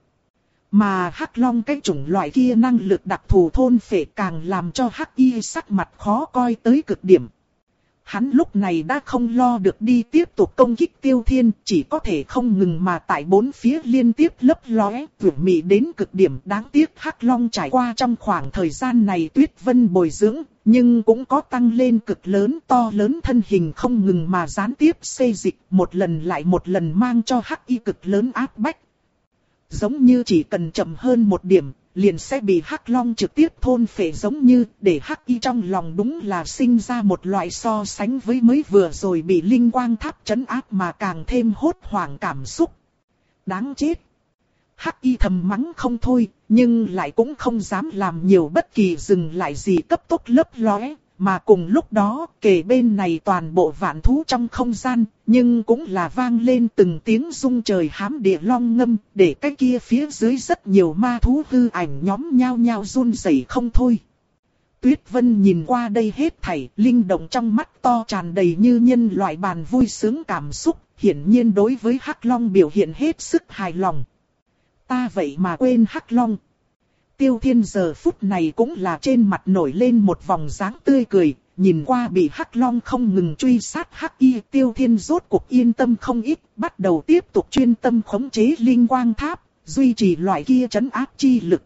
Mà hắc long cái chủng loại kia năng lực đặc thù thôn phệ càng làm cho hắc y sắc mặt khó coi tới cực điểm. Hắn lúc này đã không lo được đi tiếp tục công kích Tiêu Thiên, chỉ có thể không ngừng mà tại bốn phía liên tiếp lấp lóe, vượt mị đến cực điểm. Đáng tiếc hắc long trải qua trong khoảng thời gian này tuyết vân bồi dưỡng, nhưng cũng có tăng lên cực lớn, to lớn thân hình không ngừng mà gián tiếp xê dịch, một lần lại một lần mang cho hắc y cực lớn áp bách. Giống như chỉ cần chậm hơn một điểm, liền sẽ bị hắc long trực tiếp thôn phệ, giống như để hắc y trong lòng đúng là sinh ra một loại so sánh với mới vừa rồi bị linh quang tháp trấn áp mà càng thêm hốt hoảng cảm xúc. Đáng chết! Hắc y thầm mắng không thôi, nhưng lại cũng không dám làm nhiều bất kỳ dừng lại gì, cấp tốc lấp lóe. Mà cùng lúc đó, kề bên này toàn bộ vạn thú trong không gian, nhưng cũng là vang lên từng tiếng rung trời hám địa long ngâm, để cái kia phía dưới rất nhiều ma thú hư ảnh nhóm nhao nhao run rẩy không thôi. Tuyết Vân nhìn qua đây hết thảy, linh động trong mắt to tràn đầy như nhân loại bàn vui sướng cảm xúc, hiển nhiên đối với hắc long biểu hiện hết sức hài lòng. Ta vậy mà quên hắc long. Tiêu Thiên giờ phút này cũng là trên mặt nổi lên một vòng dáng tươi cười, nhìn qua bị hắc long không ngừng truy sát hắc y, Tiêu Thiên rốt cuộc yên tâm không ít, bắt đầu tiếp tục chuyên tâm khống chế linh quang tháp, duy trì loại kia trấn áp chi lực.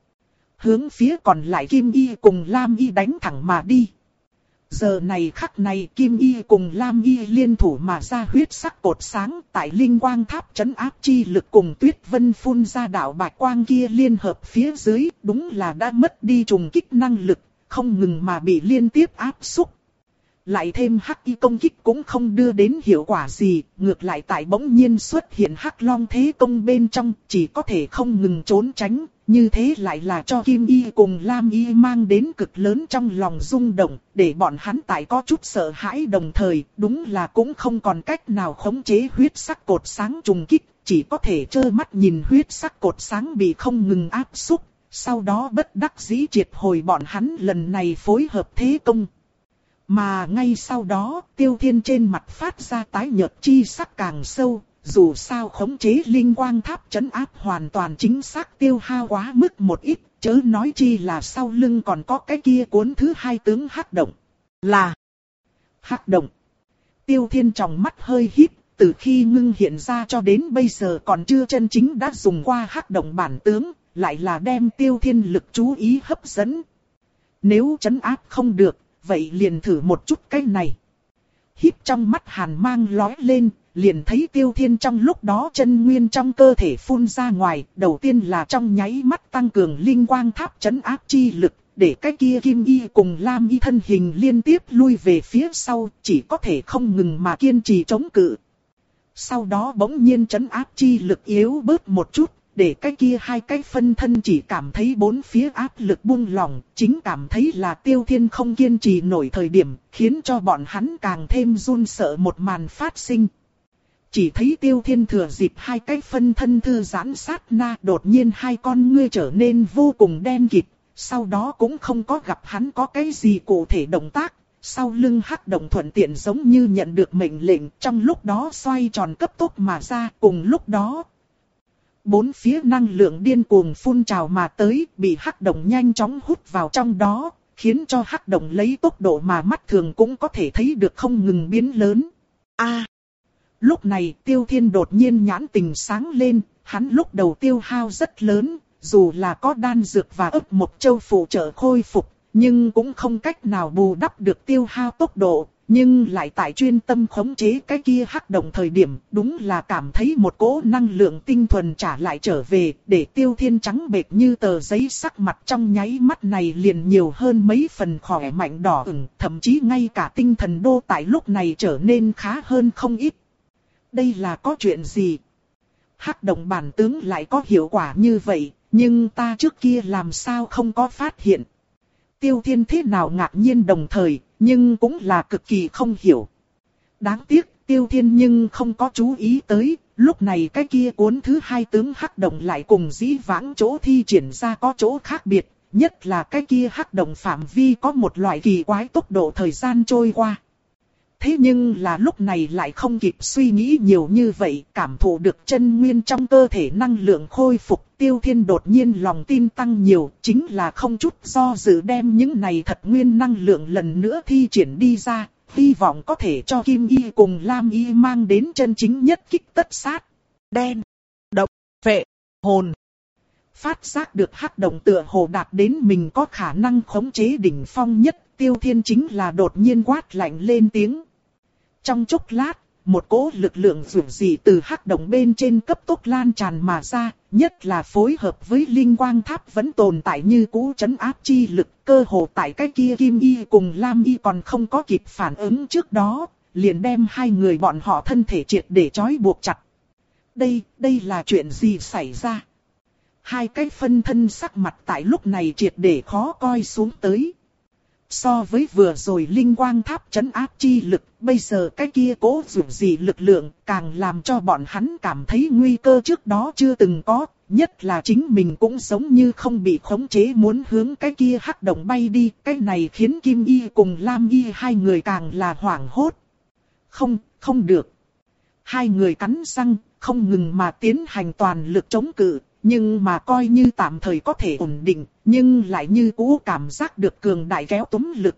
Hướng phía còn lại Kim Y cùng Lam Y đánh thẳng mà đi. Giờ này khắc này Kim Y cùng Lam Y liên thủ mà ra huyết sắc cột sáng, tại linh quang tháp trấn áp chi lực cùng Tuyết Vân phun ra đạo bạch quang kia liên hợp phía dưới, đúng là đã mất đi trùng kích năng lực, không ngừng mà bị liên tiếp áp xúc. Lại thêm hắc y công kích cũng không đưa đến hiệu quả gì, ngược lại tại bỗng nhiên xuất hiện hắc long thế công bên trong, chỉ có thể không ngừng trốn tránh, như thế lại là cho Kim Y cùng Lam Y mang đến cực lớn trong lòng rung động, để bọn hắn tại có chút sợ hãi đồng thời, đúng là cũng không còn cách nào khống chế huyết sắc cột sáng trùng kích, chỉ có thể trơ mắt nhìn huyết sắc cột sáng bị không ngừng áp xúc, sau đó bất đắc dĩ triệt hồi bọn hắn lần này phối hợp thế công. Mà ngay sau đó, Tiêu Thiên trên mặt phát ra tái nhợt chi sắc càng sâu, dù sao khống chế linh quang tháp trấn áp hoàn toàn chính xác tiêu hao quá mức một ít, chớ nói chi là sau lưng còn có cái kia cuốn thứ hai tướng hắc động. Là hắc động. Tiêu Thiên trong mắt hơi híp, từ khi ngưng hiện ra cho đến bây giờ còn chưa chân chính đã dùng qua hắc động bản tướng, lại là đem Tiêu Thiên lực chú ý hấp dẫn. Nếu trấn áp không được, vậy liền thử một chút cái này. Híp trong mắt hàn mang lóe lên, liền thấy Tiêu Thiên trong lúc đó chân nguyên trong cơ thể phun ra ngoài. Đầu tiên là trong nháy mắt tăng cường linh quang tháp trấn áp chi lực, để cái kia Kim Y cùng Lam Y thân hình liên tiếp lui về phía sau, chỉ có thể không ngừng mà kiên trì chống cự. Sau đó bỗng nhiên trấn áp chi lực yếu bớt một chút, để cái kia hai cái phân thân chỉ cảm thấy bốn phía áp lực buông lỏng, chính cảm thấy là Tiêu Thiên không kiên trì nổi thời điểm, khiến cho bọn hắn càng thêm run sợ một màn phát sinh. Chỉ thấy Tiêu Thiên thừa dịp hai cái phân thân thư giãn sát na, đột nhiên hai con ngươi trở nên vô cùng đen kịt, sau đó cũng không có gặp hắn có cái gì cụ thể động tác. Sau lưng hắc động thuận tiện giống như nhận được mệnh lệnh, trong lúc đó xoay tròn cấp tốc mà ra. Cùng lúc đó, bốn phía năng lượng điên cuồng phun trào mà tới, bị hắc động nhanh chóng hút vào trong đó, khiến cho hắc động lấy tốc độ mà mắt thường cũng có thể thấy được không ngừng biến lớn. A! Lúc này Tiêu Thiên đột nhiên nhãn tình sáng lên, hắn lúc đầu tiêu hao rất lớn, dù là có đan dược và ức một châu phụ trợ khôi phục, nhưng cũng không cách nào bù đắp được tiêu hao tốc độ. Nhưng lại tại chuyên tâm khống chế cái kia hắc động thời điểm, đúng là cảm thấy một cỗ năng lượng tinh thuần trả lại trở về, để Tiêu Thiên trắng bệch như tờ giấy, sắc mặt trong nháy mắt này liền nhiều hơn mấy phần khỏe mạnh đỏ ửng, thậm chí ngay cả tinh thần đô tại lúc này trở nên khá hơn không ít. Đây là có chuyện gì? Hắc động bản tướng lại có hiệu quả như vậy, nhưng ta trước kia làm sao không có phát hiện? Tiêu Thiên thế nào ngạc nhiên đồng thời, nhưng cũng là cực kỳ không hiểu. Đáng tiếc, Tiêu Thiên nhưng không có chú ý tới, lúc này cái kia cuốn thứ hai tướng hắc động lại cùng dĩ vãng chỗ thi triển ra có chỗ khác biệt, nhất là cái kia hắc động phạm vi có một loại kỳ quái tốc độ thời gian trôi qua. Thế nhưng là lúc này lại không kịp suy nghĩ nhiều như vậy, cảm thụ được chân nguyên trong cơ thể năng lượng khôi phục, Tiêu Thiên đột nhiên lòng tin tăng nhiều, chính là không chút do dự đem những này thật nguyên năng lượng lần nữa thi triển đi ra, hy vọng có thể cho Kim Y cùng Lam Y mang đến chân chính nhất kích tất sát. Đen, độc, phệ, hồn. Phát giác được hắc động tựa hồ đạt đến mình có khả năng khống chế đỉnh phong nhất, Tiêu Thiên chính là đột nhiên quát lạnh lên tiếng. Trong chốc lát, một cỗ lực lượng dữ dị từ hắc động bên trên cấp tốc lan tràn mà ra, nhất là phối hợp với linh quang tháp vẫn tồn tại như cũ trấn áp chi lực, cơ hồ tại cái kia Kim Y cùng Lam Y còn không có kịp phản ứng trước đó, liền đem hai người bọn họ thân thể triệt để trói buộc chặt. Đây, đây là chuyện gì xảy ra? Hai cái phân thân sắc mặt tại lúc này triệt để khó coi xuống tới. So với vừa rồi linh quang tháp trấn áp chi lực, bây giờ cái kia cố dù gì lực lượng càng làm cho bọn hắn cảm thấy nguy cơ trước đó chưa từng có, nhất là chính mình cũng giống như không bị khống chế muốn hướng cái kia hắc động bay đi, cái này khiến Kim Y cùng Lam Y hai người càng là hoảng hốt. Không, không được. Hai người cắn răng, không ngừng mà tiến hành toàn lực chống cự. Nhưng mà coi như tạm thời có thể ổn định, nhưng lại như cũ cảm giác được cường đại kéo túm lực.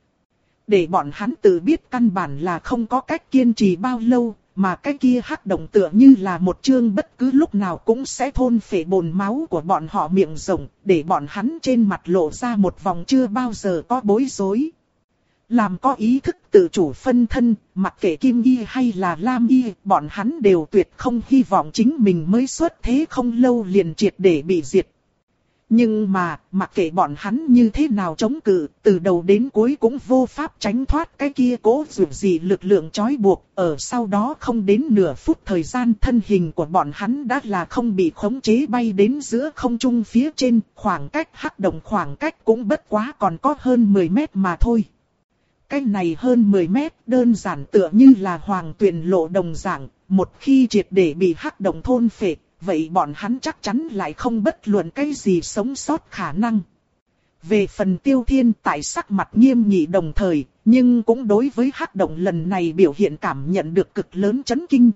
Để bọn hắn tự biết căn bản là không có cách kiên trì bao lâu, mà cái kia hắc động tựa như là một chương bất cứ lúc nào cũng sẽ thôn phệ bồn máu của bọn họ miệng rộng, để bọn hắn trên mặt lộ ra một vòng chưa bao giờ có bối rối. Làm có ý thức tự chủ phân thân, mặc kệ Kim Y hay là Lam Y, bọn hắn đều tuyệt không hy vọng chính mình mới xuất thế không lâu liền triệt để bị diệt. Nhưng mà, mặc kệ bọn hắn như thế nào chống cự, từ đầu đến cuối cũng vô pháp tránh thoát cái kia cố dù gì lực lượng trói buộc. Ở sau đó không đến nửa phút thời gian, thân hình của bọn hắn đã là không bị khống chế bay đến giữa không trung phía trên, khoảng cách hắc động khoảng cách cũng bất quá còn có hơn mười mét mà thôi. Cái này hơn mười mét đơn giản tựa như là hoàng tuyền lộ đồng dạng, một khi triệt để bị hắc động thôn phệ, vậy bọn hắn chắc chắn lại không bất luận cái gì sống sót khả năng. Về phần Tiêu Thiên tại sắc mặt nghiêm nghị đồng thời, nhưng cũng đối với hắc động lần này biểu hiện cảm nhận được cực lớn chấn kinh.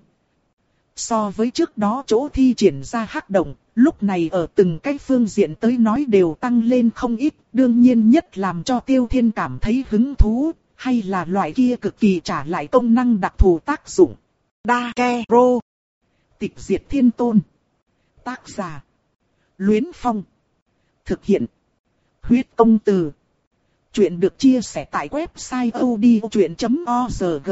So với trước đó chỗ thi triển ra hắc động, lúc này ở từng cái phương diện tới nói đều tăng lên không ít, đương nhiên nhất làm cho Tiêu Thiên cảm thấy hứng thú, hay là loại kia cực kỳ trả lại công năng đặc thù tác dụng. Dakero. Tịch diệt thiên tôn. Tác giả. Luyến Phong. Thực hiện. Huyết công từ. Chuyện được chia sẻ tại website odchuyện chấm org.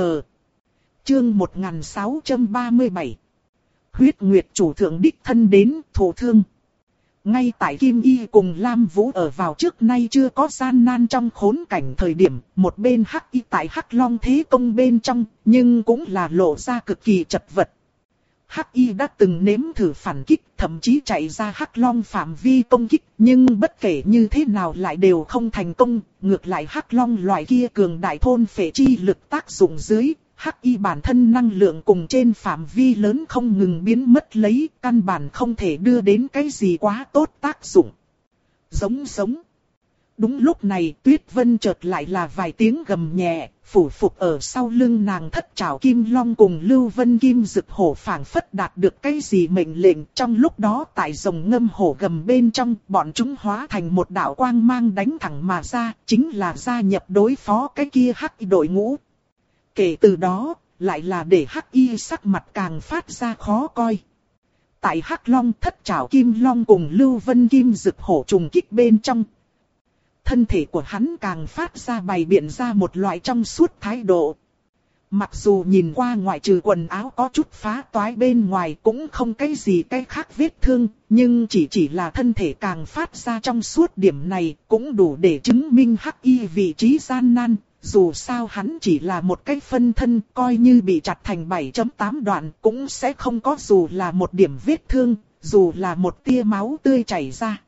Chương một nghìn sáu trăm ba mươi bảy. Huyết Nguyệt chủ thượng đích thân đến thổ thương. Ngay tại Kim Y cùng Lam Vũ ở vào trước nay chưa có gian nan trong khốn cảnh thời điểm, một bên Hắc Y tại Hắc Long thế công bên trong, nhưng cũng là lộ ra cực kỳ chật vật. Hắc Y đã từng nếm thử phản kích, thậm chí chạy ra Hắc Long phạm vi công kích, nhưng bất kể như thế nào lại đều không thành công, ngược lại Hắc Long loại kia cường đại thôn phệ chi lực tác dụng dưới, Hắc Y bản thân năng lượng cùng trên phạm vi lớn không ngừng biến mất lấy, căn bản không thể đưa đến cái gì quá tốt tác dụng. Giống giống. Đúng lúc này Tuyết Vân chợt lại là vài tiếng gầm nhẹ, phủ phục ở sau lưng nàng thất trảo kim long cùng Lưu Vân Kim Dực hổ phảng phất đạt được cái gì mệnh lệnh. Trong lúc đó tại rồng ngâm hổ gầm bên trong, bọn chúng hóa thành một đạo quang mang đánh thẳng mà ra, chính là gia nhập đối phó cái kia Hắc Y đội ngũ. Kể từ đó, lại là để Hắc Y sắc mặt càng phát ra khó coi. Tại Hắc Long thất trảo kim long cùng Lưu Vân Kim Dực hổ trùng kích bên trong, thân thể của hắn càng phát ra bày biện ra một loại trong suốt thái độ. Mặc dù nhìn qua ngoại trừ quần áo có chút phá toái bên ngoài cũng không cái gì cái khác vết thương, nhưng chỉ chỉ là thân thể càng phát ra trong suốt điểm này cũng đủ để chứng minh Hắc Y vị trí gian nan. Dù sao hắn chỉ là một cái phân thân, coi như bị chặt thành bảy chấm tám đoạn cũng sẽ không có dù là một điểm vết thương, dù là một tia máu tươi chảy ra.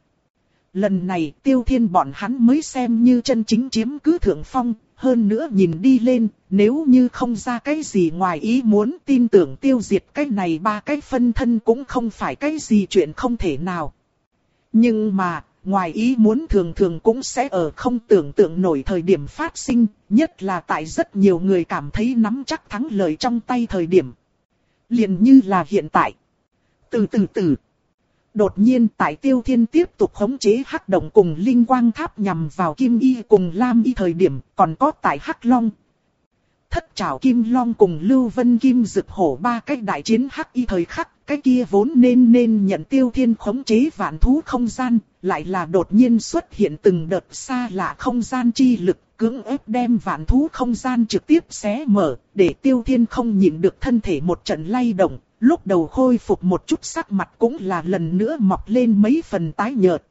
Lần này Tiêu Thiên bọn hắn mới xem như chân chính chiếm cứ thượng phong, hơn nữa nhìn đi lên, nếu như không ra cái gì ngoài ý muốn tin tưởng tiêu diệt cái này ba cái phân thân cũng không phải cái gì chuyện không thể nào. Nhưng mà, ngoài ý muốn thường thường cũng sẽ ở không tưởng tượng nổi thời điểm phát sinh, nhất là tại rất nhiều người cảm thấy nắm chắc thắng lợi trong tay thời điểm. Liền như là hiện tại. Từ từ từ. Đột nhiên tại Tiêu Thiên tiếp tục khống chế Hắc Động cùng Linh Quang Tháp nhằm vào Kim Y cùng Lam Y thời điểm, còn có tại Hắc Long. Thất trảo Kim Long cùng Lưu Vân Kim Dực hổ ba cái đại chiến Hắc Y thời khắc, cái kia vốn nên nên nhận Tiêu Thiên khống chế vạn thú không gian, lại là đột nhiên xuất hiện từng đợt xa lạ không gian chi lực, cưỡng ép đem vạn thú không gian trực tiếp xé mở, để Tiêu Thiên không nhịn được thân thể một trận lay động. Lúc đầu khôi phục một chút sắc mặt cũng là lần nữa mọc lên mấy phần tái nhợt.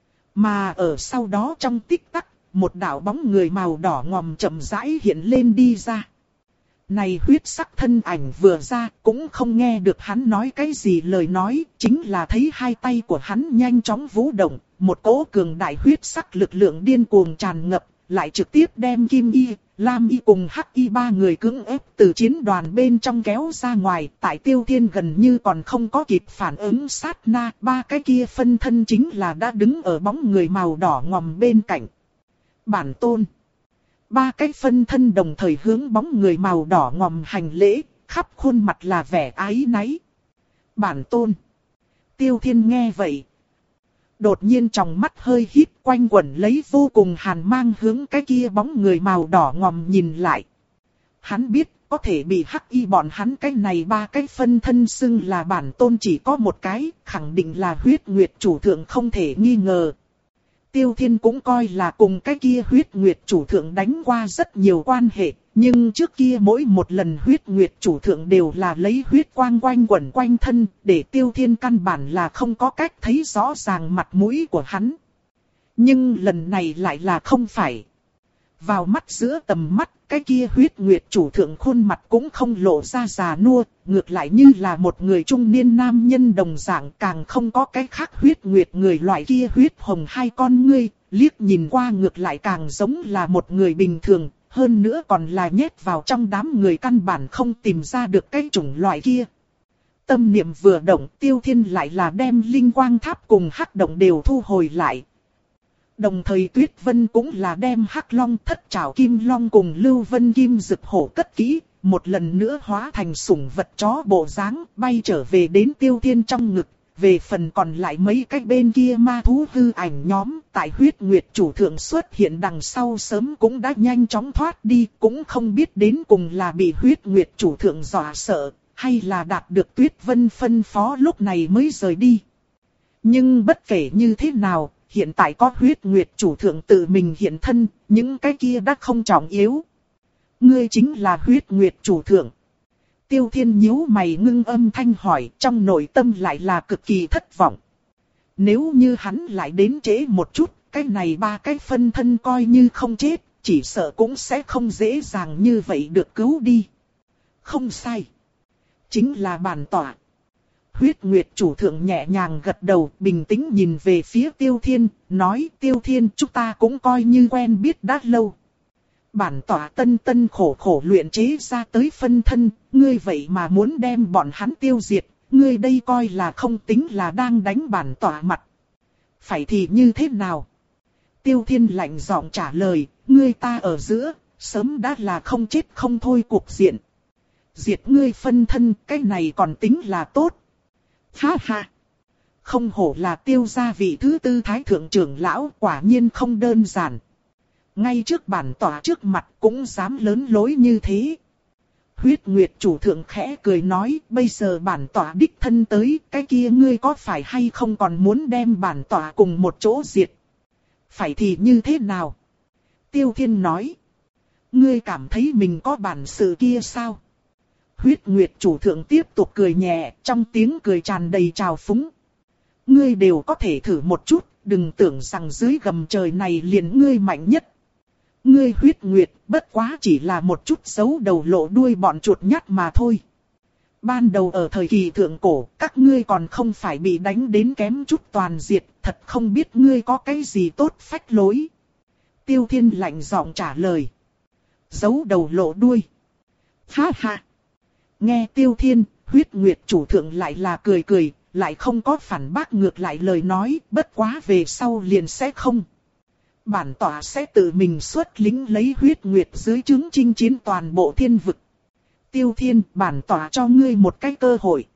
Mà ở sau đó trong tích tắc, một đạo bóng người màu đỏ ngòm chậm rãi hiện lên đi ra. Này huyết sắc thân ảnh vừa ra cũng không nghe được hắn nói cái gì lời nói, chính là thấy hai tay của hắn nhanh chóng vũ động, một cỗ cường đại huyết sắc lực lượng điên cuồng tràn ngập, lại trực tiếp đem Kim Y, Lam Y cùng Hắc Y ba người cưỡng ép từ chiến đoàn bên trong kéo ra ngoài. Tại Tiêu Thiên gần như còn không có kịp phản ứng sát na, ba cái kia phân thân chính là đã đứng ở bóng người màu đỏ ngòm bên cạnh. Bản tôn. Ba cái phân thân đồng thời hướng bóng người màu đỏ ngòm hành lễ, khắp khuôn mặt là vẻ áy náy. Bản tôn. Tiêu Thiên nghe vậy, đột nhiên trong mắt hơi híp, quanh quẩn lấy vô cùng hàn mang hướng cái kia bóng người màu đỏ ngòm nhìn lại. Hắn biết, có thể bị Hắc Y bọn hắn cái này ba cái phân thân xưng là bản tôn chỉ có một cái, khẳng định là Huyết Nguyệt chủ thượng không thể nghi ngờ. Tiêu Thiên cũng coi là cùng cái kia Huyết Nguyệt chủ thượng đánh qua rất nhiều quan hệ, nhưng trước kia mỗi một lần Huyết Nguyệt chủ thượng đều là lấy huyết quang quanh quẩn quanh thân, để Tiêu Thiên căn bản là không có cách thấy rõ ràng mặt mũi của hắn. Nhưng lần này lại là không phải. Vào mắt giữa tầm mắt, cái kia Huyết Nguyệt chủ thượng khuôn mặt cũng không lộ ra già nua, ngược lại như là một người trung niên nam nhân đồng dạng, càng không có cái khác Huyết Nguyệt người loại kia huyết hồng hai con ngươi, liếc nhìn qua ngược lại càng giống là một người bình thường, hơn nữa còn là nhét vào trong đám người căn bản không tìm ra được cái chủng loại kia. Tâm niệm vừa động, Tiêu Thiên lại là đem Linh Quang Tháp cùng Hắc Động đều thu hồi lại. Đồng thời Tuyết Vân cũng là đem Hắc Long thất trảo Kim Long cùng Lưu Vân Kim Dực hổ cất kỹ, một lần nữa hóa thành sủng vật chó bộ dáng, bay trở về đến Tiêu Thiên trong ngực. Về phần còn lại mấy cái bên kia ma thú hư ảnh nhóm, tại Huyết Nguyệt chủ thượng xuất hiện đằng sau sớm cũng đã nhanh chóng thoát đi, cũng không biết đến cùng là bị Huyết Nguyệt chủ thượng dọa sợ, hay là đạt được Tuyết Vân phân phó lúc này mới rời đi. Nhưng bất kể như thế nào, hiện tại có huyết nguyệt chủ thượng tự mình hiện thân, những cái kia đã không trọng yếu. Ngươi chính là huyết nguyệt chủ thượng. Tiêu Thiên nhíu mày ngưng âm thanh hỏi, trong nội tâm lại là cực kỳ thất vọng. Nếu như hắn lại đến trễ một chút, cái này ba cái phân thân coi như không chết, chỉ sợ cũng sẽ không dễ dàng như vậy được cứu đi. Không sai. Chính là bản tọa. Huyết Nguyệt chủ thượng nhẹ nhàng gật đầu, bình tĩnh nhìn về phía Tiêu Thiên, nói Tiêu Thiên chúng ta cũng coi như quen biết đã lâu. Bản tọa tân tân khổ khổ luyện chế ra tới phân thân, ngươi vậy mà muốn đem bọn hắn tiêu diệt, ngươi đây coi là không tính là đang đánh bản tọa mặt. Phải thì như thế nào? Tiêu Thiên lạnh giọng trả lời, ngươi ta ở giữa, sớm đã là không chết không thôi cuộc diện. Diệt ngươi phân thân, cái này còn tính là tốt. Ha ha! Không hổ là Tiêu gia vị thứ tư thái thượng trưởng lão, quả nhiên không đơn giản. Ngay trước bản tọa trước mặt cũng dám lớn lối như thế. Huyết Nguyệt chủ thượng khẽ cười nói, bây giờ bản tọa đích thân tới, cái kia ngươi có phải hay không còn muốn đem bản tọa cùng một chỗ diệt? Phải thì như thế nào? Tiêu Thiên nói, ngươi cảm thấy mình có bản sự kia sao? Huyết Nguyệt chủ thượng tiếp tục cười nhẹ, trong tiếng cười tràn đầy trào phúng. Ngươi đều có thể thử một chút, đừng tưởng rằng dưới gầm trời này liền ngươi mạnh nhất. Ngươi Huyết Nguyệt bất quá chỉ là một chút giấu đầu lộ đuôi bọn chuột nhắt mà thôi. Ban đầu ở thời kỳ thượng cổ, các ngươi còn không phải bị đánh đến kém chút toàn diệt, thật không biết ngươi có cái gì tốt phách lối. Tiêu Thiên lạnh giọng trả lời. Giấu đầu lộ đuôi. Ha ha. Nghe Tiêu Thiên, Huyết Nguyệt chủ thượng lại là cười cười, lại không có phản bác ngược lại lời nói, bất quá về sau liền sẽ không. Bản tọa sẽ tự mình xuất lính lấy Huyết Nguyệt dưới trướng chinh chiến toàn bộ thiên vực. Tiêu Thiên, bản tọa cho ngươi một cái cơ hội.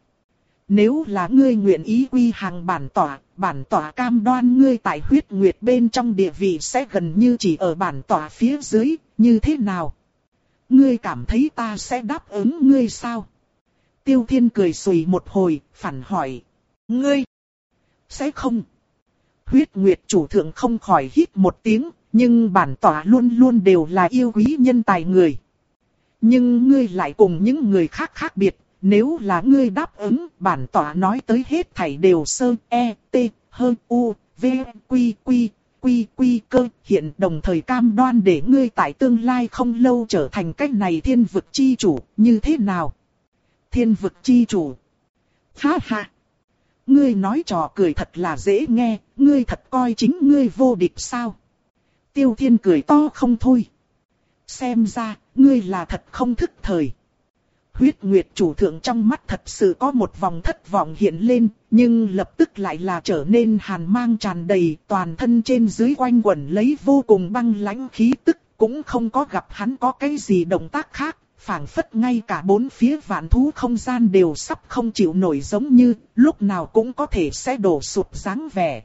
Nếu là ngươi nguyện ý quy hàng bản tọa, bản tọa cam đoan ngươi tại Huyết Nguyệt bên trong địa vị sẽ gần như chỉ ở bản tọa phía dưới, như thế nào? Ngươi cảm thấy ta sẽ đáp ứng ngươi sao? Tiêu Thiên cười xùy một hồi, phản hỏi. Ngươi sẽ không. Huyết Nguyệt chủ thượng không khỏi hít một tiếng, nhưng bản tọa luôn luôn đều là yêu quý nhân tài người. Nhưng ngươi lại cùng những người khác khác biệt, nếu là ngươi đáp ứng, bản tọa nói tới hết thảy đều sơ, e, t, hơ, u, v, quy, quy, quy, quy cơ, hiện đồng thời cam đoan để ngươi tại tương lai không lâu trở thành cách này thiên vực chi chủ, như thế nào? Thiên vực chi chủ. Ha ha. Ngươi nói trò cười thật là dễ nghe, ngươi thật coi chính ngươi vô địch sao? Tiêu Thiên cười to không thôi. Xem ra, ngươi là thật không thức thời. Huyết Nguyệt chủ thượng trong mắt thật sự có một vòng thất vọng hiện lên, nhưng lập tức lại là trở nên hàn mang tràn đầy, toàn thân trên dưới quanh quẩn lấy vô cùng băng lãnh khí tức, cũng không có gặp hắn có cái gì động tác khác, phảng phất ngay cả bốn phía vạn thú không gian đều sắp không chịu nổi giống như, lúc nào cũng có thể sẽ đổ sụp dáng vẻ.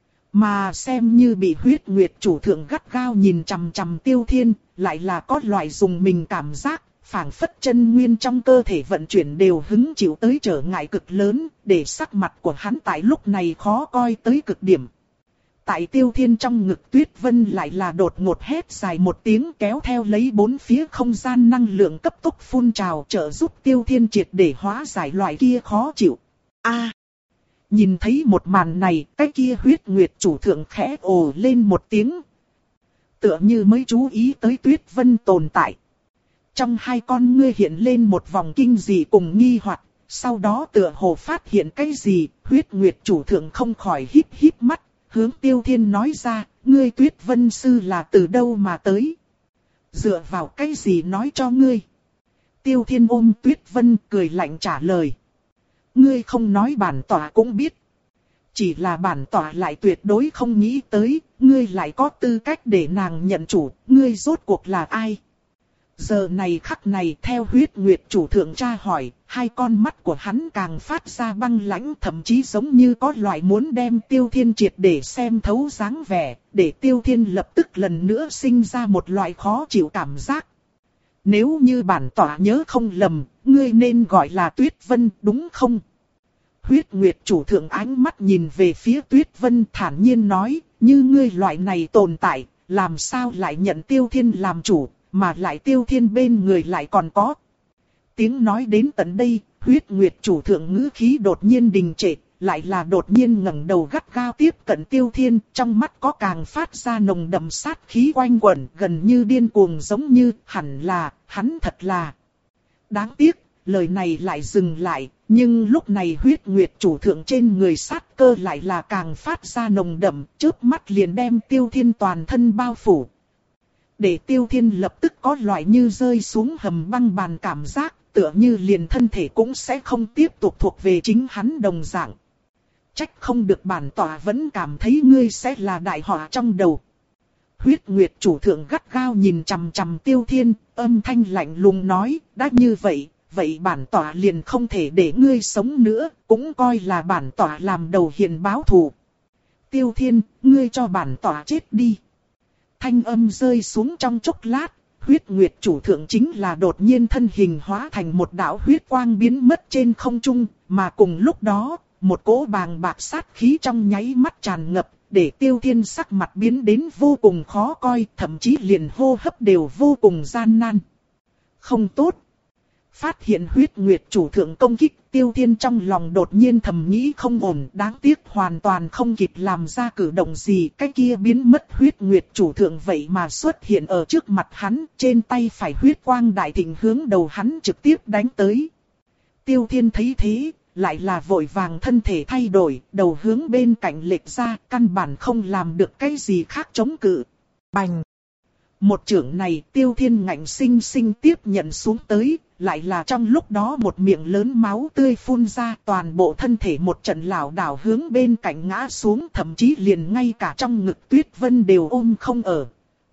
Mà xem như bị Huyết Nguyệt chủ thượng gắt gao nhìn chằm chằm Tiêu Thiên, lại là có loại dùng mình cảm giác, phảng phất chân nguyên trong cơ thể vận chuyển đều hứng chịu tới trở ngại cực lớn, để sắc mặt của hắn tại lúc này khó coi tới cực điểm. Tại Tiêu Thiên trong ngực Tuyết Vân lại là đột ngột hét dài một tiếng kéo theo lấy bốn phía không gian năng lượng cấp tốc phun trào trợ giúp Tiêu Thiên triệt để hóa giải loại kia khó chịu. A! Nhìn thấy một màn này, cái kia Huyết Nguyệt chủ thượng khẽ ồ lên một tiếng. Tựa như mới chú ý tới Tuyết Vân tồn tại. Trong hai con ngươi hiện lên một vòng kinh dị cùng nghi hoặc, sau đó tựa hồ phát hiện cái gì, Huyết Nguyệt chủ thượng không khỏi híp híp mắt, hướng Tiêu Thiên nói ra, ngươi Tuyết Vân sư là từ đâu mà tới? Dựa vào cái gì nói cho ngươi? Tiêu Thiên ôm Tuyết Vân cười lạnh trả lời. Ngươi không nói bản tọa cũng biết. Chỉ là bản tọa lại tuyệt đối không nghĩ tới, ngươi lại có tư cách để nàng nhận chủ, ngươi rốt cuộc là ai? Giờ này khắc này theo Huyết Nguyệt chủ thượng tra hỏi, hai con mắt của hắn càng phát ra băng lãnh, thậm chí giống như có loại muốn đem Tiêu Thiên triệt để xem thấu dáng vẻ, để Tiêu Thiên lập tức lần nữa sinh ra một loại khó chịu cảm giác. Nếu như bản tọa nhớ không lầm, ngươi nên gọi là Tuyết Vân đúng không? Huyết Nguyệt chủ thượng ánh mắt nhìn về phía Tuyết Vân thản nhiên nói, như ngươi loại này tồn tại, làm sao lại nhận Tiêu Thiên làm chủ, mà lại Tiêu Thiên bên người lại còn có. Tiếng nói đến tận đây, Huyết Nguyệt chủ thượng ngữ khí đột nhiên đình trệ, lại là đột nhiên ngẩng đầu gắt gao tiếp cận Tiêu Thiên, trong mắt có càng phát ra nồng đậm sát khí quanh quẩn, gần như điên cuồng, giống như hẳn là, hắn thật là. Đáng tiếc, lời này lại dừng lại, nhưng lúc này Huyết Nguyệt chủ thượng trên người sát cơ lại là càng phát ra nồng đậm, chớp mắt liền đem Tiêu Thiên toàn thân bao phủ. Để Tiêu Thiên lập tức có loại như rơi xuống hầm băng bàn cảm giác, tựa như liền thân thể cũng sẽ không tiếp tục thuộc về chính hắn đồng dạng. Trách không được bản tọa vẫn cảm thấy ngươi sẽ là đại họa trong đầu. Huyết Nguyệt chủ thượng gắt gao nhìn chằm chằm Tiêu Thiên, âm thanh lạnh lùng nói, đã như vậy, vậy bản tọa liền không thể để ngươi sống nữa, cũng coi là bản tọa làm đầu hiền báo thù. Tiêu Thiên, ngươi cho bản tọa chết đi. Thanh âm rơi xuống trong chốc lát, Huyết Nguyệt chủ thượng chính là đột nhiên thân hình hóa thành một đạo huyết quang biến mất trên không trung, mà cùng lúc đó, một cỗ bàng bạc sát khí trong nháy mắt tràn ngập, để Tiêu Thiên sắc mặt biến đến vô cùng khó coi, thậm chí liền hô hấp đều vô cùng gian nan. Không tốt. Phát hiện Huyết Nguyệt chủ thượng công kích, Tiêu Thiên trong lòng đột nhiên thầm nghĩ không ổn, đáng tiếc hoàn toàn không kịp làm ra cử động gì, cái kia biến mất Huyết Nguyệt chủ thượng vậy mà xuất hiện ở trước mặt hắn, trên tay phải huyết quang đại thịnh hướng đầu hắn trực tiếp đánh tới. Tiêu Thiên thấy thế, lại là vội vàng thân thể thay đổi, đầu hướng bên cạnh lệch ra, căn bản không làm được cái gì khác chống cự. Bành! Một chưởng này Tiêu Thiên ngạnh sinh sinh tiếp nhận xuống tới, lại là trong lúc đó một miệng lớn máu tươi phun ra, toàn bộ thân thể một trận lảo đảo hướng bên cạnh ngã xuống, thậm chí liền ngay cả trong ngực Tuyết Vân đều ôm không ở.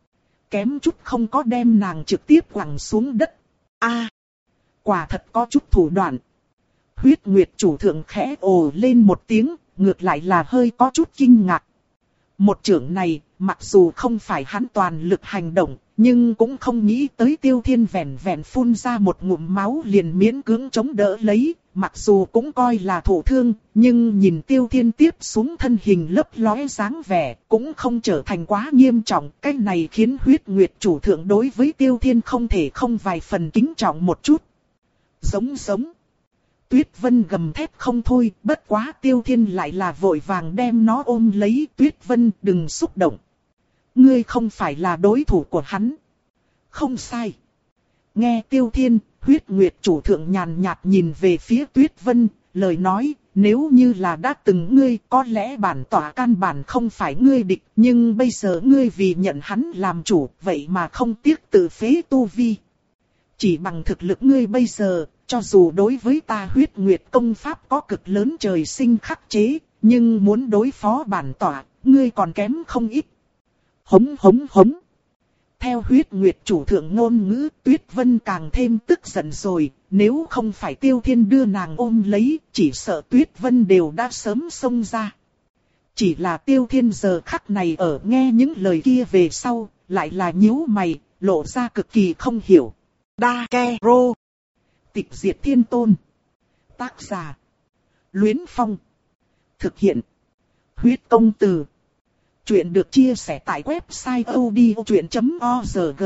Kém chút không có đem nàng trực tiếp quẳng xuống đất. A, quả thật có chút thủ đoạn. Huyết Nguyệt chủ thượng khẽ ồ lên một tiếng, ngược lại là hơi có chút kinh ngạc. Một chưởng này, mặc dù không phải hắn toàn lực hành động, nhưng cũng không nghĩ tới Tiêu Thiên vẹn vẹn phun ra một ngụm máu liền miễn cưỡng chống đỡ lấy, mặc dù cũng coi là thổ thương, nhưng nhìn Tiêu Thiên tiếp xuống thân hình lấp lóe dáng vẻ, cũng không trở thành quá nghiêm trọng, cái này khiến Huyết Nguyệt chủ thượng đối với Tiêu Thiên không thể không vài phần kính trọng một chút. Giống giống. Tuyết Vân gầm thét không thôi, bất quá Tiêu Thiên lại là vội vàng đem nó ôm lấy. Tuyết Vân, đừng xúc động. Ngươi không phải là đối thủ của hắn. Không sai. Nghe Tiêu Thiên, Huyết Nguyệt chủ thượng nhàn nhạt nhìn về phía Tuyết Vân, lời nói, nếu như là đã từng ngươi, có lẽ bản tỏa căn bản không phải ngươi địch, nhưng bây giờ ngươi vì nhận hắn làm chủ, vậy mà không tiếc tự phế tu vi. Chỉ bằng thực lực ngươi bây giờ, cho dù đối với ta Huyết Nguyệt công pháp có cực lớn trời sinh khắc chế, nhưng muốn đối phó bản tỏa, ngươi còn kém không ít. Hống hống hống. Theo Huyết Nguyệt chủ thượng ngôn ngữ, Tuyết Vân càng thêm tức giận rồi, nếu không phải Tiêu Thiên đưa nàng ôm lấy, chỉ sợ Tuyết Vân đều đã sớm xông ra. Chỉ là Tiêu Thiên giờ khắc này ở nghe những lời kia về sau, lại là nhíu mày, lộ ra cực kỳ không hiểu. Đa Ke Rô. Tịch diệt thiên tôn. Tác giả. Luyến Phong. Thực hiện. Huyết công từ. Chuyện được chia sẻ tại website odchuyện chấm org.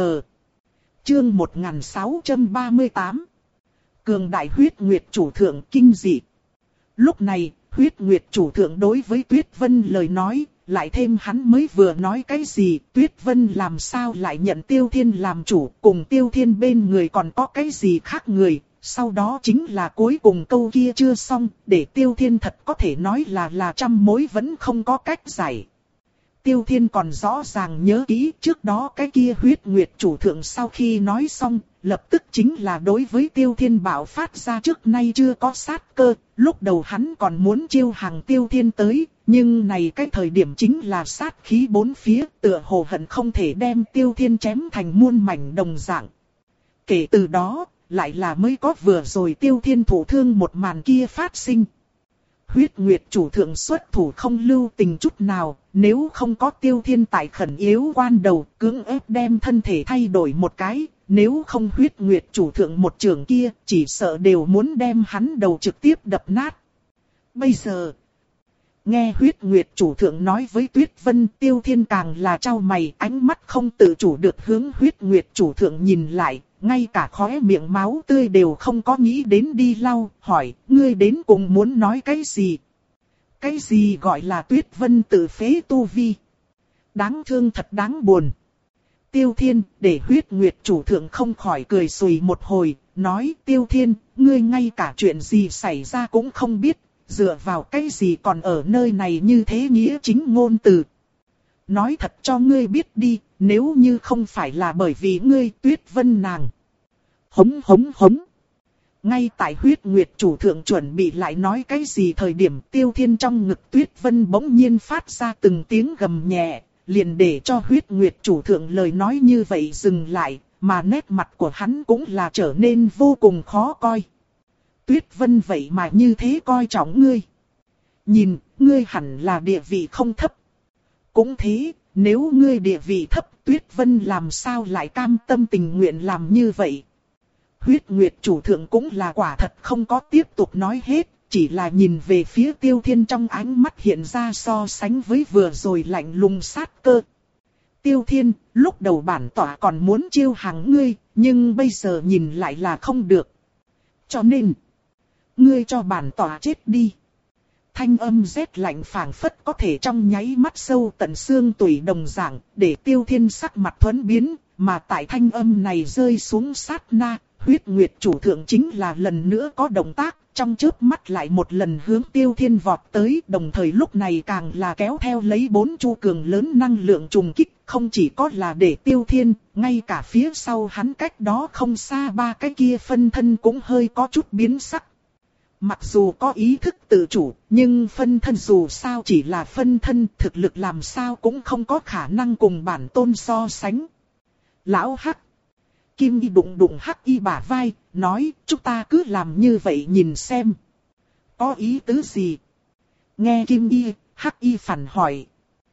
Chương một nghìn sáu trăm ba mươi tám. Cường đại Huyết Nguyệt chủ thượng kinh dị. Lúc này, Huyết Nguyệt chủ thượng đối với Tuyết Vân lời nói, lại thêm hắn mới vừa nói cái gì, Tuyết Vân làm sao lại nhận Tiêu Thiên làm chủ, cùng Tiêu Thiên bên người còn có cái gì khác người. Sau đó chính là cuối cùng câu kia chưa xong, để Tiêu Thiên thật có thể nói là là trăm mối vẫn không có cách giải. Tiêu Thiên còn rõ ràng nhớ kỹ trước đó cái kia Huyết Nguyệt chủ thượng sau khi nói xong, lập tức chính là đối với Tiêu Thiên bạo phát ra trước nay chưa có sát cơ, lúc đầu hắn còn muốn chiêu hàng Tiêu Thiên tới, nhưng này cái thời điểm chính là sát khí bốn phía, tựa hồ hận không thể đem Tiêu Thiên chém thành muôn mảnh đồng dạng. Kể từ đó, lại là mới có vừa rồi Tiêu Thiên thủ thương một màn kia phát sinh. Huyết Nguyệt chủ thượng xuất thủ không lưu tình chút nào, nếu không có Tiêu Thiên tại khẩn yếu quan đầu, cưỡng ép đem thân thể thay đổi một cái, nếu không Huyết Nguyệt chủ thượng một trường kia, chỉ sợ đều muốn đem hắn đầu trực tiếp đập nát. Bây giờ, Nghe huyết nguyệt chủ thượng nói với Tuyết Vân, Tiêu Thiên càng là trao mày, ánh mắt không tự chủ được hướng huyết nguyệt chủ thượng nhìn lại, ngay cả khóe miệng máu tươi đều không có nghĩ đến đi lau, hỏi, ngươi đến cùng muốn nói cái gì? Cái gì gọi là Tuyết Vân tự phế tu vi? Đáng thương thật đáng buồn. Tiêu Thiên, để huyết nguyệt chủ thượng không khỏi cười xùy một hồi, nói, Tiêu Thiên, ngươi ngay cả chuyện gì xảy ra cũng không biết, dựa vào cái gì còn ở nơi này như thế nghĩa chính ngôn từ. Nói thật cho ngươi biết đi, nếu như không phải là bởi vì ngươi Tuyết Vân nàng. Hống hống hống. Ngay tại huyết nguyệt chủ thượng chuẩn bị lại nói cái gì thời điểm Tiêu Thiên trong ngực Tuyết Vân bỗng nhiên phát ra từng tiếng gầm nhẹ, liền để cho huyết nguyệt chủ thượng lời nói như vậy dừng lại, mà nét mặt của hắn cũng là trở nên vô cùng khó coi. Tuyết Vân vậy mà như thế coi trọng ngươi. Nhìn, ngươi hẳn là địa vị không thấp. Cũng thế, nếu ngươi địa vị thấp, Tuyết Vân làm sao lại cam tâm tình nguyện làm như vậy? Huyết nguyệt chủ thượng cũng là quả thật không có tiếp tục nói hết, chỉ là nhìn về phía Tiêu Thiên trong ánh mắt hiện ra so sánh với vừa rồi lạnh lùng sát cơ. Tiêu Thiên, lúc đầu bản tỏa còn muốn chiêu hàng ngươi, nhưng bây giờ nhìn lại là không được. Cho nên, ngươi cho bản tỏa chết đi. Thanh âm rét lạnh phảng phất có thể trong nháy mắt sâu tận xương tủy đồng dạng, để Tiêu Thiên sắc mặt thuẫn biến, mà tại thanh âm này rơi xuống sát na, huyết nguyệt chủ thượng chính là lần nữa có động tác, trong chớp mắt lại một lần hướng Tiêu Thiên vọt tới, đồng thời lúc này càng là kéo theo lấy bốn chu cường lớn năng lượng trùng kích, không chỉ có là để Tiêu Thiên, ngay cả phía sau hắn cách đó không xa ba cái kia phân thân cũng hơi có chút biến sắc. Mặc dù có ý thức tự chủ, nhưng phân thân dù sao chỉ là phân thân, thực lực làm sao cũng không có khả năng cùng bản tôn so sánh. Lão Hắc. Kim Y đụng đụng Hắc Y bả vai, nói, chúng ta cứ làm như vậy nhìn xem. Có ý tứ gì? Nghe Kim Y, Hắc Y phản hỏi.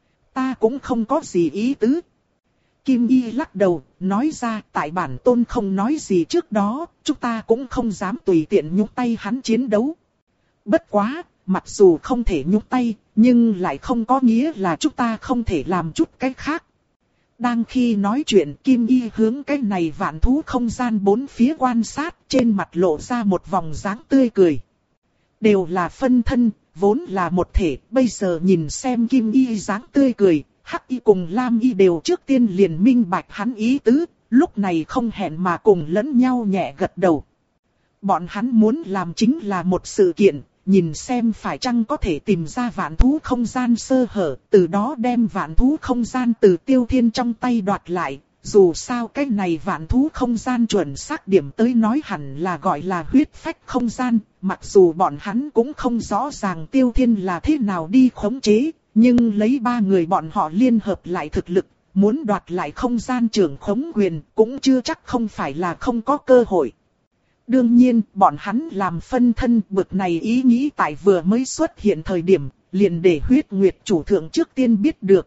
Ta cũng không có gì ý tứ. Kim Y lắc đầu, nói ra tại bản tôn không nói gì trước đó, chúng ta cũng không dám tùy tiện nhúng tay hắn chiến đấu. Bất quá, mặc dù không thể nhúng tay, nhưng lại không có nghĩa là chúng ta không thể làm chút cái khác. Đang khi nói chuyện Kim Y hướng cái này vạn thú không gian bốn phía quan sát, trên mặt lộ ra một vòng dáng tươi cười. Đều là phân thân, vốn là một thể, bây giờ nhìn xem Kim Y dáng tươi cười. Hắc Y cùng Lam Y đều trước tiên liền minh bạch hắn ý tứ, lúc này không hẹn mà cùng lẫn nhau nhẹ gật đầu. Bọn hắn muốn làm chính là một sự kiện, nhìn xem phải chăng có thể tìm ra vạn thú không gian sơ hở, từ đó đem vạn thú không gian từ Tiêu Thiên trong tay đoạt lại. Dù sao cái này vạn thú không gian chuẩn xác điểm tới nói hẳn là gọi là huyết phách không gian, mặc dù bọn hắn cũng không rõ ràng Tiêu Thiên là thế nào đi khống chế. Nhưng lấy ba người bọn họ liên hợp lại thực lực, muốn đoạt lại không gian trưởng khống quyền cũng chưa chắc không phải là không có cơ hội. Đương nhiên, bọn hắn làm phân thân bực này ý nghĩ tại vừa mới xuất hiện thời điểm, liền để huyết nguyệt chủ thượng trước tiên biết được.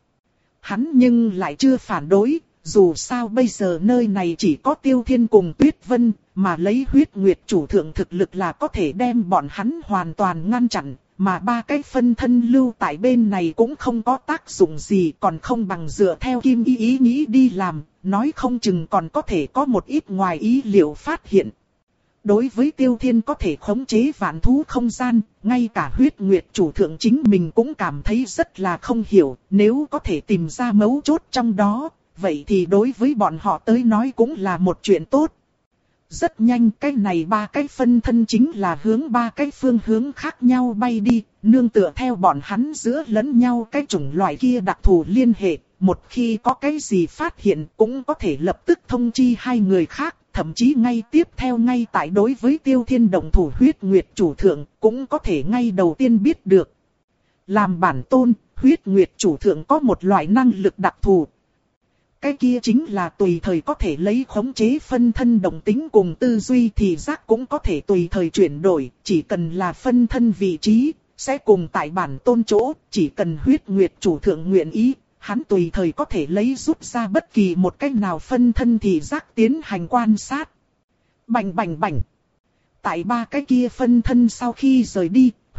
Hắn nhưng lại chưa phản đối, dù sao bây giờ nơi này chỉ có Tiêu Thiên cùng Tuyết Vân, mà lấy huyết nguyệt chủ thượng thực lực là có thể đem bọn hắn hoàn toàn ngăn chặn. Mà ba cái phân thân lưu tại bên này cũng không có tác dụng gì, còn không bằng dựa theo Kim Y ý nghĩ đi làm, nói không chừng còn có thể có một ít ngoài ý liệu phát hiện. Đối với Tiêu Thiên có thể khống chế vạn thú không gian, ngay cả huyết nguyệt chủ thượng chính mình cũng cảm thấy rất là không hiểu, nếu có thể tìm ra mấu chốt trong đó, vậy thì đối với bọn họ tới nói cũng là một chuyện tốt. Rất nhanh cái này ba cái phân thân chính là hướng ba cái phương hướng khác nhau bay đi, nương tựa theo bọn hắn giữa lẫn nhau cái chủng loại kia đặc thù liên hệ, một khi có cái gì phát hiện cũng có thể lập tức thông chi hai người khác, thậm chí ngay tiếp theo ngay tại đối với Tiêu Thiên động thủ huyết nguyệt chủ thượng cũng có thể ngay đầu tiên biết được. Làm bản tôn, huyết nguyệt chủ thượng có một loại năng lực đặc thù. Cái kia chính là tùy thời có thể lấy khống chế phân thân động tính cùng tư duy thì giác cũng có thể tùy thời chuyển đổi, chỉ cần là phân thân vị trí, sẽ cùng tại bản tôn chỗ, chỉ cần huyết nguyệt chủ thượng nguyện ý, hắn tùy thời có thể lấy rút ra bất kỳ một cách nào phân thân thì giác tiến hành quan sát. Bành bành bành. Tại ba cái kia phân thân sau khi rời đi,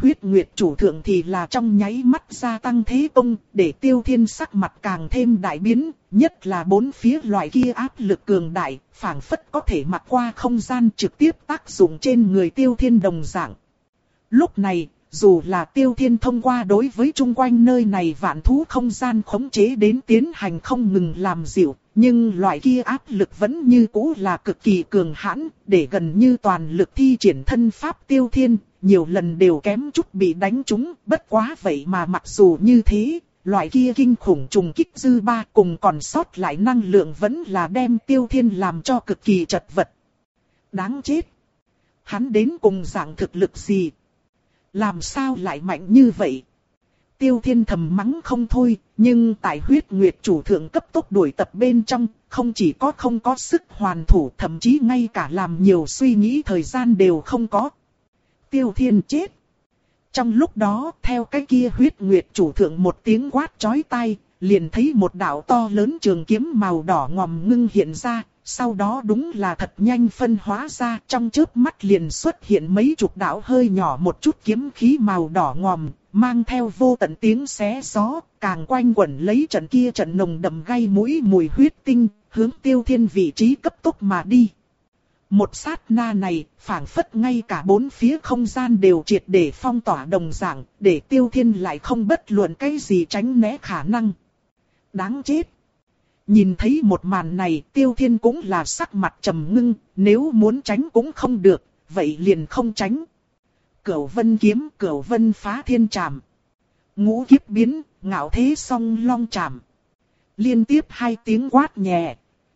Huyết Nguyệt chủ thượng thì là trong nháy mắt gia tăng thế công, để Tiêu Thiên sắc mặt càng thêm đại biến, nhất là bốn phía loại kia áp lực cường đại, phảng phất có thể mặc qua không gian trực tiếp tác dụng trên người Tiêu Thiên đồng dạng. Lúc này, dù là Tiêu Thiên thông qua đối với chung quanh nơi này vạn thú không gian khống chế đến tiến hành không ngừng làm dịu, nhưng loại kia áp lực vẫn như cũ là cực kỳ cường hãn, để gần như toàn lực thi triển thân pháp Tiêu Thiên, nhiều lần đều kém chút bị đánh trúng, bất quá vậy mà mặc dù như thế, loại kia kinh khủng trùng kích dư ba cùng còn sót lại năng lượng vẫn là đem Tiêu Thiên làm cho cực kỳ chật vật. Đáng chết! Hắn đến cùng dạng thực lực gì? Làm sao lại mạnh như vậy? Tiêu Thiên thầm mắng không thôi, nhưng tại Huyết Nguyệt chủ thượng cấp tốc đuổi tập bên trong, không chỉ có không có sức hoàn thủ, thậm chí ngay cả làm nhiều suy nghĩ thời gian đều không có. Tiêu Thiên chết. Trong lúc đó, theo cái kia Huyết Nguyệt chủ thượng một tiếng quát chói tai, liền thấy một đạo to lớn trường kiếm màu đỏ ngòm ngưng hiện ra, sau đó đúng là thật nhanh phân hóa ra, trong chớp mắt liền xuất hiện mấy chục đạo hơi nhỏ một chút kiếm khí màu đỏ ngòm, mang theo vô tận tiếng xé gió, càng quanh quẩn lấy trận kia trận nồng đậm gây mũi mùi huyết tinh, hướng Tiêu Thiên vị trí cấp tốc mà đi. Một sát na này, phảng phất ngay cả bốn phía không gian đều triệt để phong tỏa đồng dạng, để Tiêu Thiên lại không bất luận cái gì tránh né khả năng. Đáng chết! Nhìn thấy một màn này, Tiêu Thiên cũng là sắc mặt trầm ngưng, nếu muốn tránh cũng không được, vậy liền không tránh. Cửu vân kiếm, cửu vân phá thiên trảm. Ngũ kiếp biến, ngạo thế song long trảm. Liên tiếp hai tiếng quát nhẹ.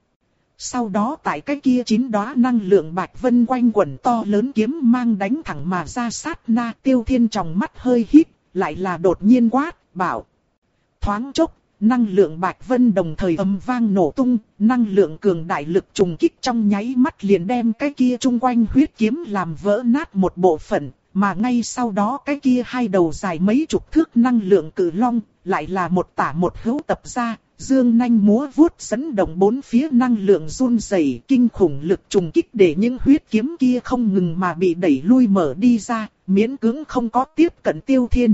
Sau đó tại cái kia chín đóa năng lượng bạch vân quanh quẩn to lớn kiếm mang đánh thẳng mà ra sát na, Tiêu Thiên trong mắt hơi híp, lại là đột nhiên quát, bảo. Thoáng chốc, năng lượng bạch vân đồng thời ầm vang nổ tung, năng lượng cường đại lực trùng kích trong nháy mắt liền đem cái kia chung quanh huyết kiếm làm vỡ nát một bộ phận, mà ngay sau đó cái kia hai đầu dài mấy chục thước năng lượng cự long, lại là một tả một hữu tập ra, dương nanh múa vuốt dẫn động bốn phía năng lượng run rẩy, kinh khủng lực trùng kích để những huyết kiếm kia không ngừng mà bị đẩy lui mở đi ra, miễn cưỡng không có tiếp cận Tiêu Thiên.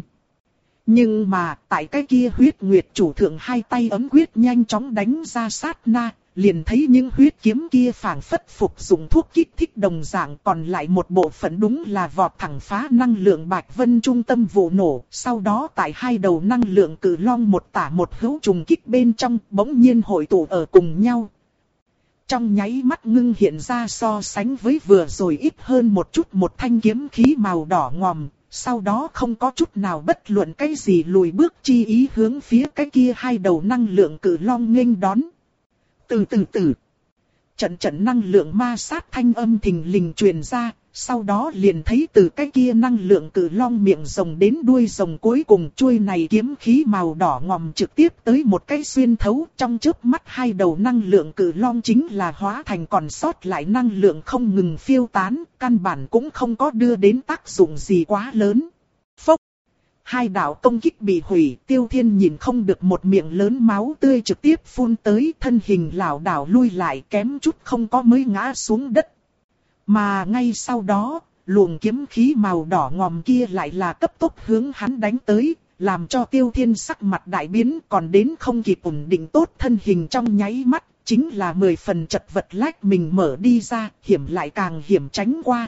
Nhưng mà, tại cái kia Huyết Nguyệt chủ thượng hai tay ấm quyết nhanh chóng đánh ra sát na, liền thấy những huyết kiếm kia phảng phất phục dụng thuốc kích thích đồng dạng, còn lại một bộ phận đúng là vọt thẳng phá năng lượng bạch vân trung tâm vụ nổ, sau đó tại hai đầu năng lượng cự long một tả một hữu trùng kích bên trong, bỗng nhiên hội tụ ở cùng nhau. Trong nháy mắt ngưng hiện ra so sánh với vừa rồi ít hơn một chút một thanh kiếm khí màu đỏ ngòm. Sau đó không có chút nào bất luận cái gì lùi bước chi ý hướng phía cái kia hai đầu năng lượng cự long nghênh đón. Từ từ từ. Trận trận năng lượng ma sát thanh âm thình lình truyền ra, sau đó liền thấy từ cái kia năng lượng cự long miệng rồng đến đuôi rồng cuối cùng chuôi này kiếm khí màu đỏ ngòm trực tiếp tới một cái xuyên thấu, trong chớp mắt hai đầu năng lượng cự long chính là hóa thành còn sót lại năng lượng không ngừng phiêu tán, căn bản cũng không có đưa đến tác dụng gì quá lớn. Phốc! Hai đạo công kích bị hủy, Tiêu Thiên nhìn không được một miệng lớn máu tươi trực tiếp phun tới, thân hình lảo đảo lui lại kém chút không có mới ngã xuống đất. Mà ngay sau đó, luồng kiếm khí màu đỏ ngòm kia lại là cấp tốc hướng hắn đánh tới, làm cho Tiêu Thiên sắc mặt đại biến, còn đến không kịp ổn định tốt thân hình trong nháy mắt, chính là mười phần chật vật lách mình mở đi ra, hiểm lại càng hiểm tránh qua.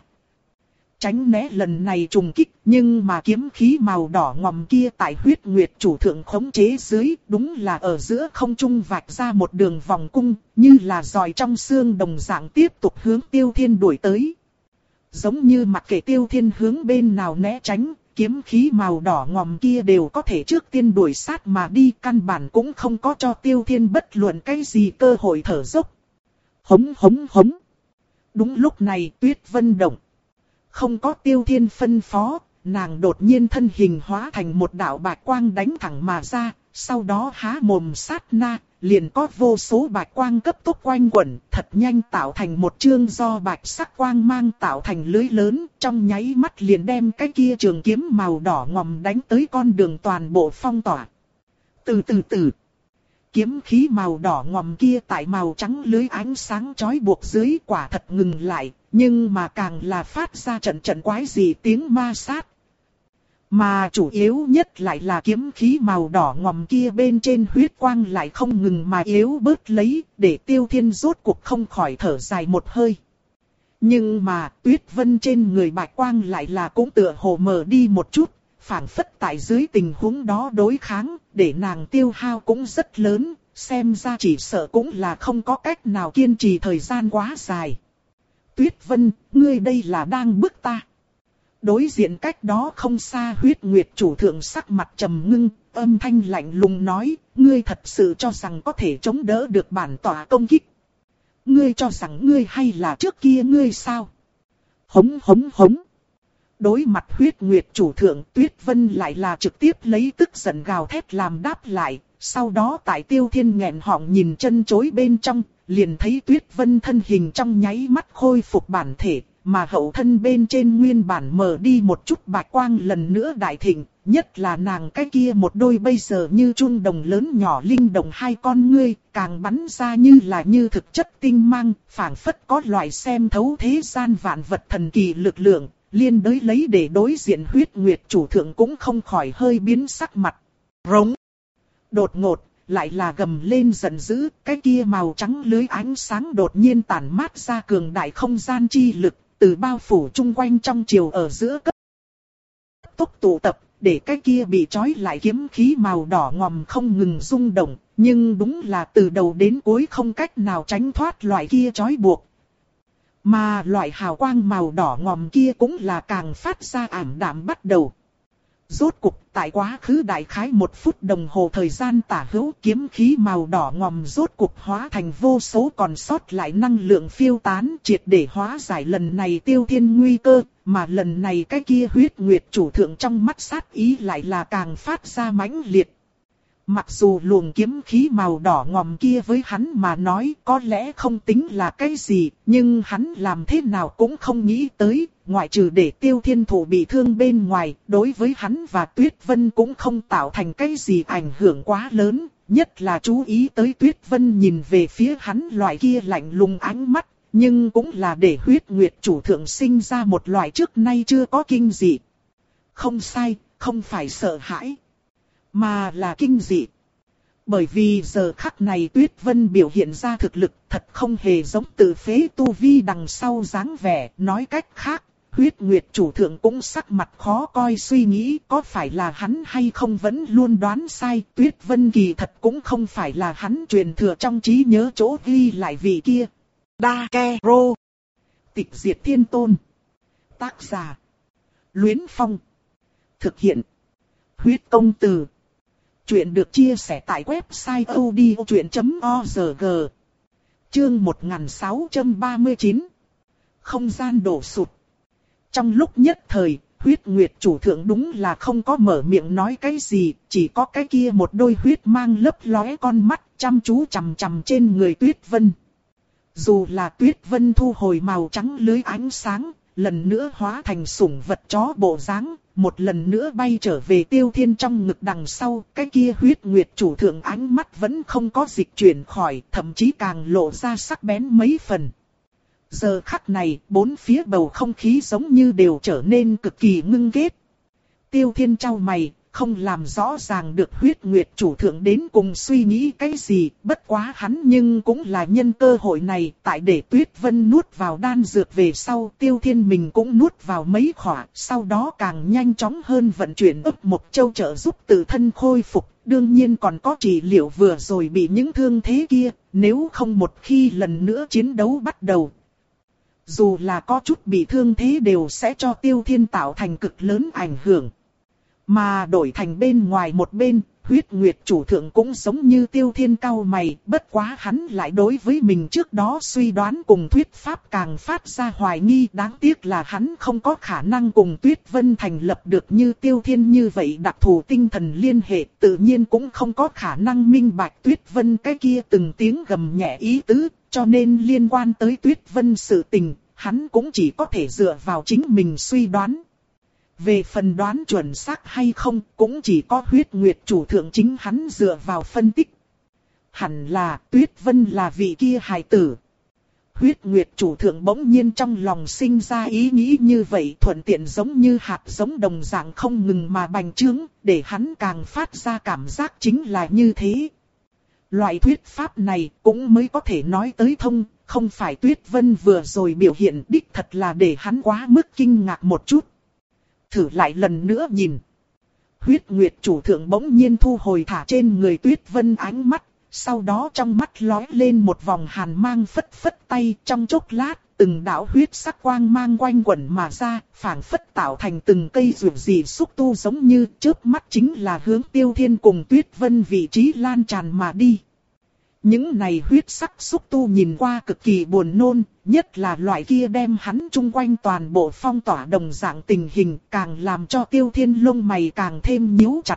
Tránh né lần này trùng kích, nhưng mà kiếm khí màu đỏ ngòm kia tại Huyết Nguyệt chủ thượng khống chế dưới, đúng là ở giữa không trung vạch ra một đường vòng cung, như là giòi trong xương đồng dạng tiếp tục hướng Tiêu Thiên đuổi tới. Giống như mặc kệ Tiêu Thiên hướng bên nào né tránh, kiếm khí màu đỏ ngòm kia đều có thể trước tiên đuổi sát mà đi, căn bản cũng không có cho Tiêu Thiên bất luận cái gì cơ hội thở dốc. Hống hống hống. Đúng lúc này Tuyết Vân động. Không có Tiêu Thiên phân phó, nàng đột nhiên thân hình hóa thành một đạo bạch quang đánh thẳng mà ra, sau đó há mồm sát na, liền có vô số bạch quang cấp tốc quanh quẩn, thật nhanh tạo thành một chương do bạch sắc quang mang tạo thành lưới lớn, trong nháy mắt liền đem cái kia trường kiếm màu đỏ ngòm đánh tới con đường toàn bộ phong tỏa. Từ từ từ, kiếm khí màu đỏ ngòm kia tại màu trắng lưới ánh sáng chói buộc dưới quả thật ngừng lại, nhưng mà càng là phát ra trận trận quái dị tiếng ma sát. Mà chủ yếu nhất lại là kiếm khí màu đỏ ngòm kia bên trên huyết quang lại không ngừng mà yếu bớt lấy, để Tiêu Thiên rốt cuộc không khỏi thở dài một hơi. Nhưng mà Tuyết Vân trên người bạch quang lại là cũng tựa hồ mờ đi một chút, phảng phất tại dưới tình huống đó đối kháng, để nàng tiêu hao cũng rất lớn, xem ra chỉ sợ cũng là không có cách nào kiên trì thời gian quá dài. Tuyết Vân, ngươi đây là đang bức ta. Đối diện cách đó không xa Huyết Nguyệt chủ thượng sắc mặt trầm ngưng, âm thanh lạnh lùng nói, ngươi thật sự cho rằng có thể chống đỡ được bản tỏa công kích. Ngươi cho rằng ngươi hay là trước kia ngươi sao? Hống hống hống. Đối mặt Huyết Nguyệt chủ thượng, Tuyết Vân lại là trực tiếp lấy tức giận gào thét làm đáp lại. Sau đó tại Tiêu Thiên nghẹn họng nhìn chân chối bên trong, liền thấy Tuyết Vân thân hình trong nháy mắt khôi phục bản thể, mà hậu thân bên trên nguyên bản mờ đi một chút bạch quang lần nữa đại thịnh, nhất là nàng cái kia một đôi bây giờ như chuông đồng lớn nhỏ linh động hai con ngươi, càng bắn ra như là như thực chất tinh mang, phảng phất có loại xem thấu thế gian vạn vật thần kỳ lực lượng, liên đới lấy để đối diện Huyết Nguyệt chủ thượng cũng không khỏi hơi biến sắc mặt. Rống. Đột ngột, lại là gầm lên giận dữ, cái kia màu trắng lưới ánh sáng đột nhiên tản mát ra cường đại không gian chi lực, từ bao phủ chung quanh trong chiều ở giữa cấp tốc tụ tập, để cái kia bị trói lại kiếm khí màu đỏ ngòm không ngừng rung động, nhưng đúng là từ đầu đến cuối không cách nào tránh thoát loại kia trói buộc. Mà loại hào quang màu đỏ ngòm kia cũng là càng phát ra ảm đạm bắt đầu. Rốt cục tại quá khứ đại khái một phút đồng hồ thời gian tả hữu, kiếm khí màu đỏ ngòm rốt cục hóa thành vô số còn sót lại năng lượng phiêu tán, triệt để hóa giải lần này Tiêu Thiên nguy cơ, mà lần này cái kia Huyết Nguyệt chủ thượng trong mắt sát ý lại là càng phát ra mãnh liệt. Mặc dù luồng kiếm khí màu đỏ ngòm kia với hắn mà nói có lẽ không tính là cái gì, nhưng hắn làm thế nào cũng không nghĩ tới, ngoại trừ để Tiêu Thiên thủ bị thương bên ngoài, đối với hắn và Tuyết Vân cũng không tạo thành cái gì ảnh hưởng quá lớn, nhất là chú ý tới Tuyết Vân nhìn về phía hắn loại kia lạnh lùng ánh mắt, nhưng cũng là để Huyết Nguyệt chủ thượng sinh ra một loại trước nay chưa có kinh dị. Không sai, không phải sợ hãi, mà là kinh dị. Bởi vì giờ khắc này Tuyết Vân biểu hiện ra thực lực thật không hề giống tự phế tu vi đằng sau dáng vẻ. Nói cách khác, Huyết Nguyệt chủ thượng cũng sắc mặt khó coi, suy nghĩ có phải là hắn hay không vẫn luôn đoán sai. Tuyết Vân kỳ thật cũng không phải là hắn truyền thừa trong trí nhớ chỗ ghi lại vị kia. Dakero. Tịch diệt thiên tôn. Tác giả: Luyến Phong. Thực hiện: Huyết Công Từ. Chuyện được chia sẻ tại website odchuyện chấm org. Chương một nghìn sáu trăm ba mươi chín. Không gian đổ sụt. Trong lúc nhất thời, Huyết Nguyệt chủ thượng đúng là không có mở miệng nói cái gì, chỉ có cái kia một đôi huyết mang lấp lóe con mắt chăm chú chằm chằm trên người Tuyết Vân. Dù là Tuyết Vân thu hồi màu trắng lưới ánh sáng, lần nữa hóa thành sủng vật chó bộ dáng, một lần nữa bay trở về Tiêu Thiên trong ngực đằng sau, cái kia Huyết Nguyệt chủ thượng ánh mắt vẫn không có dịch chuyển khỏi, thậm chí càng lộ ra sắc bén mấy phần. Giờ khắc này, bốn phía bầu không khí giống như đều trở nên cực kỳ ngưng kết. Tiêu Thiên chau mày, không làm rõ ràng được Huyết Nguyệt chủ thượng đến cùng suy nghĩ cái gì, bất quá hắn nhưng cũng là nhân cơ hội này, tại để Tuyết Vân nuốt vào đan dược về sau, Tiêu Thiên mình cũng nuốt vào mấy khỏa, sau đó càng nhanh chóng hơn vận chuyển ấp một châu trợ giúp tự thân khôi phục, đương nhiên còn có trị liệu vừa rồi bị những thương thế kia, nếu không một khi lần nữa chiến đấu bắt đầu. Dù là có chút bị thương thế đều sẽ cho Tiêu Thiên tạo thành cực lớn ảnh hưởng. Mà đổi thành bên ngoài một bên, Huyết Nguyệt chủ thượng cũng giống như Tiêu Thiên cau mày, bất quá hắn lại đối với mình trước đó suy đoán cùng thuyết pháp càng phát ra hoài nghi, đáng tiếc là hắn không có khả năng cùng Tuyết Vân thành lập được như Tiêu Thiên như vậy đặc thù tinh thần liên hệ, tự nhiên cũng không có khả năng minh bạch Tuyết Vân cái kia từng tiếng gầm nhẹ ý tứ, cho nên liên quan tới Tuyết Vân sự tình, hắn cũng chỉ có thể dựa vào chính mình suy đoán. Về phần đoán chuẩn xác hay không, cũng chỉ có Huyết Nguyệt chủ thượng chính hắn dựa vào phân tích. Hẳn là Tuyết Vân là vị kia hài tử. Huyết Nguyệt chủ thượng bỗng nhiên trong lòng sinh ra ý nghĩ như vậy, thuận tiện giống như hạt giống đồng dạng không ngừng mà bành trướng, để hắn càng phát ra cảm giác chính là như thế. Loại thuyết pháp này cũng mới có thể nói tới thông, không phải Tuyết Vân vừa rồi biểu hiện đích thật là để hắn quá mức kinh ngạc một chút. Thử lại lần nữa nhìn. Huyết Nguyệt chủ thượng bỗng nhiên thu hồi thả trên người Tuyết Vân ánh mắt, sau đó trong mắt lóe lên một vòng hàn mang, phất phất tay, trong chốc lát, từng đạo huyết sắc quang mang quanh quẩn mà ra, phảng phất tạo thành từng cây rủ rì xúc tu, giống như chớp mắt chính là hướng Tiêu Thiên cùng Tuyết Vân vị trí lan tràn mà đi. Những này huyết sắc xúc tu nhìn qua cực kỳ buồn nôn, nhất là loại kia đem hắn chung quanh toàn bộ phong tỏa đồng dạng tình hình, càng làm cho Tiêu Thiên lông mày càng thêm nhíu chặt.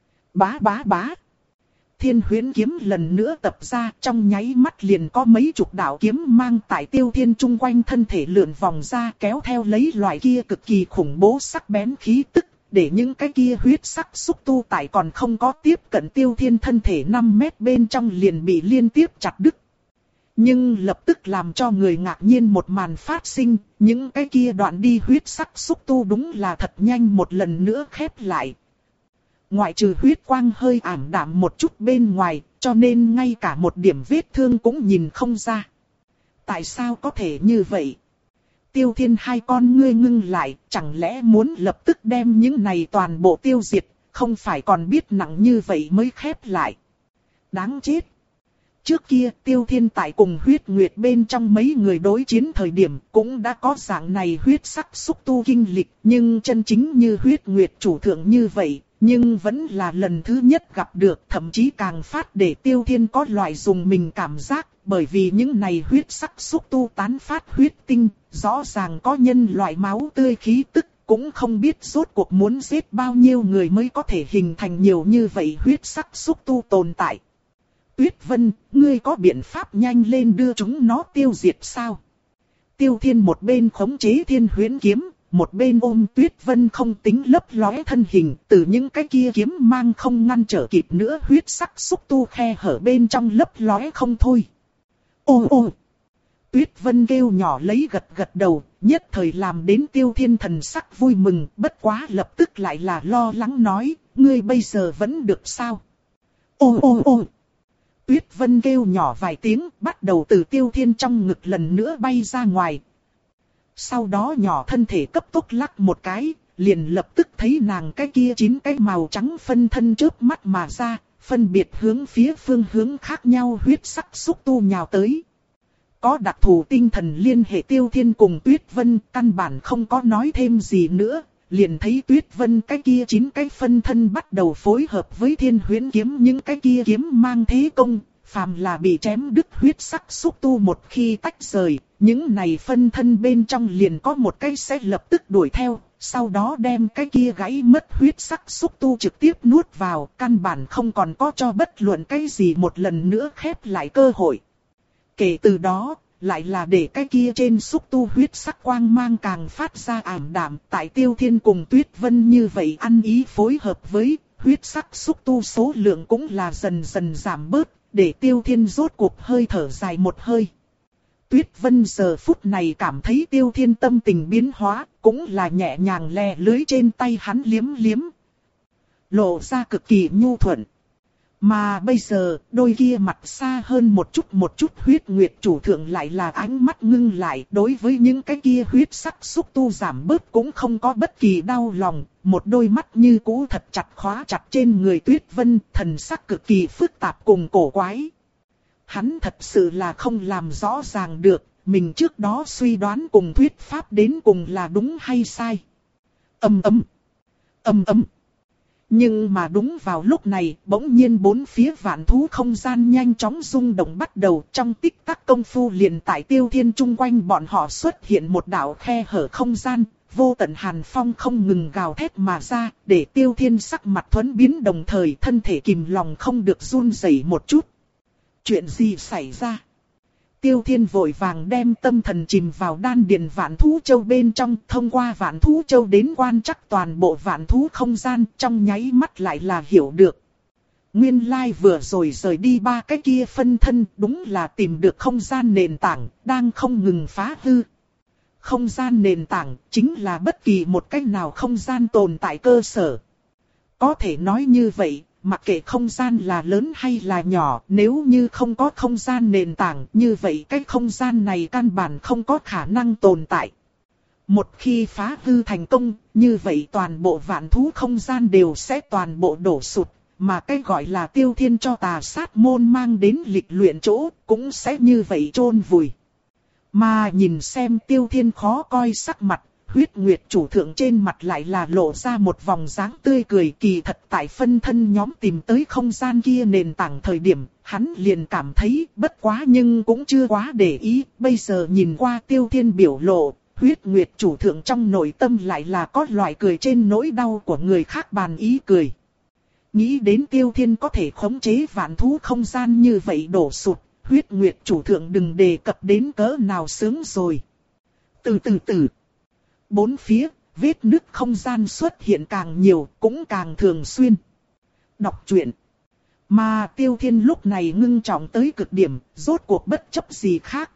Bá bá bá. Thiên huyễn kiếm lần nữa tập ra, trong nháy mắt liền có mấy chục đạo kiếm mang tại Tiêu Thiên chung quanh thân thể lượn vòng ra, kéo theo lấy loại kia cực kỳ khủng bố sắc bén khí tức, để những cái kia huyết sắc xúc tu tại còn không có tiếp cận Tiêu Thiên thân thể năm mét bên trong liền bị liên tiếp chặt đứt. Nhưng lập tức làm cho người ngạc nhiên một màn phát sinh, những cái kia đoạn đi huyết sắc xúc tu đúng là thật nhanh một lần nữa khép lại. Ngoại trừ huyết quang hơi ảm đạm một chút bên ngoài, cho nên ngay cả một điểm vết thương cũng nhìn không ra. Tại sao có thể như vậy? Tiêu Thiên hai con ngươi ngưng lại, chẳng lẽ muốn lập tức đem những này toàn bộ tiêu diệt, không phải còn biết nặng như vậy mới khép lại. Đáng chết! Trước kia Tiêu Thiên tại cùng huyết nguyệt bên trong mấy người đối chiến thời điểm cũng đã có dạng này huyết sắc xúc tu kinh lịch, nhưng chân chính như huyết nguyệt chủ thượng như vậy, nhưng vẫn là lần thứ nhất gặp được, thậm chí càng phát để Tiêu Thiên có loại dùng mình cảm giác, bởi vì những này huyết sắc xúc tu tán phát huyết tinh, rõ ràng có nhân loại máu tươi khí tức, cũng không biết rốt cuộc muốn giết bao nhiêu người mới có thể hình thành nhiều như vậy huyết sắc xúc tu tồn tại. Tuyết Vân, ngươi có biện pháp nhanh lên đưa chúng nó tiêu diệt sao? Tiêu Thiên một bên khống chế thiên huyễn kiếm, một bên ôm Tuyết Vân không tính lấp lóe thân hình, từ những cái kia kiếm mang không ngăn trở kịp nữa huyết sắc xúc tu khe hở bên trong lấp lóe không thôi. Ô ô! Tuyết Vân kêu nhỏ lấy gật gật đầu, nhất thời làm đến Tiêu Thiên thần sắc vui mừng, bất quá lập tức lại là lo lắng nói, ngươi bây giờ vẫn được sao? Ô ô ô! Tuyết Vân kêu nhỏ vài tiếng, bắt đầu từ Tiêu Thiên trong ngực lần nữa bay ra ngoài. Sau đó nhỏ thân thể cấp tốc lắc một cái, liền lập tức thấy nàng cái kia chín cái màu trắng phân thân chớp mắt mà ra, phân biệt hướng phía phương hướng khác nhau huyết sắc xúc tu nhào tới. Có đặc thù tinh thần liên hệ Tiêu Thiên cùng Tuyết Vân, căn bản không có nói thêm gì nữa, liền thấy Tuyết Vân cái kia chín cái phân thân bắt đầu phối hợp với thiên huyễn kiếm, những cái kia kiếm mang thế công, phàm là bị chém đứt huyết sắc xúc tu một khi tách rời, những này phân thân bên trong liền có một cái sẽ lập tức đuổi theo, sau đó đem cái kia gãy mất huyết sắc xúc tu trực tiếp nuốt vào, căn bản không còn có cho bất luận cái gì một lần nữa khép lại cơ hội. Kể từ đó, lại là để cái kia trên xúc tu huyết sắc quang mang càng phát ra ảm đạm, tại Tiêu Thiên cùng Tuyết Vân như vậy ăn ý phối hợp với huyết sắc xúc tu số lượng cũng là dần dần giảm bớt, để Tiêu Thiên rốt cuộc hơi thở dài một hơi. Tuyết Vân giờ phút này cảm thấy Tiêu Thiên tâm tình biến hóa, cũng là nhẹ nhàng lè lưới trên tay hắn liếm liếm, lộ ra cực kỳ nhu thuận. Mà bây giờ, đôi kia mặt xa hơn một chút một chút huyết nguyệt chủ thượng lại là ánh mắt ngưng lại, đối với những cái kia huyết sắc xúc tu giảm bớt cũng không có bất kỳ đau lòng, một đôi mắt như cũ thật chặt khóa chặt trên người Tuyết Vân, thần sắc cực kỳ phức tạp cùng cổ quái. Hắn thật sự là không làm rõ ràng được, mình trước đó suy đoán cùng thuyết pháp đến cùng là đúng hay sai. Ầm ầm, ầm ầm. Nhưng mà đúng vào lúc này, bỗng nhiên bốn phía vạn thú không gian nhanh chóng rung động bắt đầu, trong tích tắc công phu liền tại Tiêu Thiên chung quanh bọn họ xuất hiện một đạo khe hở không gian, vô tận hàn phong không ngừng gào thét mà ra, để Tiêu Thiên sắc mặt thuẫn biến đồng thời thân thể kìm lòng không được run rẩy một chút. Chuyện gì xảy ra? Tiêu Thiên vội vàng đem tâm thần chìm vào đan điền vạn thú châu bên trong, thông qua vạn thú châu đến quan trắc toàn bộ vạn thú không gian, trong nháy mắt lại là hiểu được. Nguyên lai like vừa rồi rời đi ba cái kia phân thân đúng là tìm được không gian nền tảng, đang không ngừng phá hư. Không gian nền tảng chính là bất kỳ một cách nào không gian tồn tại cơ sở. Có thể nói như vậy, mặc kệ không gian là lớn hay là nhỏ, nếu như không có không gian nền tảng, như vậy cái không gian này căn bản không có khả năng tồn tại. Một khi phá hư thành công, như vậy toàn bộ vạn thú không gian đều sẽ toàn bộ đổ sụt, mà cái gọi là Tiêu Thiên cho tà sát môn mang đến lịch luyện chỗ, cũng sẽ như vậy chôn vùi. Mà nhìn xem Tiêu Thiên khó coi sắc mặt, Huyết Nguyệt chủ thượng trên mặt lại là lộ ra một vòng dáng tươi cười. Kỳ thật tại phân thân nhóm tìm tới không gian kia nền tảng thời điểm, hắn liền cảm thấy bất quá nhưng cũng chưa quá để ý. Bây giờ nhìn qua Tiêu Thiên biểu lộ, Huyết Nguyệt chủ thượng trong nội tâm lại là có loại cười trên nỗi đau của người khác bàn ý cười. Nghĩ đến Tiêu Thiên có thể khống chế vạn thú không gian như vậy đổ sụt, Huyết Nguyệt chủ thượng đừng đề cập đến cỡ nào sướng rồi. Từ từ từ, bốn phía, vết nứt không gian xuất hiện càng nhiều, cũng càng thường xuyên. Đọc truyện. Mà Tiêu Thiên lúc này ngưng trọng tới cực điểm, rốt cuộc bất chấp gì khác.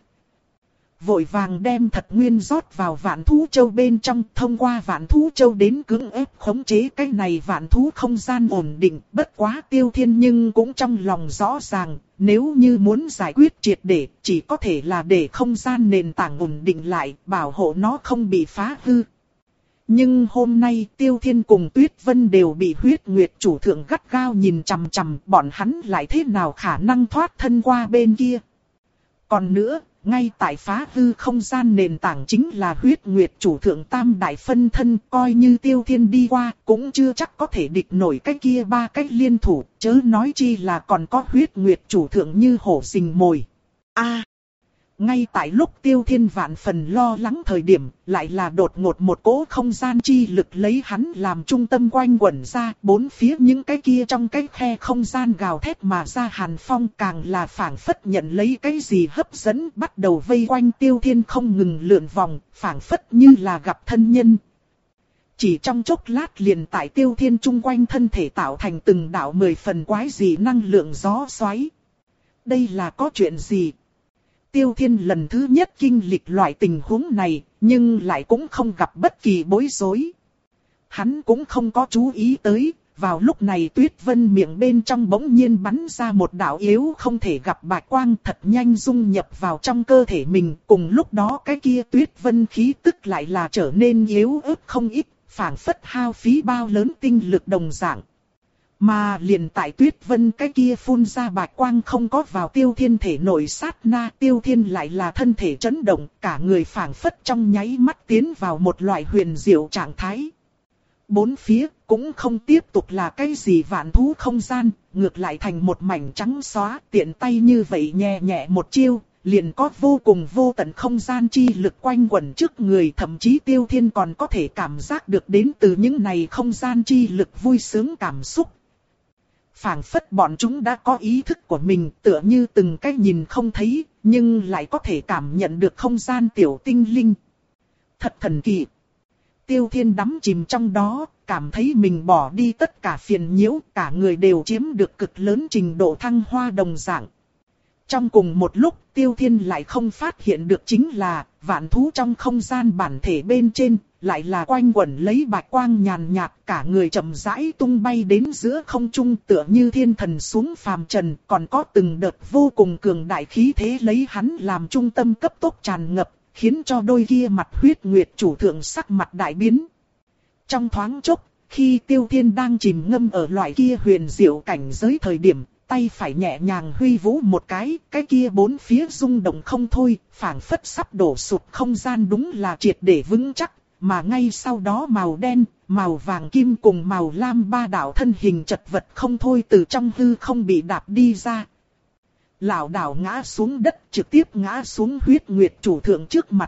Vội vàng đem thật nguyên rót vào vạn thú châu bên trong, thông qua vạn thú châu đến cưỡng ép khống chế cái này vạn thú không gian ổn định. Bất quá Tiêu Thiên nhưng cũng trong lòng rõ ràng, nếu như muốn giải quyết triệt để, chỉ có thể là để không gian nền tảng ổn định lại, bảo hộ nó không bị phá hư. Nhưng hôm nay Tiêu Thiên cùng Tuyết Vân đều bị Huyết Nguyệt chủ thượng gắt gao nhìn chằm chằm, bọn hắn lại thế nào khả năng thoát thân qua bên kia. Còn nữa, ngay tại phá hư không gian nền tảng chính là Huyết Nguyệt chủ thượng tam đại phân thân, coi như Tiêu Thiên đi qua cũng chưa chắc có thể địch nổi cái kia ba cách liên thủ, chớ nói chi là còn có Huyết Nguyệt chủ thượng như hổ rình mồi. A, à, ngay tại lúc Tiêu Thiên vạn phần lo lắng thời điểm, lại là đột ngột một cỗ không gian chi lực lấy hắn làm trung tâm quanh quẩn ra, bốn phía những cái kia trong cái khe không gian gào thét mà ra hàn phong, càng là phảng phất nhận lấy cái gì hấp dẫn, bắt đầu vây quanh Tiêu Thiên không ngừng lượn vòng, phảng phất như là gặp thân nhân. Chỉ trong chốc lát liền tại Tiêu Thiên chung quanh thân thể tạo thành từng đạo mười phần quái dị năng lượng gió xoáy. Đây là có chuyện gì? Tiêu Thiên lần thứ nhất kinh lịch loại tình huống này, nhưng lại cũng không gặp bất kỳ bối rối. Hắn cũng không có chú ý tới, vào lúc này Tuyết Vân miệng bên trong bỗng nhiên bắn ra một đạo yếu không thể gặp bạch quang, thật nhanh dung nhập vào trong cơ thể mình. Cùng lúc đó cái kia Tuyết Vân khí tức lại là trở nên yếu ớt không ít, phảng phất hao phí bao lớn tinh lực đồng dạng. Mà liền tại Tuyết Vân cái kia phun ra bạch quang không có vào Tiêu Thiên thể nội sát na, Tiêu Thiên lại là thân thể chấn động, cả người phảng phất trong nháy mắt tiến vào một loại huyền diệu trạng thái. Bốn phía cũng không tiếp tục là cái gì vạn thú không gian, ngược lại thành một mảnh trắng xóa, tiện tay như vậy nhẹ nhẹ một chiêu, liền có vô cùng vô tận không gian chi lực quanh quẩn trước người, thậm chí Tiêu Thiên còn có thể cảm giác được đến từ những này không gian chi lực vui sướng cảm xúc. Phảng phất bọn chúng đã có ý thức của mình, tựa như từng cái nhìn không thấy, nhưng lại có thể cảm nhận được không gian tiểu tinh linh. Thật thần kỳ. Tiêu Thiên đắm chìm trong đó, cảm thấy mình bỏ đi tất cả phiền nhiễu, cả người đều chiếm được cực lớn trình độ thăng hoa đồng dạng. Trong cùng một lúc, Tiêu Thiên lại không phát hiện được chính là, vạn thú trong không gian bản thể bên trên, lại là quanh quẩn lấy bạch quang nhàn nhạt, cả người chậm rãi tung bay đến giữa không trung, tựa như thiên thần xuống phàm trần, còn có từng đợt vô cùng cường đại khí thế lấy hắn làm trung tâm cấp tốc tràn ngập, khiến cho đôi kia mặt Huyết Nguyệt chủ thượng sắc mặt đại biến. Trong thoáng chốc, khi Tiêu Thiên đang chìm ngâm ở loại kia huyền diệu cảnh giới thời điểm, tay phải nhẹ nhàng huy vũ một cái, cái kia bốn phía rung động không thôi, phảng phất sắp đổ sụp không gian đúng là triệt để vững chắc, mà ngay sau đó màu đen, màu vàng kim cùng màu lam ba đạo thân hình chật vật không thôi từ trong hư không bị đạp đi ra. Lảo đảo ngã xuống đất, trực tiếp ngã xuống Huyết Nguyệt chủ thượng trước mặt.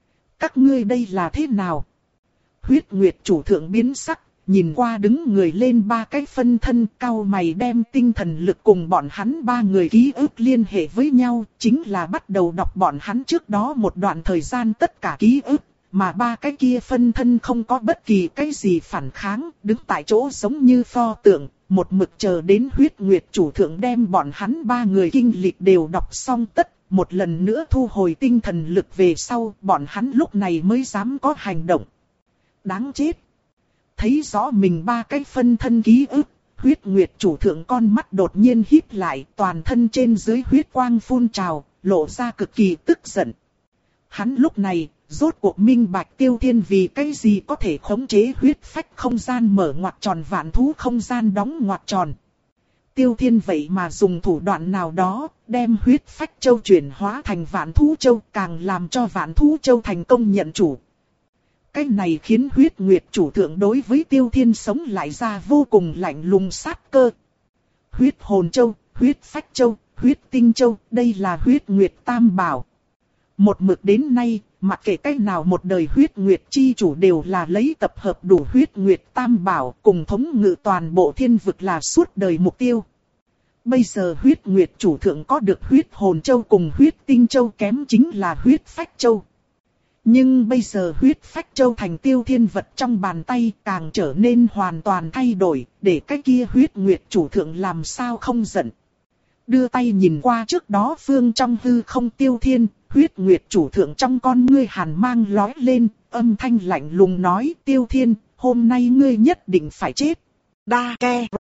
Các ngươi đây là thế nào? Huyết Nguyệt chủ thượng biến sắc, nhìn qua đứng người lên ba cái phân thân, cau mày đem tinh thần lực cùng bọn hắn ba người ký ức liên hệ với nhau, chính là bắt đầu đọc bọn hắn trước đó một đoạn thời gian tất cả ký ức, mà ba cái kia phân thân không có bất kỳ cái gì phản kháng, đứng tại chỗ giống như pho tượng, một mực chờ đến huyết nguyệt chủ thượng đem bọn hắn ba người kinh lịch đều đọc xong tất, một lần nữa thu hồi tinh thần lực về sau, bọn hắn lúc này mới dám có hành động. Đáng chết! Thấy rõ mình ba cái phân thân ký ức, huyết nguyệt chủ thượng con mắt đột nhiên híp lại, toàn thân trên dưới huyết quang phun trào, lộ ra cực kỳ tức giận. Hắn lúc này, rốt cuộc minh bạch Tiêu Thiên vì cái gì có thể khống chế huyết phách không gian mở ngoặc tròn vạn thú không gian đóng ngoặc tròn. Tiêu Thiên vậy mà dùng thủ đoạn nào đó, đem huyết phách châu chuyển hóa thành vạn thú châu, càng làm cho vạn thú châu thành công nhận chủ. Cái này khiến huyết nguyệt chủ thượng đối với Tiêu Thiên sống lại ra vô cùng lạnh lùng sát cơ. Huyết hồn châu, huyết phách châu, huyết tinh châu, đây là huyết nguyệt tam bảo. Một mực đến nay, mặc kệ cách nào một đời huyết nguyệt chi chủ đều là lấy tập hợp đủ huyết nguyệt tam bảo cùng thống ngự toàn bộ thiên vực là suốt đời mục tiêu. Bây giờ huyết nguyệt chủ thượng có được huyết hồn châu cùng huyết tinh châu, kém chính là huyết phách châu. Nhưng bây giờ huyết phách châu thành Tiêu Thiên vật trong bàn tay càng trở nên hoàn toàn thay đổi, để cái kia huyết nguyệt chủ thượng làm sao không giận. Đưa tay nhìn qua trước đó phương trong hư không Tiêu Thiên, huyết nguyệt chủ thượng trong con ngươi hàn mang lói lên, âm thanh lạnh lùng nói: Tiêu Thiên, hôm nay ngươi nhất định phải chết. Đa ke.